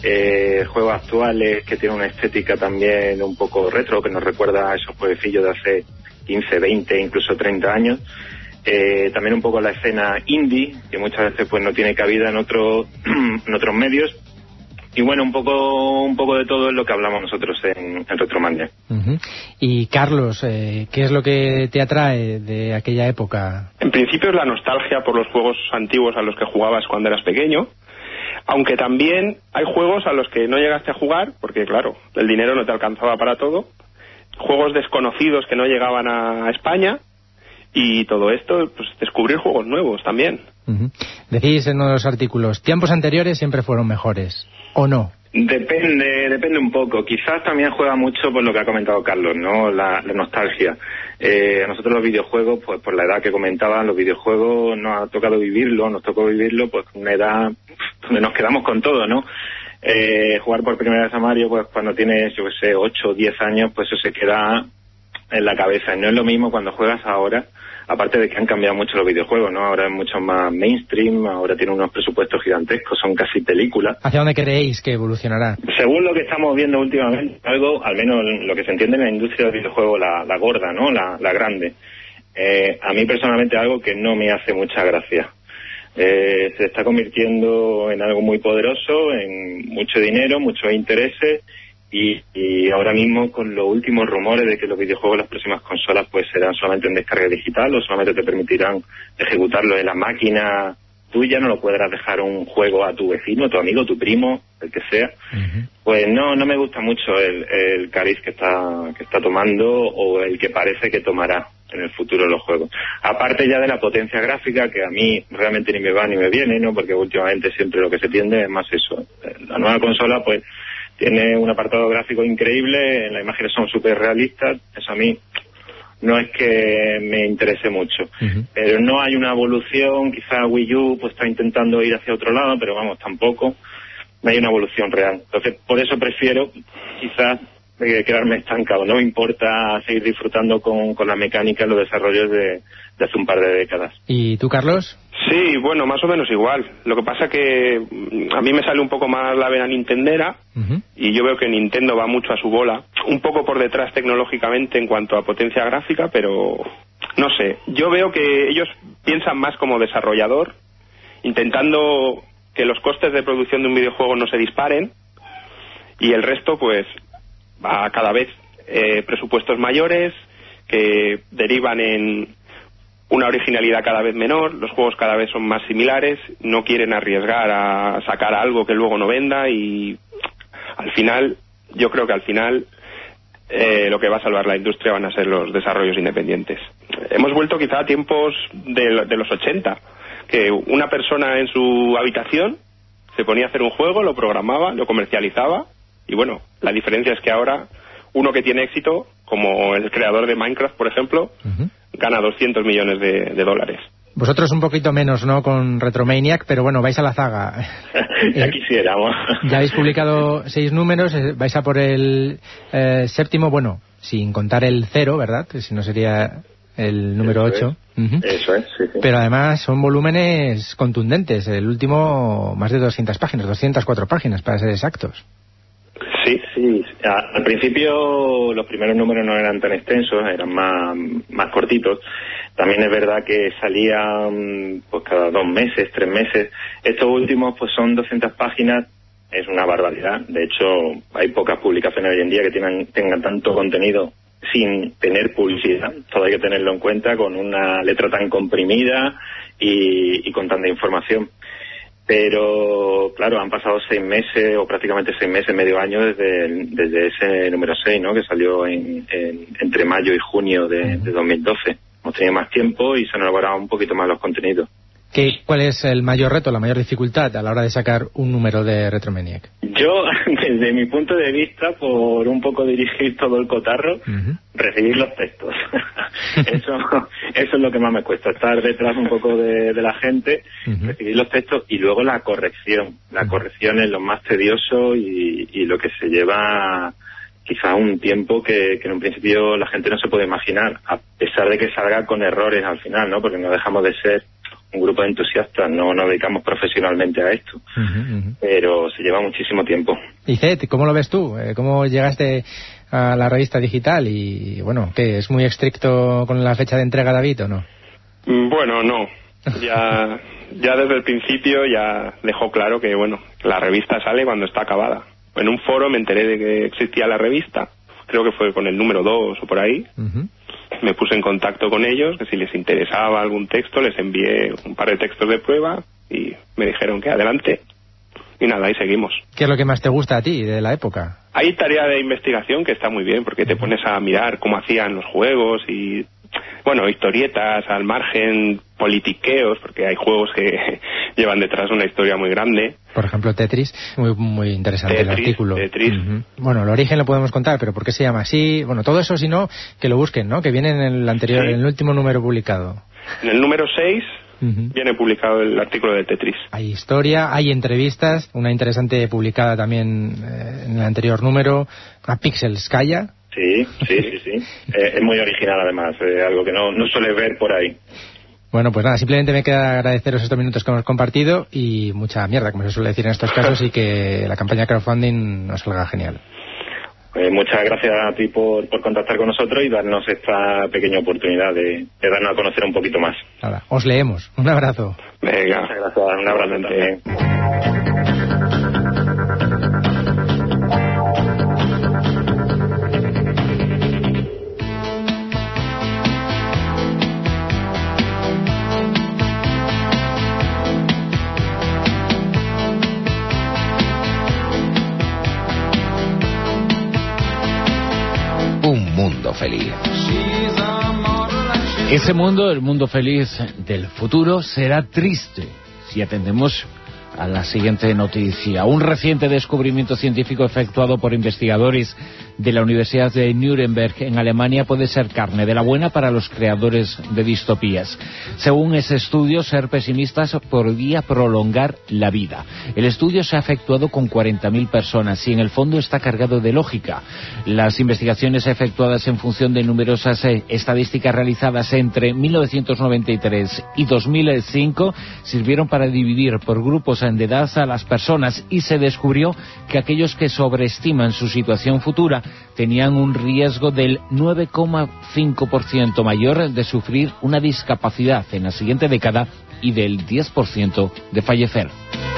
juegos actuales que tienen una estética también un poco retro, que nos recuerda a esos jueguecillos de hace 15, 20, incluso 30 años. También un poco la escena indie, que muchas veces pues no tiene cabida en otros medios. Y bueno, un poco de todo es lo que hablamos nosotros en Retromaniac. Uh-huh. Y Carlos, ¿qué es lo que te atrae de aquella época? En principio es la nostalgia por los juegos antiguos a los que jugabas cuando eras pequeño, aunque también hay juegos a los que no llegaste a jugar, porque claro, el dinero no te alcanzaba para todo, juegos desconocidos que no llegaban a España, y todo esto, pues descubrir juegos nuevos también. Uh-huh. Decís en uno de los artículos, tiempos anteriores siempre fueron mejores, ¿o no? Depende un poco. Quizás también juega mucho por lo que ha comentado Carlos, ¿no? La nostalgia. A nosotros los videojuegos, pues por la edad que comentaban, los videojuegos nos tocó vivirlo pues con una edad donde nos quedamos con todo, ¿no? Jugar por primera vez a Mario, pues cuando tienes, 8 o 10 años, pues eso se queda en la cabeza. Y no es lo mismo cuando juegas ahora, aparte de que han cambiado mucho los videojuegos, ¿no? Ahora es mucho más mainstream, ahora tiene unos presupuestos gigantescos, son casi películas. ¿Hacia dónde creéis que evolucionará? Según lo que estamos viendo últimamente, algo, al menos lo que se entiende en la industria del videojuego, la gorda, ¿no? La grande. A mí personalmente algo que no me hace mucha gracia. Se está convirtiendo en algo muy poderoso, en mucho dinero, muchos intereses, y ahora mismo con los últimos rumores de que los videojuegos, las próximas consolas, pues serán solamente en descarga digital o solamente te permitirán ejecutarlo en la máquina tuya, no lo podrás dejar un juego a tu vecino, tu amigo, tu primo, el que sea. Uh-huh. Pues no me gusta mucho el cariz que está tomando o el que parece que tomará en el futuro los juegos. Aparte ya de la potencia gráfica, que a mí realmente ni me va ni me viene, ¿no? Porque últimamente siempre lo que se tiende es más eso. La nueva consola, pues tiene un apartado gráfico increíble, las imágenes son súper realistas, eso a mí no es que me interese mucho. Uh-huh. Pero no hay una evolución, quizá Wii U pues está intentando ir hacia otro lado, pero vamos, tampoco no hay una evolución real. Entonces, por eso prefiero quizás quedarme estancado. No me importa seguir disfrutando con la mecánica, los desarrollos de hace un par de décadas. ¿Y tú, Carlos? Sí, bueno, más o menos igual. Lo que pasa que a mí me sale un poco más la vena nintendera, uh-huh, y yo veo que Nintendo va mucho a su bola, un poco por detrás tecnológicamente en cuanto a potencia gráfica, pero no sé. Yo veo que ellos piensan más como desarrollador, intentando que los costes de producción de un videojuego no se disparen, y el resto pues va cada vez presupuestos mayores que derivan en una originalidad cada vez menor, los juegos cada vez son más similares, no quieren arriesgar a sacar algo que luego no venda, y al final, yo creo que al final lo que va a salvar la industria van a ser los desarrollos independientes. Hemos vuelto quizá a tiempos de los 80, que una persona en su habitación se ponía a hacer un juego, lo programaba, lo comercializaba, y bueno, la diferencia es que ahora uno que tiene éxito, como el creador de Minecraft, por ejemplo, uh-huh, gana 200 millones de dólares. Vosotros un poquito menos, ¿no?, con Retromaniac, pero bueno, vais a la zaga. Ya quisiéramos. Ya habéis publicado 6 números, vais a por el séptimo, bueno, sin contar el 0, ¿verdad? Que si no sería el número 8. Uh-huh. Eso es, sí, sí. Pero además son volúmenes contundentes. El último, más de 200 páginas, 204 páginas para ser exactos. Sí. Al principio los primeros números no eran tan extensos, eran más cortitos, También es verdad que salía pues cada 2 meses, 3 meses. Estos últimos pues son 200 páginas, es una barbaridad. De hecho, hay pocas publicaciones hoy en día que tengan tanto contenido sin tener publicidad. Todo hay que tenerlo en cuenta, con una letra tan comprimida y con tanta información. Pero, claro, han pasado 6 meses, o prácticamente 6 meses, medio año, desde ese número 6, ¿no?, que salió entre mayo y junio de 2012. Hemos tenido más tiempo y se han elaborado un poquito más los contenidos. ¿Cuál es el mayor reto, la mayor dificultad a la hora de sacar un número de Retromaniac? Yo, desde mi punto de vista, por un poco dirigir todo el cotarro, recibir los textos. Eso es lo que más me cuesta, estar detrás un poco de la gente, recibir los textos y luego la corrección. La corrección es lo más tedioso y lo que se lleva quizá un tiempo que en un principio la gente no se puede imaginar, a pesar de que salga con errores al final, ¿no? Porque no dejamos de ser un grupo de entusiastas, no nos dedicamos profesionalmente a esto, pero se lleva muchísimo tiempo. Y Zed, ¿cómo lo ves tú? ¿Cómo llegaste a la revista digital? Y bueno, ¿qué? ¿Es muy estricto con la fecha de entrega, David, o no? Bueno, no. Ya desde el principio ya dejó claro que, bueno, la revista sale cuando está acabada. En un foro me enteré de que existía la revista, creo que fue con el número 2 o por ahí. Me puse en contacto con ellos, que si les interesaba algún texto, les envié un par de textos de prueba y me dijeron que adelante. Y nada, ahí seguimos. ¿Qué es lo que más te gusta a ti de la época? Hay tarea de investigación que está muy bien, porque te pones a mirar cómo hacían los juegos y, bueno, historietas al margen, politiqueos, porque hay juegos que llevan detrás una historia muy grande. Por ejemplo, Tetris, muy interesante el artículo. Tetris. Bueno, el origen lo podemos contar, pero ¿por qué se llama así? Bueno, todo eso, si no, que lo busquen, ¿no? Que viene en el anterior, en el último número publicado. En el número 6 viene publicado el artículo de Tetris. Hay historia, hay entrevistas, una interesante publicada también en el anterior número, a Pixelskaya. Sí. Es muy original, además, algo que no suele ver por ahí. Bueno, pues nada, simplemente me queda agradeceros estos minutos que hemos compartido y mucha mierda, como se suele decir en estos casos, y que la campaña crowdfunding nos salga genial. Muchas gracias a ti por contactar con nosotros y darnos esta pequeña oportunidad de darnos a conocer un poquito más. Nada, os leemos. Un abrazo. Venga. Muchas gracias, un abrazo también. Un mundo feliz. Ese mundo, el mundo feliz del futuro, será triste si atendemos a la siguiente noticia. Un reciente descubrimiento científico efectuado por investigadores de la Universidad de Nuremberg en Alemania puede ser carne de la buena para los creadores de distopías. Según ese estudio, ser pesimistas podría prolongar la vida. El estudio se ha efectuado con 40.000 personas y en el fondo está cargado de lógica. Las investigaciones efectuadas en función de numerosas estadísticas realizadas entre 1993 y 2005 sirvieron para dividir por grupos de edad a las personas y se descubrió que aquellos que sobreestiman su situación futura tenían un riesgo del 9,5% mayor de sufrir una discapacidad en la siguiente década y del 10% de fallecer.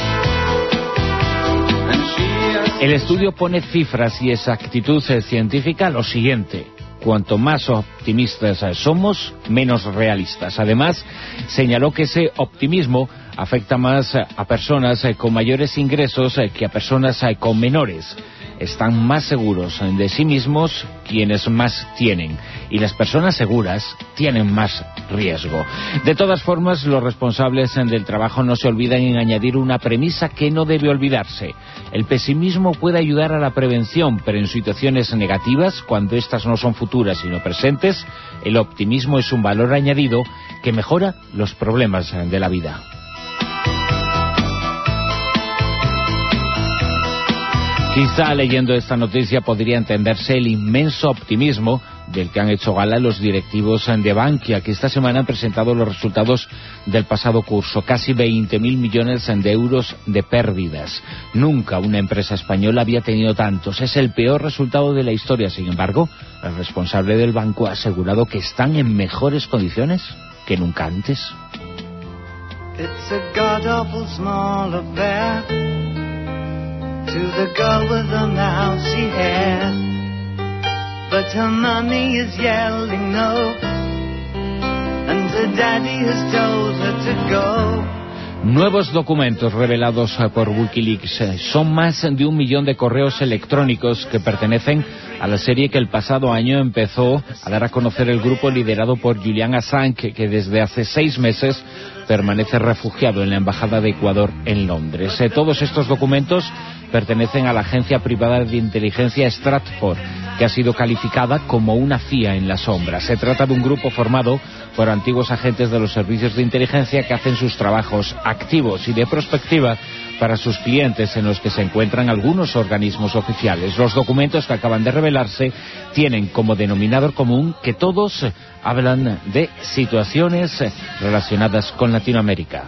El estudio pone cifras y exactitud científica a lo siguiente: cuanto más optimistas somos, menos realistas. Además, señaló que ese optimismo afecta más a personas con mayores ingresos que a personas con menores. Están más seguros de sí mismos quienes más tienen, y las personas seguras tienen más riesgo. De todas formas, los responsables del trabajo no se olvidan en añadir una premisa que no debe olvidarse. El pesimismo puede ayudar a la prevención, pero en situaciones negativas, cuando estas no son futuras sino presentes, el optimismo es un valor añadido que mejora los problemas de la vida. Quizá leyendo esta noticia podría entenderse el inmenso optimismo del que han hecho gala los directivos de Bankia, que esta semana han presentado los resultados del pasado curso. Casi 20.000 millones de euros de pérdidas. Nunca una empresa española había tenido tantos. Es el peor resultado de la historia. Sin embargo, el responsable del banco ha asegurado que están en mejores condiciones que nunca antes. It's a god-awful small affair to the girl with the mousy hair, but her mommy is yelling no, and her daddy has told her to go. Nuevos documentos revelados por Wikileaks. Son más de 1 millón de correos electrónicos que pertenecen a la serie que el pasado año empezó a dar a conocer el grupo liderado por Julian Assange, que desde hace 6 meses permanece refugiado en la Embajada de Ecuador en Londres. Todos estos documentos pertenecen a la agencia privada de inteligencia Stratfor, que ha sido calificada como una CIA en la sombra. Se trata de un grupo formado por antiguos agentes de los servicios de inteligencia que hacen sus trabajos activos y de prospectiva para sus clientes, en los que se encuentran algunos organismos oficiales. Los documentos que acaban de revelarse tienen como denominador común que todos hablan de situaciones relacionadas con Latinoamérica.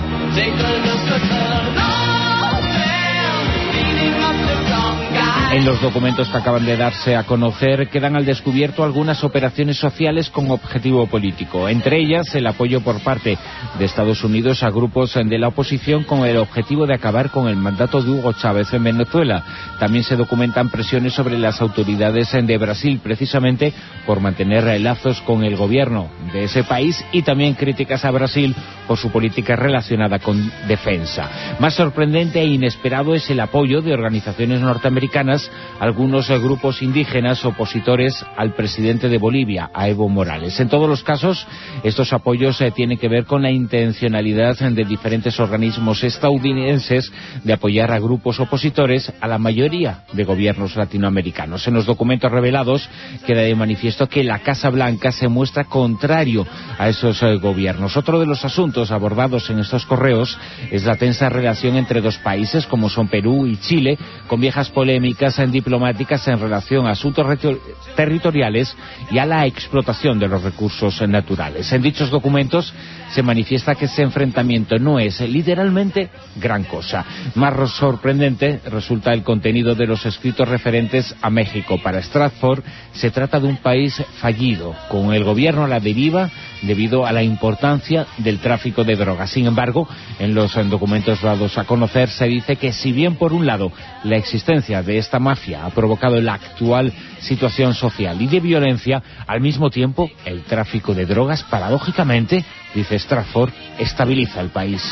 En los documentos que acaban de darse a conocer quedan al descubierto algunas operaciones sociales con objetivo político, entre ellas el apoyo por parte de Estados Unidos a grupos de la oposición con el objetivo de acabar con el mandato de Hugo Chávez en Venezuela. También se documentan presiones sobre las autoridades de Brasil, precisamente por mantener lazos con el gobierno de ese país, y también críticas a Brasil por su política relacionada con defensa. Más sorprendente e inesperado es el apoyo de organizaciones norteamericanas a algunos grupos indígenas opositores al presidente de Bolivia, a Evo Morales. En todos los casos, estos apoyos tienen que ver con la intencionalidad de diferentes organismos estadounidenses de apoyar a grupos opositores a la mayoría de gobiernos latinoamericanos. En los documentos revelados queda de manifiesto que la Casa Blanca se muestra contrario a esos gobiernos. Otro de los asuntos abordados en estos correos es la tensa relación entre dos países como son Perú y Chile, con viejas polémicas diplomáticas en relación a asuntos territoriales y a la explotación de los recursos naturales. En dichos documentos se manifiesta que ese enfrentamiento no es literalmente gran cosa. Más sorprendente resulta el contenido de los escritos referentes a México. Para Stratfor se trata de un país fallido, con el gobierno a la deriva debido a la importancia del tráfico de drogas. Sin embargo, en los documentos dados a conocer se dice que si bien por un lado la existencia de esta mafia ha provocado la actual situación social y de violencia, al mismo tiempo el tráfico de drogas paradójicamente, dice Stratfor, estabiliza el país.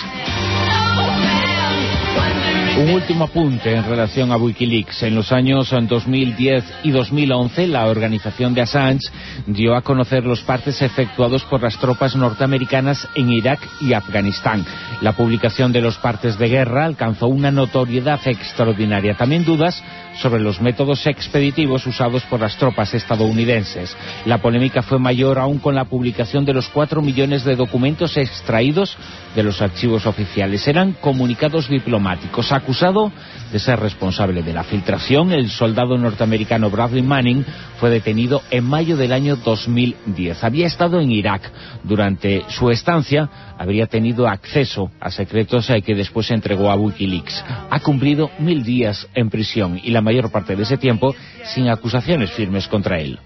Un último apunte en relación a Wikileaks. En los años 2010 y 2011, la organización de Assange dio a conocer los partes efectuados por las tropas norteamericanas en Irak y Afganistán. La publicación de los partes de guerra alcanzó una notoriedad extraordinaria. También dudas sobre los métodos expeditivos usados por las tropas estadounidenses. La polémica fue mayor aún con la publicación de los 4 millones de documentos extraídos de los archivos oficiales. Eran comunicados diplomáticos. Acusado de ser responsable de la filtración, el soldado norteamericano Bradley Manning fue detenido en mayo del año 2010. Había estado en Irak. Durante su estancia habría tenido acceso a secretos que después entregó a Wikileaks. Ha cumplido 1000 días en prisión y la mayor parte de ese tiempo sin acusaciones firmes contra él.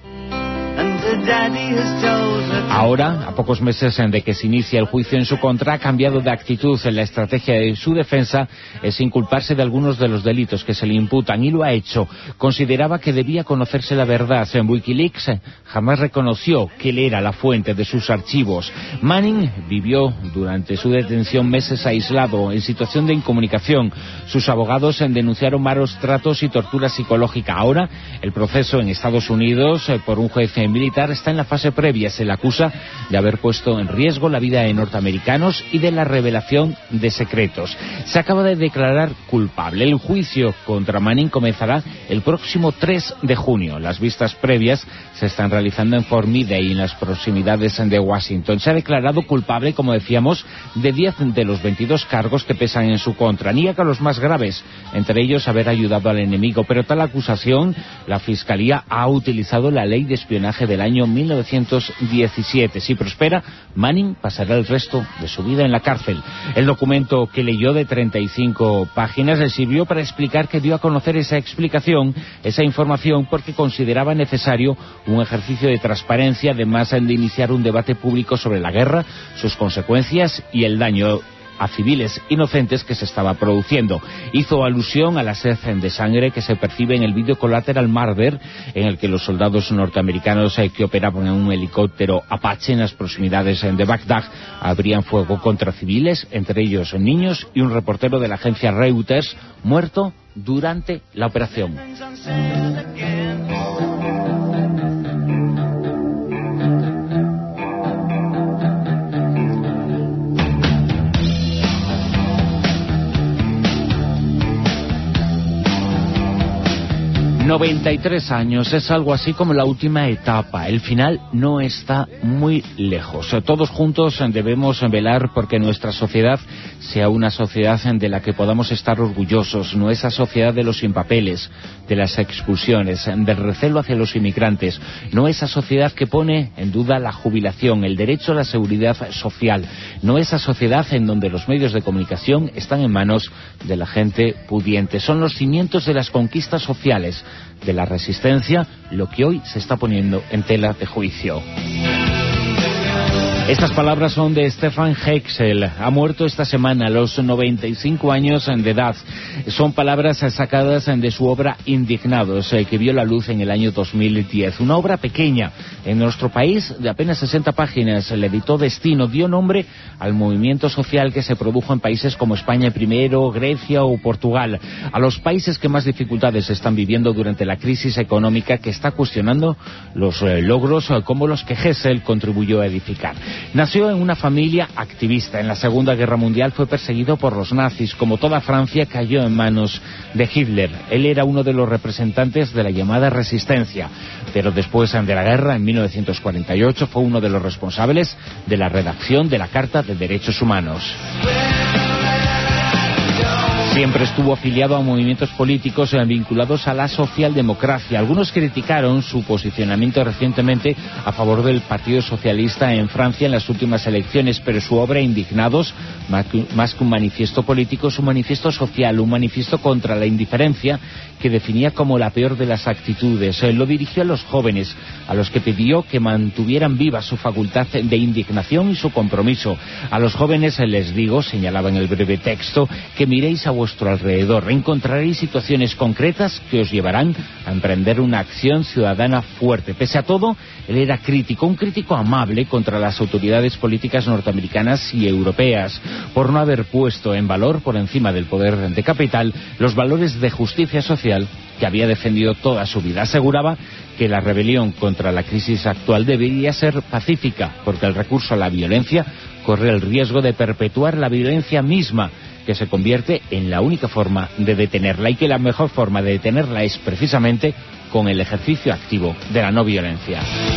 Ahora, a pocos meses de que se inicia el juicio en su contra, ha cambiado de actitud. En la estrategia de su defensa es inculparse de algunos de los delitos que se le imputan, y lo ha hecho. Consideraba que debía conocerse la verdad. En Wikileaks jamás reconoció que él era la fuente de sus archivos. Manning vivió durante su detención meses aislado, en situación de incomunicación. Sus abogados denunciaron malos tratos y tortura psicológica. Ahora, el proceso en Estados Unidos por un juez militar está en la fase previa. Se le acusa de haber puesto en riesgo la vida de norteamericanos y de la revelación de secretos. Se acaba de declarar culpable. El juicio contra Manning comenzará el próximo 3 de junio. Las vistas previas se están realizando en Fort Meade, en las proximidades de Washington. Se ha declarado culpable, como decíamos, de 10 de los 22 cargos que pesan en su contra. Niega los más graves, entre ellos haber ayudado al enemigo, pero tal acusación la Fiscalía ha utilizado la ley de espionaje espionaje del año 1917. Si prospera, Manning pasará el resto de su vida en la cárcel. El documento que leyó, de 35 páginas, le sirvió para explicar que dio a conocer esa explicación, esa información, porque consideraba necesario un ejercicio de transparencia, además de iniciar un debate público sobre la guerra, sus consecuencias y el daño a civiles inocentes que se estaba produciendo. Hizo alusión a la sed de sangre que se percibe en el vídeo Collateral Murder, en el que los soldados norteamericanos que operaban en un helicóptero Apache en las proximidades de Bagdad abrían fuego contra civiles, entre ellos niños, y un reportero de la agencia Reuters muerto durante la operación. 93 años, es algo así como la última etapa. El final no está muy lejos. Todos juntos debemos velar porque nuestra sociedad sea una sociedad de la que podamos estar orgullosos, no esa sociedad de los sin papeles, de las expulsiones, del recelo hacia los inmigrantes, no esa sociedad que pone en duda la jubilación, el derecho a la seguridad social, no esa sociedad en donde los medios de comunicación están en manos de la gente pudiente. Son los cimientos de las conquistas sociales, de la resistencia, lo que hoy se está poniendo en tela de juicio. Estas palabras son de Stefan Hexel. Ha muerto esta semana a los 95 años de edad. Son palabras sacadas de su obra Indignados, que vio la luz en el año 2010. Una obra pequeña en nuestro país, de apenas 60 páginas. La editó Destino. Dio nombre al movimiento social que se produjo en países como España primero, Grecia o Portugal. A los países que más dificultades están viviendo durante la crisis económica, que está cuestionando los logros como los que Hexel contribuyó a edificar. Nació en una familia activista. En la Segunda Guerra Mundial fue perseguido por los nazis. Como toda Francia, cayó en manos de Hitler. Él era uno de los representantes de la llamada resistencia. Pero después de la guerra, en 1948, fue uno de los responsables de la redacción de la Carta de Derechos Humanos. Siempre estuvo afiliado a movimientos políticos vinculados a la socialdemocracia. Algunos criticaron su posicionamiento recientemente a favor del Partido Socialista en Francia en las últimas elecciones, pero su obra Indignados, más que un manifiesto político, es un manifiesto social, un manifiesto contra la indiferencia que definía como la peor de las actitudes. Lo dirigió a los jóvenes, a los que pidió que mantuvieran viva su facultad de indignación y su compromiso. A los jóvenes les digo, señalaba en el breve texto, que miréis a vuestro alrededor. Encontraréis situaciones concretas que os llevarán a emprender una acción ciudadana fuerte. Pese a todo, él era crítico, un crítico amable contra las autoridades políticas norteamericanas y europeas, por no haber puesto en valor, por encima del poder de capital, los valores de justicia social que había defendido toda su vida. Aseguraba que la rebelión contra la crisis actual debería ser pacífica, porque el recurso a la violencia corre el riesgo de perpetuar la violencia misma, que se convierte en la única forma de detenerla, y que la mejor forma de detenerla es precisamente con el ejercicio activo de la no violencia.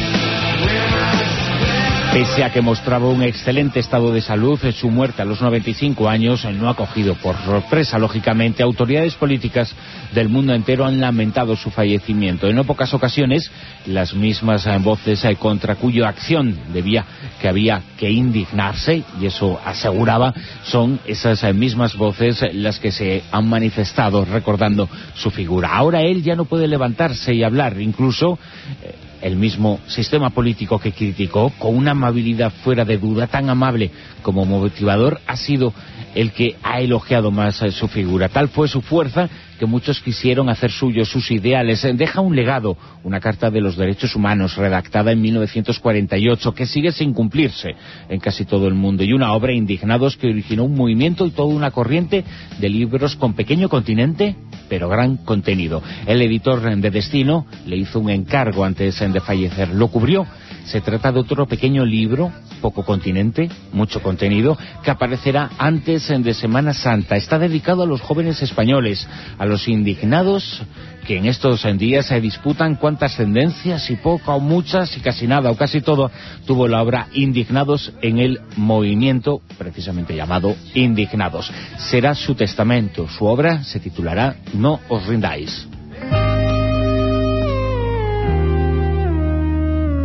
Pese a que mostraba un excelente estado de salud, su muerte a los 95 años no ha cogido por sorpresa, lógicamente. Autoridades políticas del mundo entero han lamentado su fallecimiento. En no pocas ocasiones, las mismas voces contra cuya acción había que indignarse, y eso aseguraba, son esas mismas voces las que se han manifestado recordando su figura. Ahora él ya no puede levantarse y hablar, incluso el mismo sistema político que criticó con una amabilidad fuera de duda, tan amable como motivador, ha sido el que ha elogiado más su figura. Tal fue su fuerza que muchos quisieron hacer suyos sus ideales. Deja un legado, una Carta de los Derechos Humanos redactada en 1948 que sigue sin cumplirse en casi todo el mundo, y una obra Indignados que originó un movimiento y toda una corriente de libros con pequeño continente pero gran contenido. El editor de Destino le hizo un encargo antes de fallecer, lo cubrió. Se trata de otro pequeño libro, poco continente, mucho contenido, que aparecerá antes de Semana Santa. Está dedicado a los jóvenes españoles, a los indignados que en estos días se disputan cuántas tendencias, y poca o muchas, y casi nada o casi todo, tuvo la obra Indignados en el movimiento precisamente llamado Indignados. Será su testamento. Su obra se titulará No os rindáis.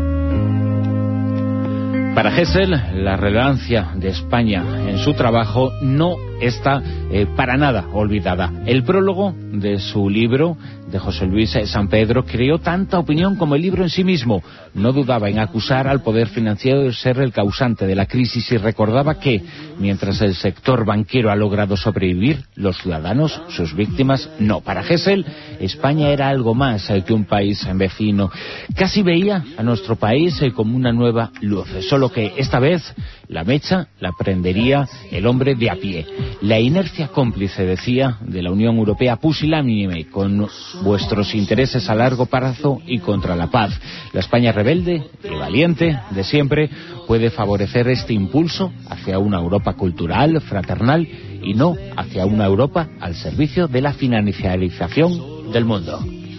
Para Hessel, la relevancia de España en su trabajo no está para nada olvidada. El prólogo de su libro, de José Luis San Pedro, creó tanta opinión como el libro en sí mismo. No dudaba en acusar al poder financiero de ser el causante de la crisis y recordaba que, mientras el sector banquero ha logrado sobrevivir, los ciudadanos, sus víctimas, no. Para Hessel, España era algo más que un país vecino. Casi veía a nuestro país como una nueva luz, solo que esta vez la mecha la prendería el hombre de a pie. La inercia cómplice, decía, de la Unión Europea pusilánime con vuestros intereses a largo plazo y contra la paz. La España rebelde y valiente de siempre puede favorecer este impulso hacia una Europa cultural, fraternal y no hacia una Europa al servicio de la financiarización del mundo.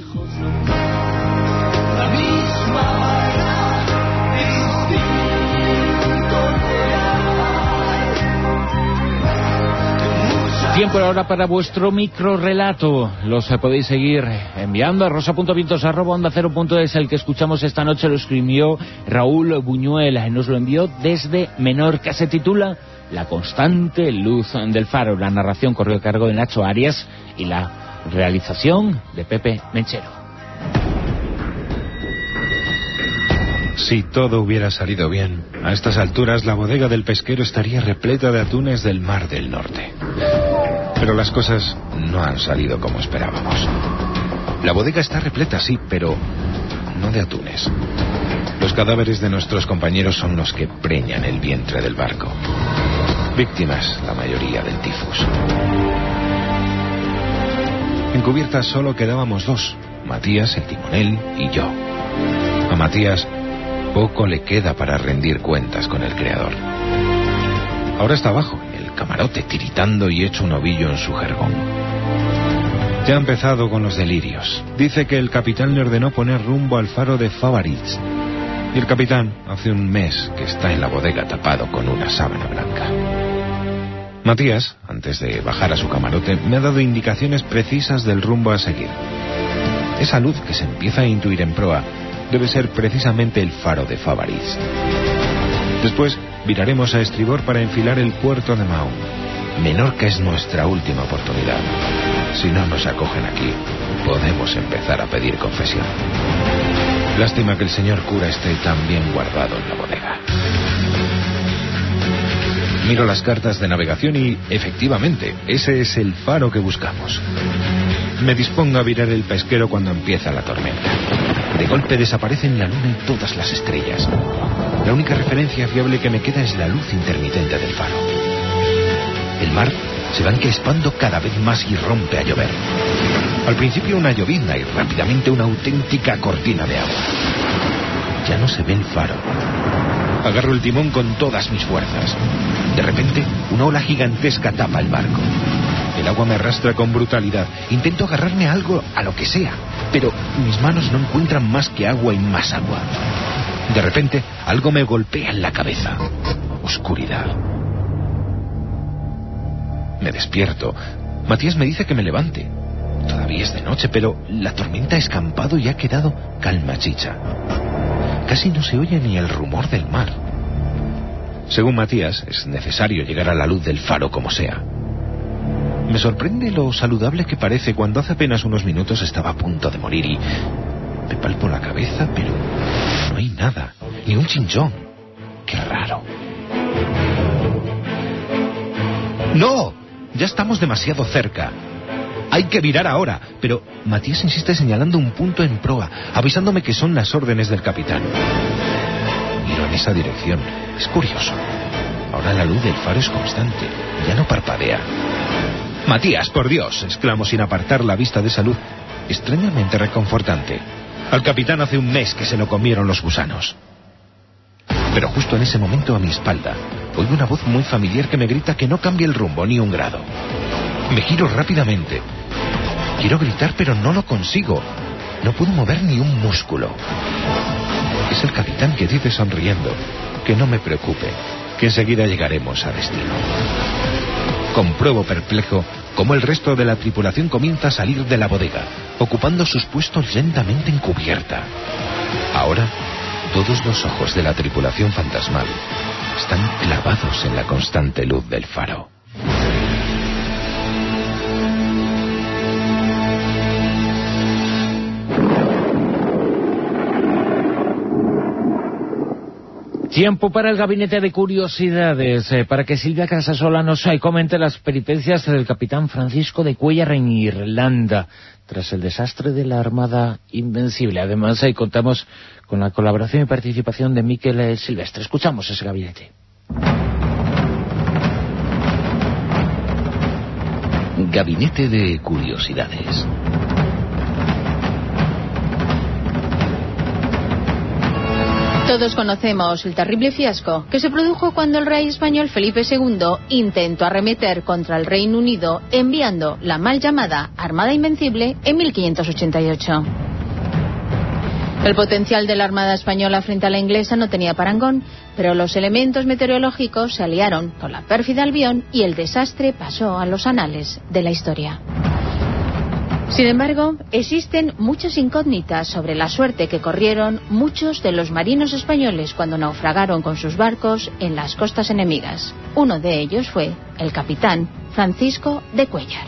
Tiempo ahora para vuestro microrrelato. Los podéis seguir enviando a rosa.vientos@onda0.es. El que escuchamos esta noche lo escribió Raúl Buñuel. Nos lo envió desde Menorca. Se titula La constante luz del faro. La narración corrió a cargo de Nacho Arias y la realización de Pepe Menchero. Si todo hubiera salido bien, a estas alturas la bodega del pesquero estaría repleta de atunes del Mar del Norte. Pero las cosas no han salido como esperábamos. La bodega está repleta, sí, pero no de atunes. Los cadáveres de nuestros compañeros son los que preñan el vientre del barco. Víctimas, la mayoría del tifus. En cubierta solo quedábamos dos, Matías, el timonel, y yo. A Matías poco le queda para rendir cuentas con el Creador. Ahora está abajo, en el camarote, tiritando y hecho un ovillo en su jergón. Ya ha empezado con los delirios. Dice que el capitán le ordenó poner rumbo al faro de Favaritz. Y el capitán hace un mes que está en la bodega tapado con una sábana blanca. Matías, antes de bajar a su camarote, me ha dado indicaciones precisas del rumbo a seguir. Esa luz que se empieza a intuir en proa debe ser precisamente el faro de Favaritz. Después viraremos a estribor para enfilar el puerto de Mahón. Menorca es nuestra última oportunidad. Si no nos acogen aquí, podemos empezar a pedir confesión. Lástima que el señor cura esté tan bien guardado en la bodega. Miro las cartas de navegación y, efectivamente, ese es el faro que buscamos. Me dispongo a virar el pesquero cuando empieza la tormenta. De golpe desaparecen la luna y todas las estrellas. La única referencia fiable que me queda es la luz intermitente del faro. El mar se va encrespando cada vez más y rompe a llover. Al principio una llovizna y rápidamente una auténtica cortina de agua. Ya no se ve el faro. Agarro el timón con todas mis fuerzas. De repente, una ola gigantesca tapa el barco. El agua me arrastra con brutalidad. Intento agarrarme a algo, a lo que sea, pero mis manos no encuentran más que agua y más agua. De repente, algo me golpea en la cabeza. Oscuridad. Me despierto. Matías me dice que me levante. Todavía es de noche, pero la tormenta ha escampado y ha quedado calma chicha. Casi no se oye ni el rumor del mar. Según Matías, es necesario llegar a la luz del faro como sea. Me sorprende lo saludable que parece cuando hace apenas unos minutos estaba a punto de morir y me palpo la cabeza, pero no hay nada, ni un chinchón. Qué raro. ¡No! Ya estamos demasiado cerca. Hay que virar ahora, pero Matías insiste señalando un punto en proa, avisándome que son las órdenes del capitán. Miro en esa dirección. Es curioso. Ahora la luz del faro es constante, ya no parpadea. Matías, por Dios, exclamo sin apartar la vista de esa luz, extrañamente reconfortante. Al capitán hace un mes que se lo comieron los gusanos. Pero justo en ese momento a mi espalda oigo una voz muy familiar que me grita que no cambie el rumbo ni un grado. Me giro rápidamente. Quiero gritar, pero no lo consigo. No puedo mover ni un músculo. Es el capitán que dice sonriendo que no me preocupe, que enseguida llegaremos a destino. Compruebo perplejo cómo el resto de la tripulación comienza a salir de la bodega, ocupando sus puestos lentamente en cubierta. Ahora Todos los ojos de la tripulación fantasmal están clavados en la constante luz del faro. Tiempo para el gabinete de curiosidades, para que Silvia Casasola nos comente las peripecias del capitán Francisco de Cuéllar en Irlanda, tras el desastre de la Armada Invencible. Además, contamos con la colaboración y participación de Miquel Silvestre. Escuchamos ese gabinete. Gabinete de curiosidades. Todos conocemos el terrible fiasco que se produjo cuando el rey español Felipe II intentó arremeter contra el Reino Unido enviando la mal llamada Armada Invencible en 1588. El potencial de la Armada Española frente a la inglesa no tenía parangón, pero los elementos meteorológicos se aliaron con la pérfida Albión y el desastre pasó a los anales de la historia. Sin embargo, existen muchas incógnitas sobre la suerte que corrieron muchos de los marinos españoles cuando naufragaron con sus barcos en las costas enemigas. Uno de ellos fue el capitán Francisco de Cuéllar.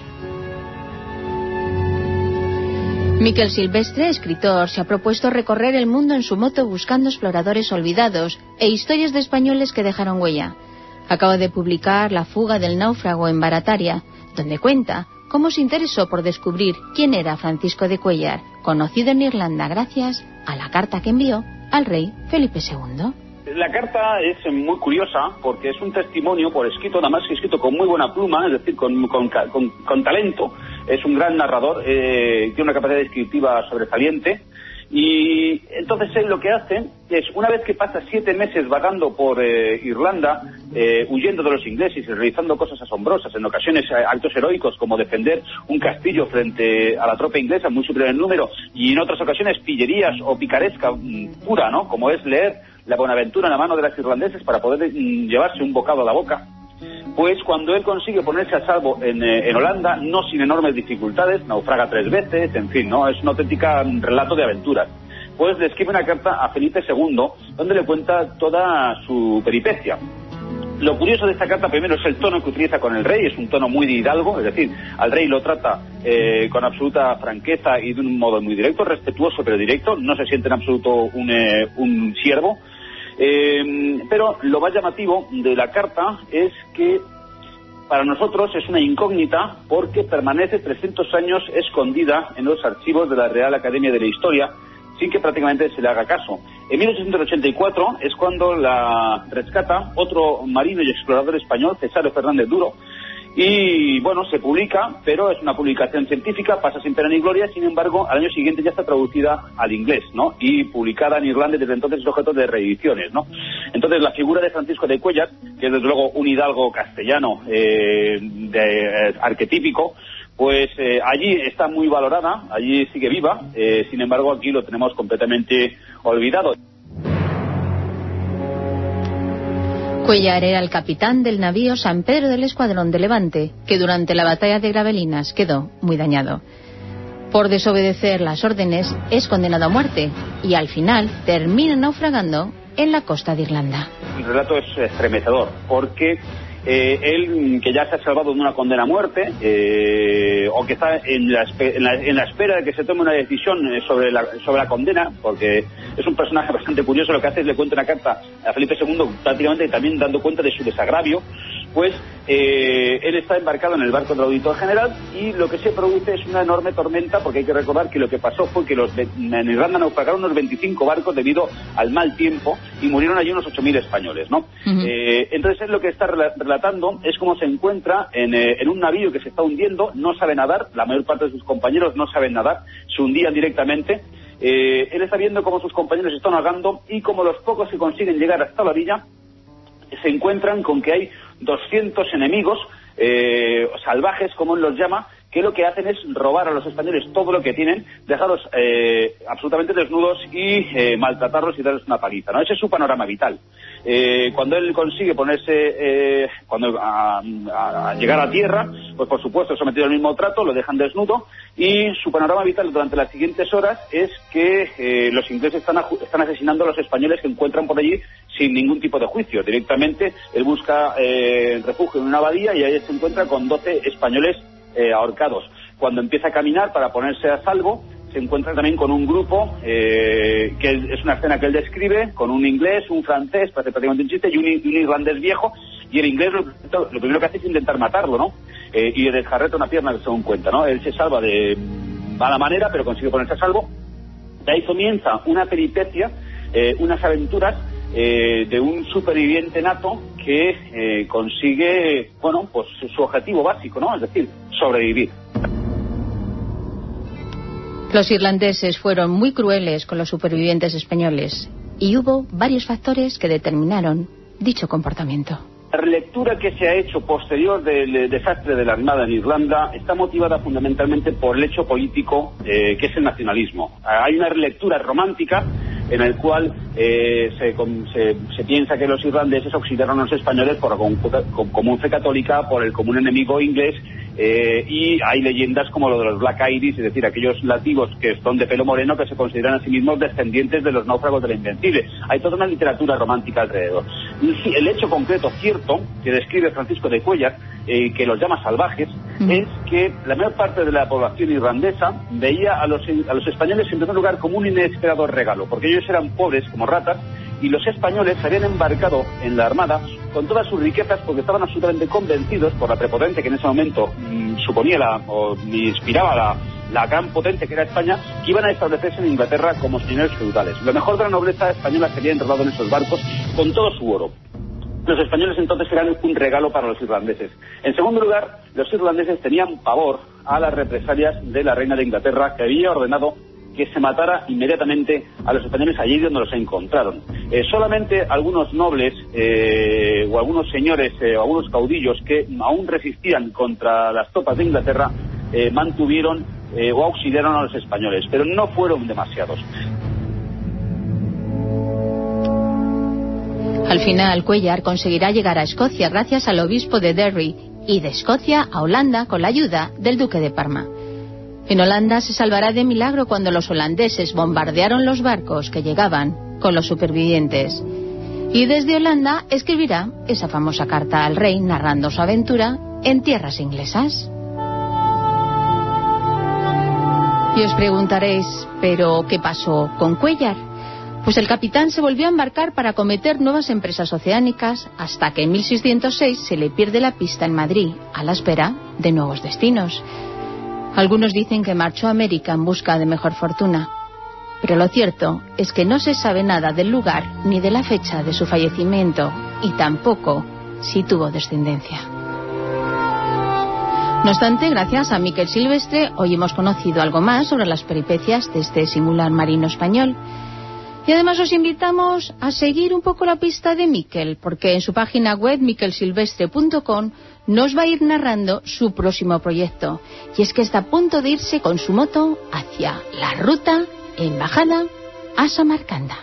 Miquel Silvestre, escritor, se ha propuesto recorrer el mundo en su moto buscando exploradores olvidados e historias de españoles que dejaron huella. Acaba de publicar La fuga del náufrago en Barataria, donde cuenta cómo se interesó por descubrir quién era Francisco de Cuéllar, conocido en Irlanda gracias a la carta que envió al rey Felipe II. La carta es muy curiosa porque es un testimonio por escrito, nada más que escrito con muy buena pluma, es decir, con talento. Es un gran narrador, tiene una capacidad descriptiva sobresaliente. Y entonces él lo que hace es, una vez que pasa 7 meses vagando por Irlanda, huyendo de los ingleses y realizando cosas asombrosas, en ocasiones actos heroicos como defender un castillo frente a la tropa inglesa muy superior en número, y en otras ocasiones pillerías o picaresca pura, ¿no?, como es leer la Buenaventura en la mano de las irlandeses para poder llevarse un bocado a la boca. Pues cuando él consigue ponerse a salvo en Holanda, no sin enormes dificultades, naufraga 3 veces, en fin, ¿no?, es un auténtico relato de aventuras. Pues le escribe una carta a Felipe II donde le cuenta toda su peripecia. Lo curioso de esta carta primero es el tono que utiliza con el rey, es un tono muy de hidalgo, es decir, al rey lo trata con absoluta franqueza y de un modo muy directo, respetuoso pero directo, no se siente en absoluto un siervo. Pero lo más llamativo de la carta es que para nosotros es una incógnita porque permanece 300 años escondida en los archivos de la Real Academia de la Historia sin que prácticamente se le haga caso. En 1884 es cuando la rescata otro marino y explorador español, Cesáreo Fernández Duro, y bueno, se publica, pero es una publicación científica, pasa sin pena ni gloria. Sin embargo, al año siguiente ya está traducida al inglés, ¿no?, y publicada en Irlanda, y desde entonces es objeto de reediciones, ¿no? Entonces la figura de Francisco de Cuéllar, que es desde luego un hidalgo castellano arquetípico, pues allí está muy valorada, allí sigue viva, sin embargo aquí lo tenemos completamente olvidado. Cuéllar era el capitán del navío San Pedro del Escuadrón de Levante, que durante la batalla de Gravelinas quedó muy dañado. Por desobedecer las órdenes es condenado a muerte y al final termina naufragando en la costa de Irlanda. El relato es estremecedor porque él, que ya se ha salvado de una condena a muerte, o que está en la espera de que se tome una decisión sobre la condena, porque es un personaje bastante curioso, lo que hace es le cuenta una carta a Felipe II prácticamente también dando cuenta de su desagravio, pues él está embarcado en el barco del auditor general y lo que se produce es una enorme tormenta, porque hay que recordar que lo que pasó fue que en Irlanda naufragaron unos 25 barcos debido al mal tiempo y murieron allí unos 8.000 españoles, ¿no? Entonces él lo que está relatando es cómo se encuentra en un navío que se está hundiendo, no sabe nadar, la mayor parte de sus compañeros no saben nadar, se hundían directamente. Él está viendo cómo sus compañeros se están ahogando y como los pocos que consiguen llegar hasta la orilla se encuentran con que hay 200 enemigos salvajes, como él los llama, que lo que hacen es robar a los españoles todo lo que tienen, dejarlos absolutamente desnudos y maltratarlos y darles una paliza, ¿no? Ese es su panorama vital. Cuando él consigue ponerse, a llegar a tierra, pues por supuesto sometido al mismo trato, lo dejan desnudo, y su panorama vital durante las siguientes horas es que los ingleses están asesinando a los españoles que encuentran por allí sin ningún tipo de juicio. Directamente él busca refugio en una abadía y ahí se encuentra con 12 españoles ahorcados. Cuando empieza a caminar para ponerse a salvo, se encuentra también con un grupo, que es una escena que él describe, con un inglés, un francés, parece prácticamente un chiste, y un irlandés viejo, y el inglés lo primero que hace es intentar matarlo, ¿no? Y le desjarreta una pierna, según cuenta, ¿no? Él se salva de mala manera, pero consigue ponerse a salvo. De ahí comienza una peripecia, unas aventuras de un superviviente nato que consigue, bueno, pues su objetivo básico, ¿no? Es decir, sobrevivir. Los irlandeses fueron muy crueles con los supervivientes españoles y hubo varios factores que determinaron dicho comportamiento. La relectura que se ha hecho posterior del desastre de la Armada en Irlanda está motivada fundamentalmente por el hecho político que es el nacionalismo. Hay una relectura romántica en el cual se piensa que los irlandeses auxiliaron a los españoles por la común fe católica, por el común enemigo inglés, y hay leyendas como lo de los Black Iris, es decir, aquellos nativos que son de pelo moreno que se consideran a sí mismos descendientes de los náufragos de la Invencible. Hay toda una literatura romántica alrededor. El hecho concreto cierto que describe Francisco de Cuéllar, que los llama salvajes, es que la mayor parte de la población irlandesa veía a los españoles en primer lugar como un inesperado regalo, porque ellos eran pobres como ratas, y los españoles se habían embarcado en la Armada con todas sus riquezas porque estaban absolutamente convencidos por la prepotencia que en ese momento suponía o inspiraba la gran potencia que era España, que iban a establecerse en Inglaterra como señores feudales. Lo mejor de la nobleza española se había enrolado en esos barcos con todo su oro. Los españoles entonces eran un regalo para los irlandeses. En segundo lugar, los irlandeses tenían pavor a las represalias de la reina de Inglaterra, que había ordenado que se matara inmediatamente a los españoles allí donde los encontraron. Solamente algunos nobles o algunos señores o algunos caudillos que aún resistían contra las tropas de Inglaterra mantuvieron o auxiliaron a los españoles, pero no fueron demasiados. Al final, Cuéllar conseguirá llegar a Escocia gracias al obispo de Derry y de Escocia a Holanda con la ayuda del duque de Parma. En Holanda se salvará de milagro cuando los holandeses bombardearon los barcos que llegaban con los supervivientes. Y desde Holanda escribirá esa famosa carta al rey narrando su aventura en tierras inglesas. Y os preguntaréis, ¿pero qué pasó con Cuéllar? Pues el capitán se volvió a embarcar para acometer nuevas empresas oceánicas hasta que en 1606 se le pierde la pista en Madrid, a la espera de nuevos destinos. Algunos dicen que marchó a América en busca de mejor fortuna, pero lo cierto es que no se sabe nada del lugar ni de la fecha de su fallecimiento y tampoco si tuvo descendencia. No obstante, gracias a Miquel Silvestre, hoy hemos conocido algo más sobre las peripecias de este singular marino español. Y además os invitamos a seguir un poco la pista de Miquel, porque en su página web miquelsilvestre.com nos va a ir narrando su próximo proyecto. Y es que está a punto de irse con su moto hacia la ruta Embajada a Samarcanda.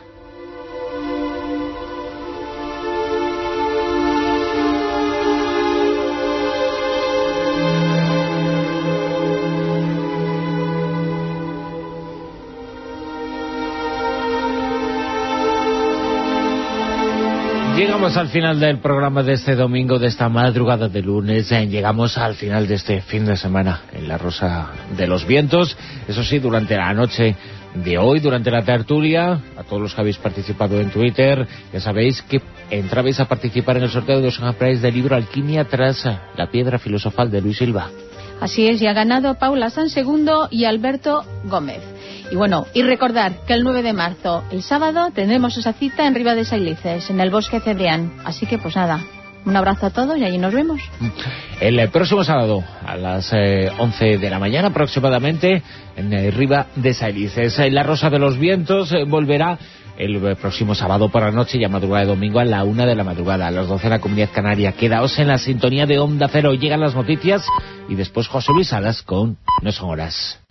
Llegamos al final del programa de este domingo, de esta madrugada de lunes. Llegamos al final de este fin de semana en La Rosa de los Vientos. Eso sí, durante la noche de hoy, durante la tertulia, a todos los que habéis participado en Twitter, ya sabéis que entrabais a participar en el sorteo de los ejemplares del libro Alquimia tras la piedra filosofal de Luis Silva. Así es, y ha ganado Paula Sansegundo y Alberto Gómez. Y bueno, y recordar que el 9 de marzo, el sábado, tendremos esa cita en Ribes de Sailices, en el Bosque Cebrián. Así que, pues nada, un abrazo a todos y allí nos vemos. El próximo sábado, a las 11 de la mañana aproximadamente, en Ribes de Sailices. La Rosa de los Vientos volverá el próximo sábado por la noche y a madrugada de domingo a la 1 de la madrugada, a las 12 en la Comunidad Canaria. Quedaos en la sintonía de Onda Cero. Llegan las noticias y después José Luis Salas con No son horas.